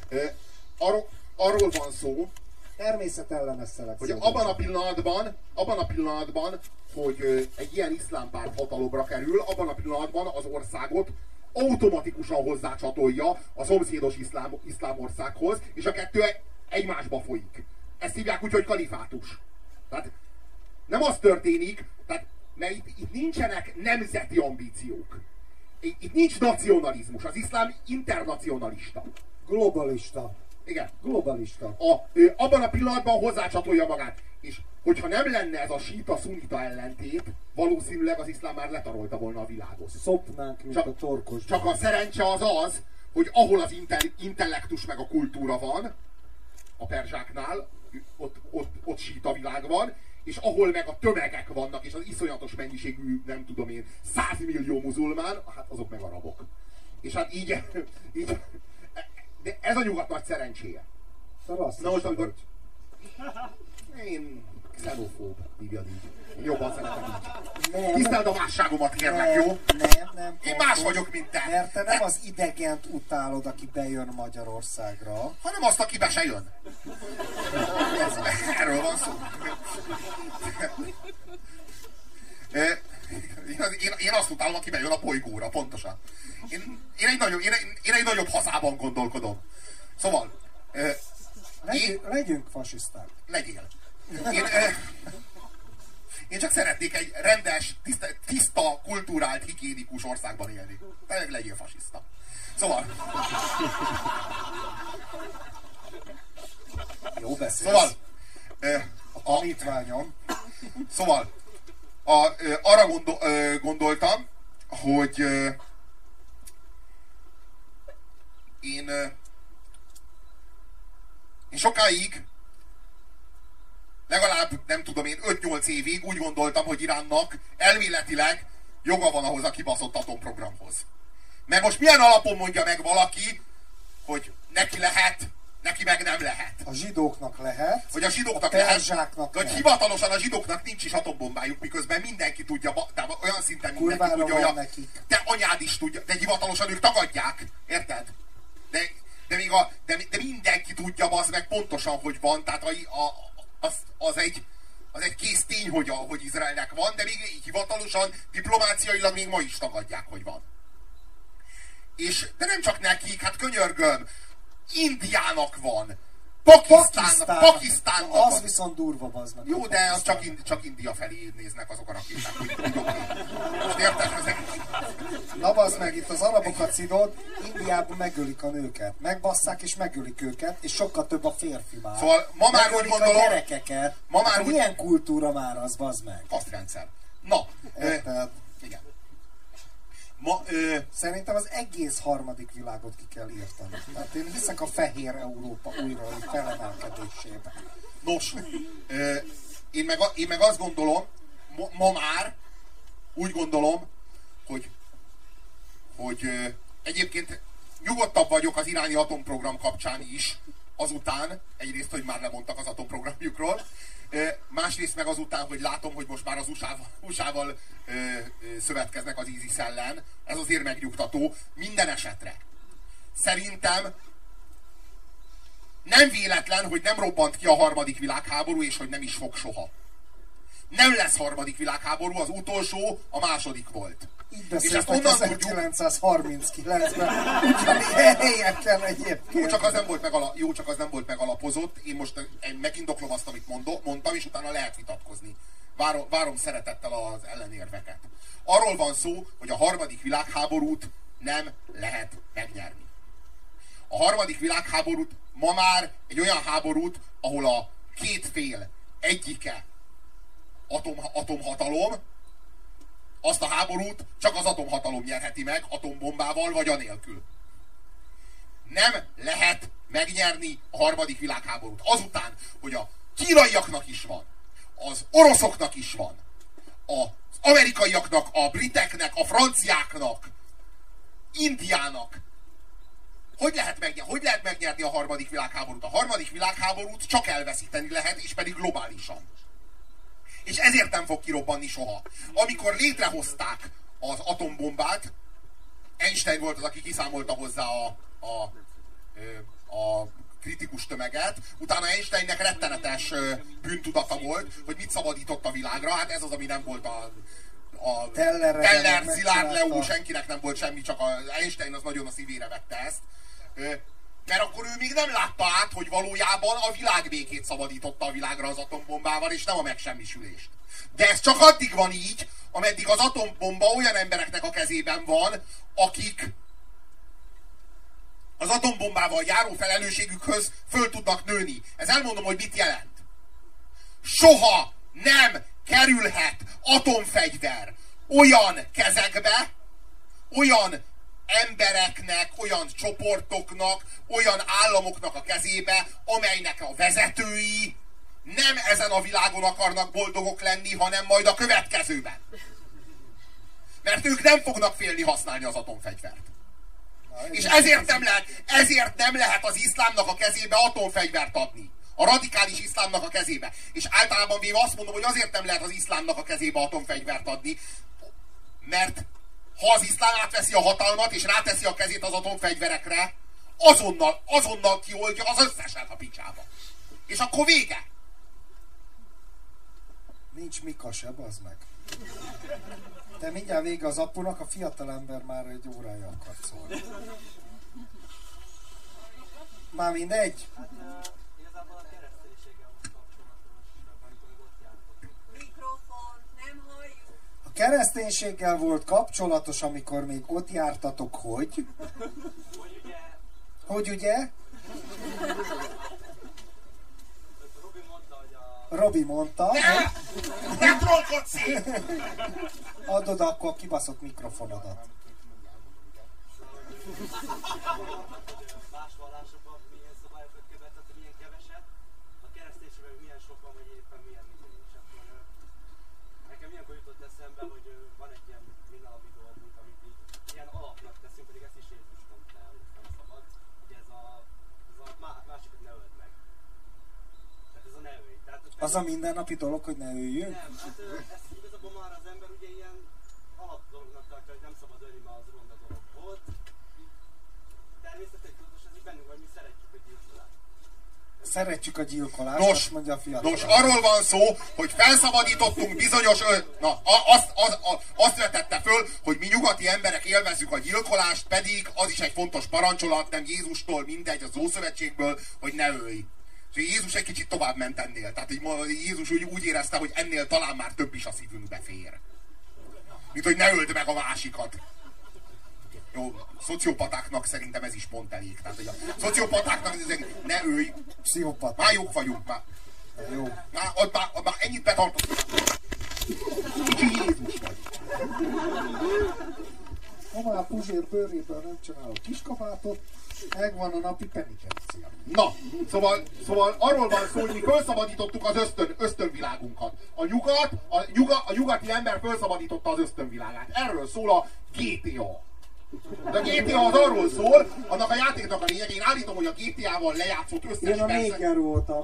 arról van szó, természetellenes szelekció. hogy abban a pillanatban, hogy egy ilyen iszlámpárt hatalomra kerül, abban a pillanatban az országot automatikusan hozzácsatolja a szomszédos iszlám országhoz, és a kettő egymásba folyik. Ezt hívják úgy, hogy kalifátus. Tehát nem az történik, mert itt nincsenek nemzeti ambíciók. Itt nincs nacionalizmus. Az iszlám internacionalista. Globalista. Igen. Globalista. Abban a pillanatban hozzácsatolja magát. És hogyha nem lenne ez a síta-szunita ellentét, valószínűleg az iszlám már letarolta volna a világot. Szopnánk, mint a torkos. Csak a szerencse az, hogy ahol az intellektus meg a kultúra van, a perzsáknál, ott síta világ van, és ahol meg a tömegek vannak, és az iszonyatos mennyiségű, nem tudom én, 100 millió muzulmán, hát azok meg arabok. És hát így de ez a nyugat nagy szerencséje. Na most, amikor én xenofób, hívjad így. Jobban szeretem így. Tiszteld a másságomat, kérlek, jó? Nem. Én más vagyok, mint te. Mert te nem az idegent utálod, aki bejön Magyarországra. Hanem azt, aki be se jön. Erről van szó. Én azt utálom, aki bejön a bolygóra, pontosan. Én egy nagyobb hazában gondolkodom. Szóval... Legyünk fasiszták. Legyél. Én csak szeretnék egy rendes, tiszta, kulturált, higiénikus országban élni. Legyél fasiszta. Szóval... Jó beszélsz. Szóval... A tanítványom. Szóval... Arra gondoltam, hogy... Én sokáig, legalább nem tudom én 5-8 évig úgy gondoltam, hogy Iránnak elméletileg joga van ahhoz a kibaszott atomprogramhoz. Mert most milyen alapon mondja meg valaki, hogy neki lehet, neki meg nem lehet. A zsidóknak lehet, hogy a zsidóknak lehet, hogy hivatalosan a zsidóknak nincs is atombombájuk, miközben mindenki tudja, de olyan szinten mindenki tudja, hogy te anyád is tudja, de hivatalosan ők tagadják, érted? De mindenki tudja, az meg pontosan, hogy van, tehát az egy az egy kész tény, hogy Izraelnek van, de még hivatalosan, diplomáciailag még ma is tagadják, hogy van. De nem csak nekik, hát könyörgöm, Indiának van, Pakisztánnak az van. viszont durva, baznak. Jó, de az csak India felé néznek azok a rakéták, hogy oké. Most érted? Na bazd meg, itt az arabokat szidod, Indiában megölik a nőket. Megbasszák és megölik őket, és sokkal több a férfi már. Szóval ma már úgy gondolom... a gyerekeket. Ma már milyen kultúra már az, bazd meg? Kasztrendszer. Na, igen. Szerintem az egész harmadik világot ki kell írtani. Tehát én hiszek a fehér Európa újra felemelkedésébe. Nos, én meg azt gondolom, ma már úgy gondolom, hogy egyébként nyugodtabb vagyok az iráni atomprogram kapcsán is, azután, egyrészt, hogy már lemondtak az atomprogramjukról, másrészt meg azután, hogy látom, hogy most már az USA-val szövetkeznek az ISIS ellen. Ez azért megnyugtató. Minden esetre. Szerintem nem véletlen, hogy nem robbant ki a harmadik világháború, és hogy nem is fog soha. Nem lesz harmadik világháború, az utolsó a második volt. Így beszéltek 1939-ben, ugyanilyen helyeken egyébként. Jó, csak az nem volt megalapozott. Én most megindoklom azt, amit mondtam, és utána lehet vitatkozni. Várom szeretettel az ellenérveket. Arról van szó, hogy a harmadik világháborút nem lehet megnyerni. A harmadik világháborút ma már egy olyan háborút, ahol a két fél egyike atomhatalom, azt a háborút csak az atomhatalom nyerheti meg, atombombával vagy anélkül. Nem lehet megnyerni a harmadik világháborút. Azután, hogy a kínaiaknak is van, az oroszoknak is van, az amerikaiaknak, a briteknek, a franciáknak, Indiának. Hogy lehet megnyerni a harmadik világháborút? A harmadik világháborút csak elveszíteni lehet, és pedig globálisan. És ezért nem fog kirobbanni soha. Amikor létrehozták az atombombát, Einstein volt az, aki kiszámolta hozzá a kritikus tömeget, utána Einsteinnek rettenetes bűntudata volt, hogy mit szabadított a világra. Hát ez az, ami nem volt a Teller, Szilárd, Leó, senkinek nem volt semmi, csak Einstein az nagyon a szívére vette ezt. Mert akkor ő még nem látta át, hogy valójában a világbékét szabadította a világra az atombombával, és nem a megsemmisülést. De ez csak addig van így, ameddig az atombomba olyan embereknek a kezében van, akik az atombombával járó felelősségükhöz föl tudnak nőni. Ez elmondom, hogy mit jelent. Soha nem kerülhet atomfegyver olyan kezekbe, olyan embereknek, olyan csoportoknak, olyan államoknak a kezébe, amelynek a vezetői nem ezen a világon akarnak boldogok lenni, hanem majd a következőben. Mert ők nem fognak félni használni az atomfegyvert. És ezért nem lehet az iszlámnak a kezébe atomfegyvert adni. A radikális iszlámnak a kezébe. És általában véve azt mondom, hogy azért nem lehet az iszlámnak a kezébe atomfegyvert adni, mert ha az iszlám átveszi a hatalmat, és ráteszi a kezét az atomfegyverekre, azonnal kioldja az összeset a picsába. És akkor vége. Nincs Mika se, bazd meg. De mindjárt vége az apunak, a fiatalember már egy órája akar szólni. Már mindegy? Hát igazából a kereszténységgel volt kapcsolatos, amikor ott jártok. Mikrofon, nem halljuk. A kereszténységgel volt kapcsolatos, amikor még ott jártatok, hogy? Hogy ugye? Robi mondta, hogy Robi mondta. Ne trollkodsz szét! Adod akkor a kibaszott mikrofonodat. más vallásokban milyen szabályokat követett, hogy milyen keveset, a kereszténységben milyen sokan, vagy éppen milyen minden. És akkor nekem ilyenkor jutott eszembe, hogy van egy ilyen mindennapi dolgunk, amit így ilyen alapnak teszünk, pedig ezt is Jézus mondta el, hogy nem szabad, hogy ez a másikat ne öld meg. Tehát ez a ne ölj. Az a mindennapi dolog, hogy ne öljünk? Nem, hát ezt igazából már az ember ugye ilyen alap dolognak tartja, hogy nem szabad ölni, mert az ronda dolog volt. Természetesen tudatos, ez így bennünk, hogy mi szeretjük a gyilkolást. Szeretjük a gyilkolást, Nos, azt mondja a fiatal. nos, arról van szó, hogy felszabadítottunk bizonyos... azt vetette föl, hogy mi nyugati emberek élvezzük a gyilkolást, pedig az is egy fontos parancsolat, nem Jézustól, mindegy, az Ószövetségből, hogy ne ölj. És Jézus egy kicsit tovább ment ennél. Tehát Jézus úgy érezte, hogy ennél talán már több is a szívünkbe fér. Mint hogy ne öld meg a másikat. Jó, szociopatáknak szerintem ez is pont elég. Tehát, hogy a szociopatáknak ne ölj. Pszichopat. Már jók vagyunk, már. Jó. Már ennyit betartottuk. Kicsi Jézus vagy. Ha már a Puzsér bőréből nem csinálok kiskabátot, megvan a napi penitencia. Na, szóval arról van szó, hogy mi felszabadítottuk az ösztönvilágunkat. A nyugati ember felszabadította az ösztönvilágát. Erről szól a GTA. De a GTA az arról szól, annak a játéknak a lényeg, én állítom, hogy a GTA-val lejátszott összes Én a néger voltam.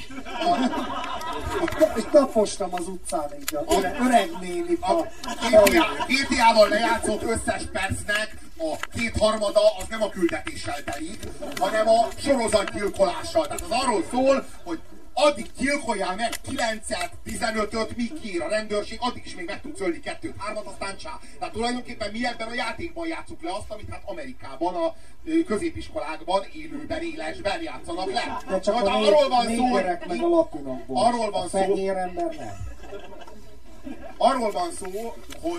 És tapostam az utcán így a öreg néni. A GTA-val lejátszott összes percnek a 2/3 az nem a küldetéssel telik, hanem a sorozatgyilkolással. Tehát az arról szól, hogy addig gyilkoljál meg 9-et, 15-öt, míg kér a rendőrség, addig is még meg tudsz ölni 2-3-at, aztán csá. Tehát tulajdonképpen mi ebben a játékban játsszuk le azt, amit hát Amerikában, a középiskolákban, élőben, élesben játszanak le. De csak hát, a arról van szó, négerek meg a latinokból. arról van szó, a fehér ember nem. arról van szó,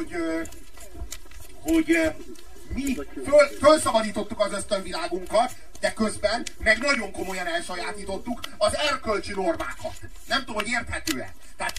hogy mi fölszabadítottuk az ösztönvilágunkat, de közben meg nagyon komolyan elsajátítottuk az erkölcsi normákat. Nem tudom, hogy érthető-e. Tehát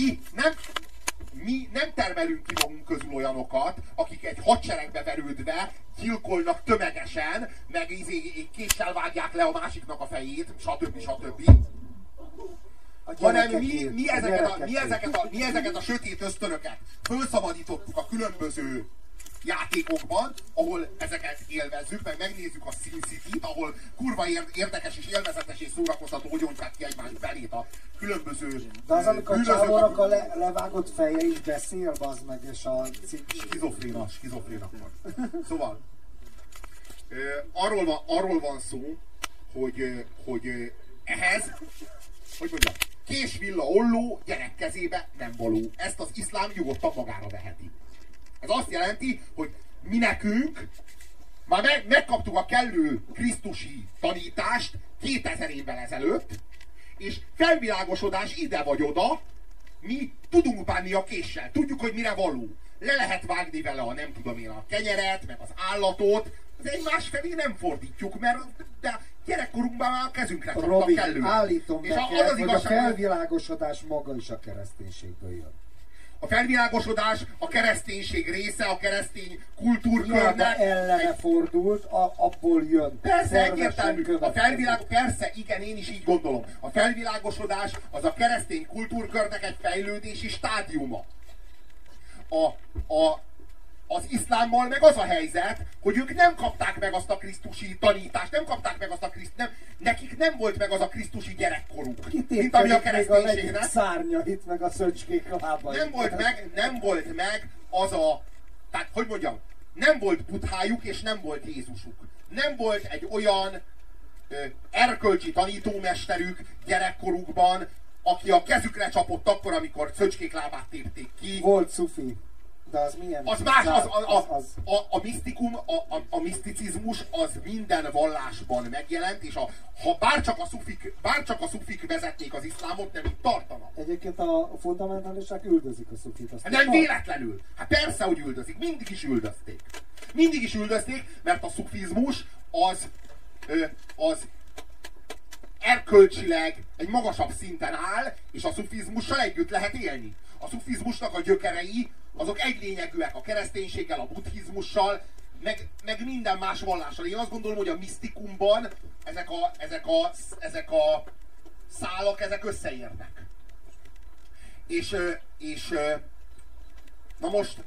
mi nem termelünk ki magunk közül olyanokat, akik egy hadseregbe verődve gyilkolnak tömegesen, meg késsel vágják le a másiknak a fejét, stb. Hanem mi ezeket a sötét ösztönöket fölszabadítottuk a különböző játékokban, ahol ezeket élvezzük, meg megnézzük a Sin City-t, ahol kurva érdekes és élvezetes és szórakoztató, hogy ontják ki egymás belét a különböző De az, amikor a csávónak a levágott feje is beszél, bazd meg, és a skizofrénak van. Szóval, arról van szó, hogy ehhez, hogy mondjam, késvilla olló gyerek kezébe nem való. Ezt az iszlám nyugodtan magára veheti. Ez azt jelenti, hogy mi nekünk már megkaptuk a kellő krisztusi tanítást 2000 évvel ezelőtt, és felvilágosodás ide vagy oda, mi tudunk bánni a késsel, tudjuk, hogy mire való. Le lehet vágni vele a nem tudom én a kenyeret, meg az állatot, az egymás felé nem fordítjuk, mert de gyerekkorunkban már a kezünkre csaptak kellően. Robi, állítom neked, hogy a felvilágosodás maga is a kereszténységből jön. A felvilágosodás a kereszténység része, a keresztény kultúrkörnek. Ellene fordult, abból jön. Persze, egyértelmű. Persze, igen, én is így gondolom. A felvilágosodás az a keresztény kultúrkörnek egy fejlődési stádiuma. Az iszlámmal meg az a helyzet, hogy ők nem kapták meg azt a krisztusi tanítást, nem kapták meg azt a nekik nem volt meg az a krisztusi gyerekkoruk, mint ami a kereszténységnek. Szárnyait meg a szöcskék lábai. Nem volt meg az a, tehát hogy mondjam, nem volt Buddhájuk és nem volt Jézusuk. Nem volt egy olyan erkölcsi tanítómesterük gyerekkorukban, aki a kezükre csapott akkor, amikor szöcskék lábát tépték ki. Volt szufi. De az milyen? Az más, a misztikum, a miszticizmus az minden vallásban megjelent, és ha bárcsak a szufik vezetnék az iszlámot, nem itt tartanak. Egyébként a fundamentalisták üldözik a szufit. Nem véletlenül. Hát persze, hogy üldözik. Mindig is üldözték. Mindig is üldözték, mert a szufizmus az erkölcsileg egy magasabb szinten áll, és a szufizmussal együtt lehet élni. A szufizmusnak a gyökerei azok egylényegűek a kereszténységgel, a buddhizmussal, meg minden más vallással. Én azt gondolom, hogy a misztikumban ezek a szálak, ezek összeérnek. És na most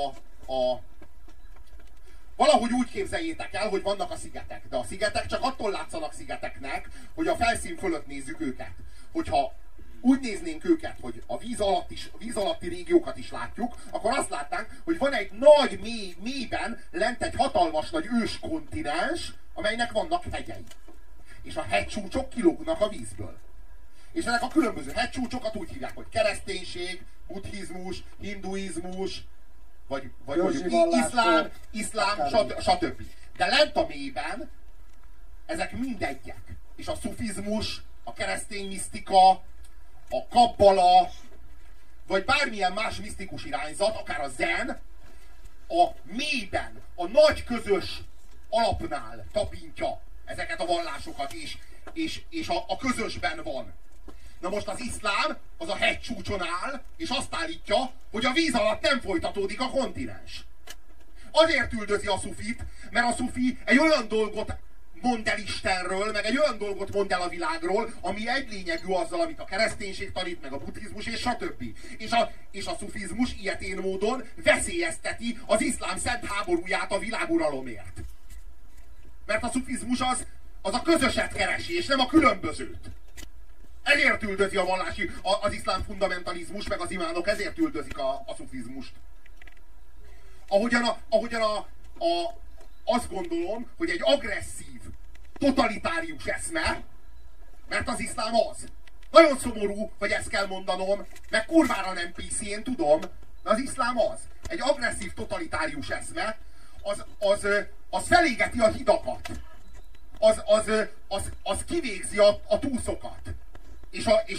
valahogy úgy képzeljétek el, hogy vannak a szigetek, de a szigetek csak attól látszanak szigeteknek, hogy a felszín fölött nézzük őket. Hogyha úgy néznénk őket, hogy a víz alatti régiókat is látjuk, akkor azt látnánk, hogy van egy nagy mélyben lent egy hatalmas nagy őskontinens, amelynek vannak hegyei. és a hegycsúcsok kilógnak a vízből. És ezek a különböző hegycsúcsokat úgy hívják, hogy kereszténység, buddhizmus, hinduizmus, vagy iszlám, stb. De lent a mélyben ezek mindegyek. És a szufizmus, a keresztény misztika, a kabbala, vagy bármilyen más misztikus irányzat, akár a zen, a mélyben, a nagy közös alapnál tapintja ezeket a vallásokat, és a közösben van. Na most az iszlám az a hegycsúcson áll, és azt állítja, hogy a víz alatt nem folytatódik a kontinens. Azért üldözi a szufit, mert a szufi egy olyan dolgot mond el Istenről, meg egy olyan dolgot mond el a világról, ami egy lényegű azzal, amit a kereszténység tanít, meg a buddhizmus, és stb. És a szufizmus ilyetén módon veszélyezteti az iszlám szent háborúját a világuralomért. Mert a szufizmus az a közöset keresi, és nem a különbözőt. Ezért üldözi a vallási, az iszlám fundamentalizmus, meg az imánok ezért üldözik a szufizmust. Ahogyan azt gondolom, hogy egy agresszív, totalitárius eszme, mert az iszlám az. Nagyon szomorú, hogy ezt kell mondanom, meg kurvára nem PC, én tudom, de az iszlám az. Egy agresszív, totalitárius eszme, az felégeti a hidakat. Az kivégzi a túszokat. És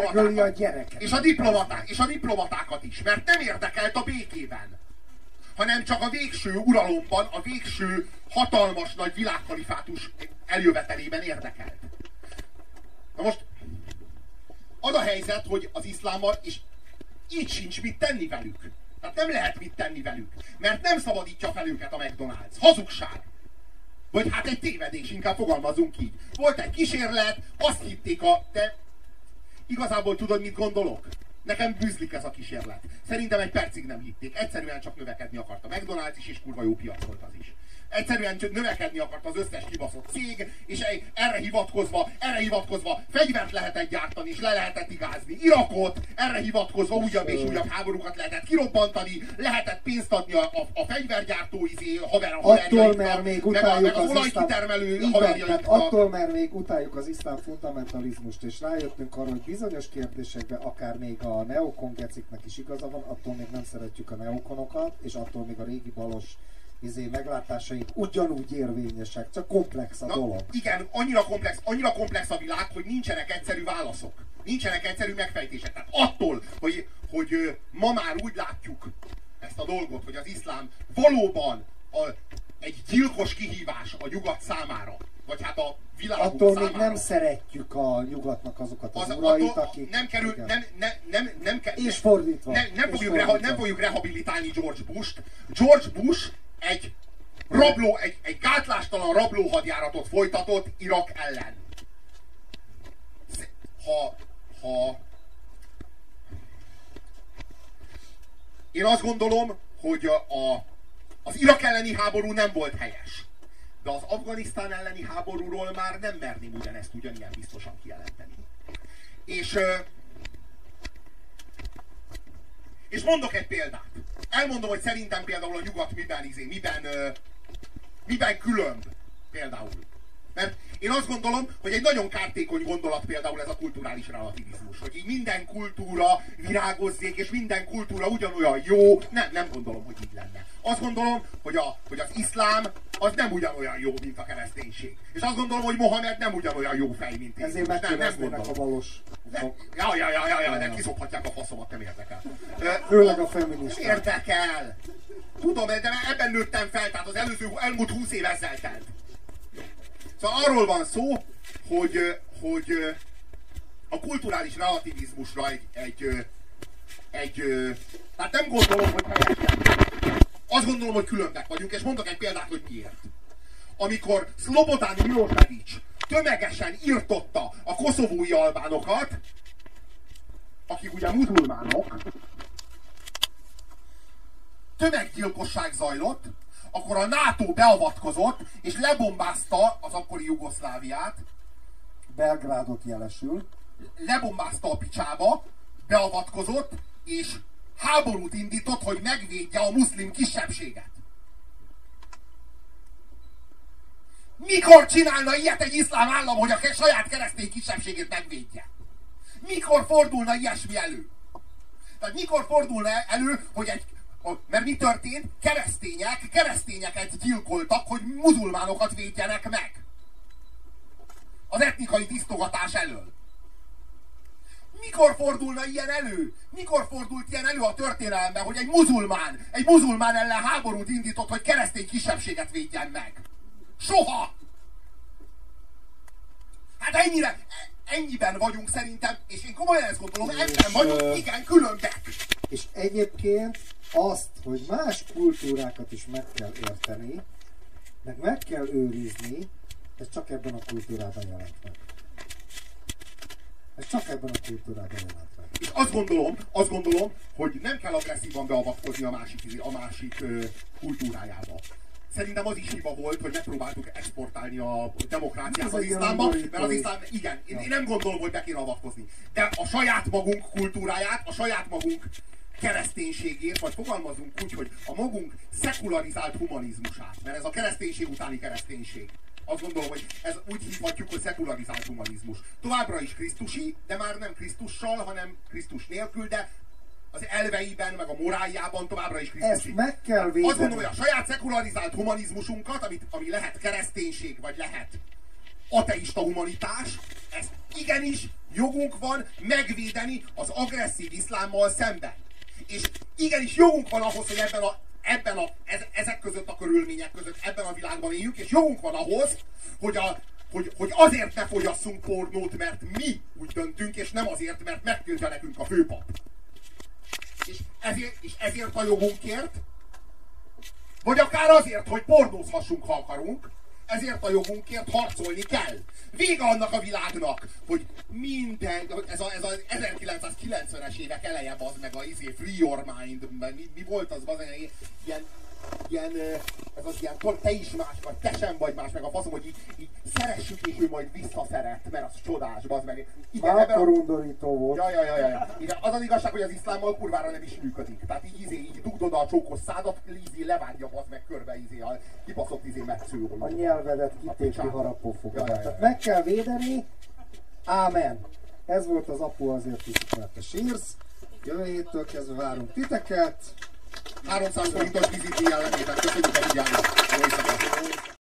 a diplomatákat is, mert nem érdekelt a békében, hanem csak a végső uralomban, a végső hatalmas nagy világkalifátus eljövetelében érdekelt. Na most az a helyzet, hogy az iszlámmal, és így sincs mit tenni velük. Tehát nem lehet mit tenni velük, mert nem szabadítja fel őket a McDonald's. Hazugság. Vagy hát egy tévedés, inkább fogalmazunk így. Volt egy kísérlet, azt hitték te igazából tudod, mit gondolok? Nekem bűzlik ez a kísérlet. Szerintem egy percig nem hitték. Egyszerűen csak növekedni akart a McDonald's is, és kurva jó piac volt az is. Egyszerűen csak növekedni akart az összes kibaszott cég, és erre hivatkozva fegyvert lehetett gyártani, és le lehetett igázni. Irakot, erre hivatkozva újabb és újabb háborúkat lehetett kirobbantani, lehetett pénzt adni a fegyvergyártó haverjaiknak, meg az olajkitermelő haverjaiknak. Attól, mert még utáljuk az iszlám fundamentalizmust, és rájöttünk arra, hogy bizonyos kérdésekben akár még a neokon geciknek is igaza van, attól még nem szeretjük a neokonokat, és attól még a régi balos meglátásaink ugyanúgy érvényesek, csak komplex a dolog. Igen, annyira komplex a világ, hogy nincsenek egyszerű válaszok. Nincsenek egyszerű megfejtések. Tehát attól, hogy ma már úgy látjuk ezt a dolgot, hogy az iszlám valóban egy gyilkos kihívás a nyugat számára, vagy hát a világunk attól számára. még nem szeretjük a nyugatot az urait, akik... Nem kerül, és fordítva. Nem fogjuk rehabilitálni George Bush-t. George Bush egy gátlástalan rablóhadjáratot folytatott Irak ellen. Én azt gondolom, hogy az Irak elleni háború nem volt helyes. De az Afganisztán elleni háborúról már nem merném ugyanilyen biztosan kijelenteni. És mondok egy példát. Elmondom, hogy szerintem például a nyugat miben különb például. Mert én azt gondolom, hogy egy nagyon kártékony gondolat például ez a kulturális relativizmus. Hogy így minden kultúra virágozzék, és minden kultúra ugyanolyan jó. Nem gondolom, hogy így lenne. Azt gondolom, hogy az iszlám az nem ugyanolyan jó, mint a kereszténység. És azt gondolom, hogy Mohamed nem ugyanolyan jó fej, mint én. Ezért megkérdeznének a valós. De kiszophatják a faszomat, nem érdekel. Főleg a feministák. Érdekel! Tudom, de ebben nőttem fel, tehát az elmúlt 20 év ezzel telt. Szóval arról van szó, hogy a kulturális relativizmusra tehát nem gondolom, hogy helyesen. Azt gondolom, hogy különbek vagyunk, és mondok egy példát, hogy miért. Amikor Slobodan Milosevic tömegesen irtotta a koszovói albánokat, akik ugye muzulmánok, tömeggyilkosság zajlott, akkor a NATO beavatkozott, és lebombázta az akkori Jugoszláviát. Belgrádot jelesül. Lebombázta a picsába, beavatkozott, és háborút indított, hogy megvédje a muszlim kisebbséget. Mikor csinálna ilyet egy iszlám állam, hogy a saját keresztény kisebbségét megvédje? Mikor fordulna ilyesmi elő? Tehát mikor fordulna elő, hogy mert mi történt? Keresztényeket gyilkoltak, hogy muzulmánokat védjenek meg. Az etnikai tisztogatás elől. Mikor fordulna ilyen elő? Mikor fordult ilyen elő a történelemben, hogy egy muzulmán ellen háborút indított, hogy keresztény kisebbséget védjen meg? Soha! Hát ennyiben vagyunk szerintem, és én komolyan ezt gondolom, ebben vagyunk, igen, különbek. És egyébként azt, hogy más kultúrákat is meg kell érteni, meg kell őrizni, ez csak ebben a kultúrában jelent meg. Ez csak ebben a kultúrában jelent meg. És azt gondolom, hogy nem kell agresszívan beavatkozni a másik kultúrájába. Szerintem az is hiba volt, hogy megpróbáltuk exportálni a demokráciát az iszlámba, mert az iszlám, igen, én nem gondolom, hogy be kéne avatkozni. De a saját magunk kultúráját, a saját magunk kereszténységét, vagy fogalmazunk úgy, hogy a magunk szekularizált humanizmusát, mert ez a kereszténység utáni kereszténység. Azt gondolom, hogy ez úgy hívhatjuk, hogy szekularizált humanizmus. Továbbra is krisztusi, de már nem Krisztussal, hanem Krisztus nélkül, de az elveiben, meg a moráljában továbbra is krisztusi. Ezt meg kell védeni. Azt gondolom, hogy a saját szekularizált humanizmusunkat, ami lehet kereszténység, vagy lehet ateista humanitás, ezt igenis jogunk van megvédeni az agresszív iszlámmal szemben. És igenis jogunk van ahhoz, hogy ezek között a körülmények között ebben a világban éljünk, és jogunk van ahhoz, hogy azért ne fogyasszunk pornót, mert mi úgy döntünk, és nem azért, mert megtiltja nekünk a főpap. És ezért a jogunkért, vagy akár azért, hogy pornózhassunk, ha akarunk, ezért a jogunkért harcolni kell. Vége annak a világnak, hogy minden, ez az 1990-es évek eleje, az meg a Free Your Mind, mi volt az, ez az ilyen, te is más vagy, te sem vagy más, meg a faszom, hogy így szeressük, és ő majd visszaszeret, mert az csodás, az meg. Akkor undorító volt. Ja. Igen, az az igazság, hogy az iszlámmal kurvára nem is működik. Tehát így dugd oda a csókos szádat, levágja az meg körbe a kibaszott metsző. A nyelvedet kitépi harapófogadat. Tehát meg kell védeni. Ámen. Ez volt az Apu azért is, mert te sírsz. Jövő héttől kezdve várunk titeket. 300 forintos vizitdíj ellenében. Köszönjük a figyelmet! Jó éjszakát!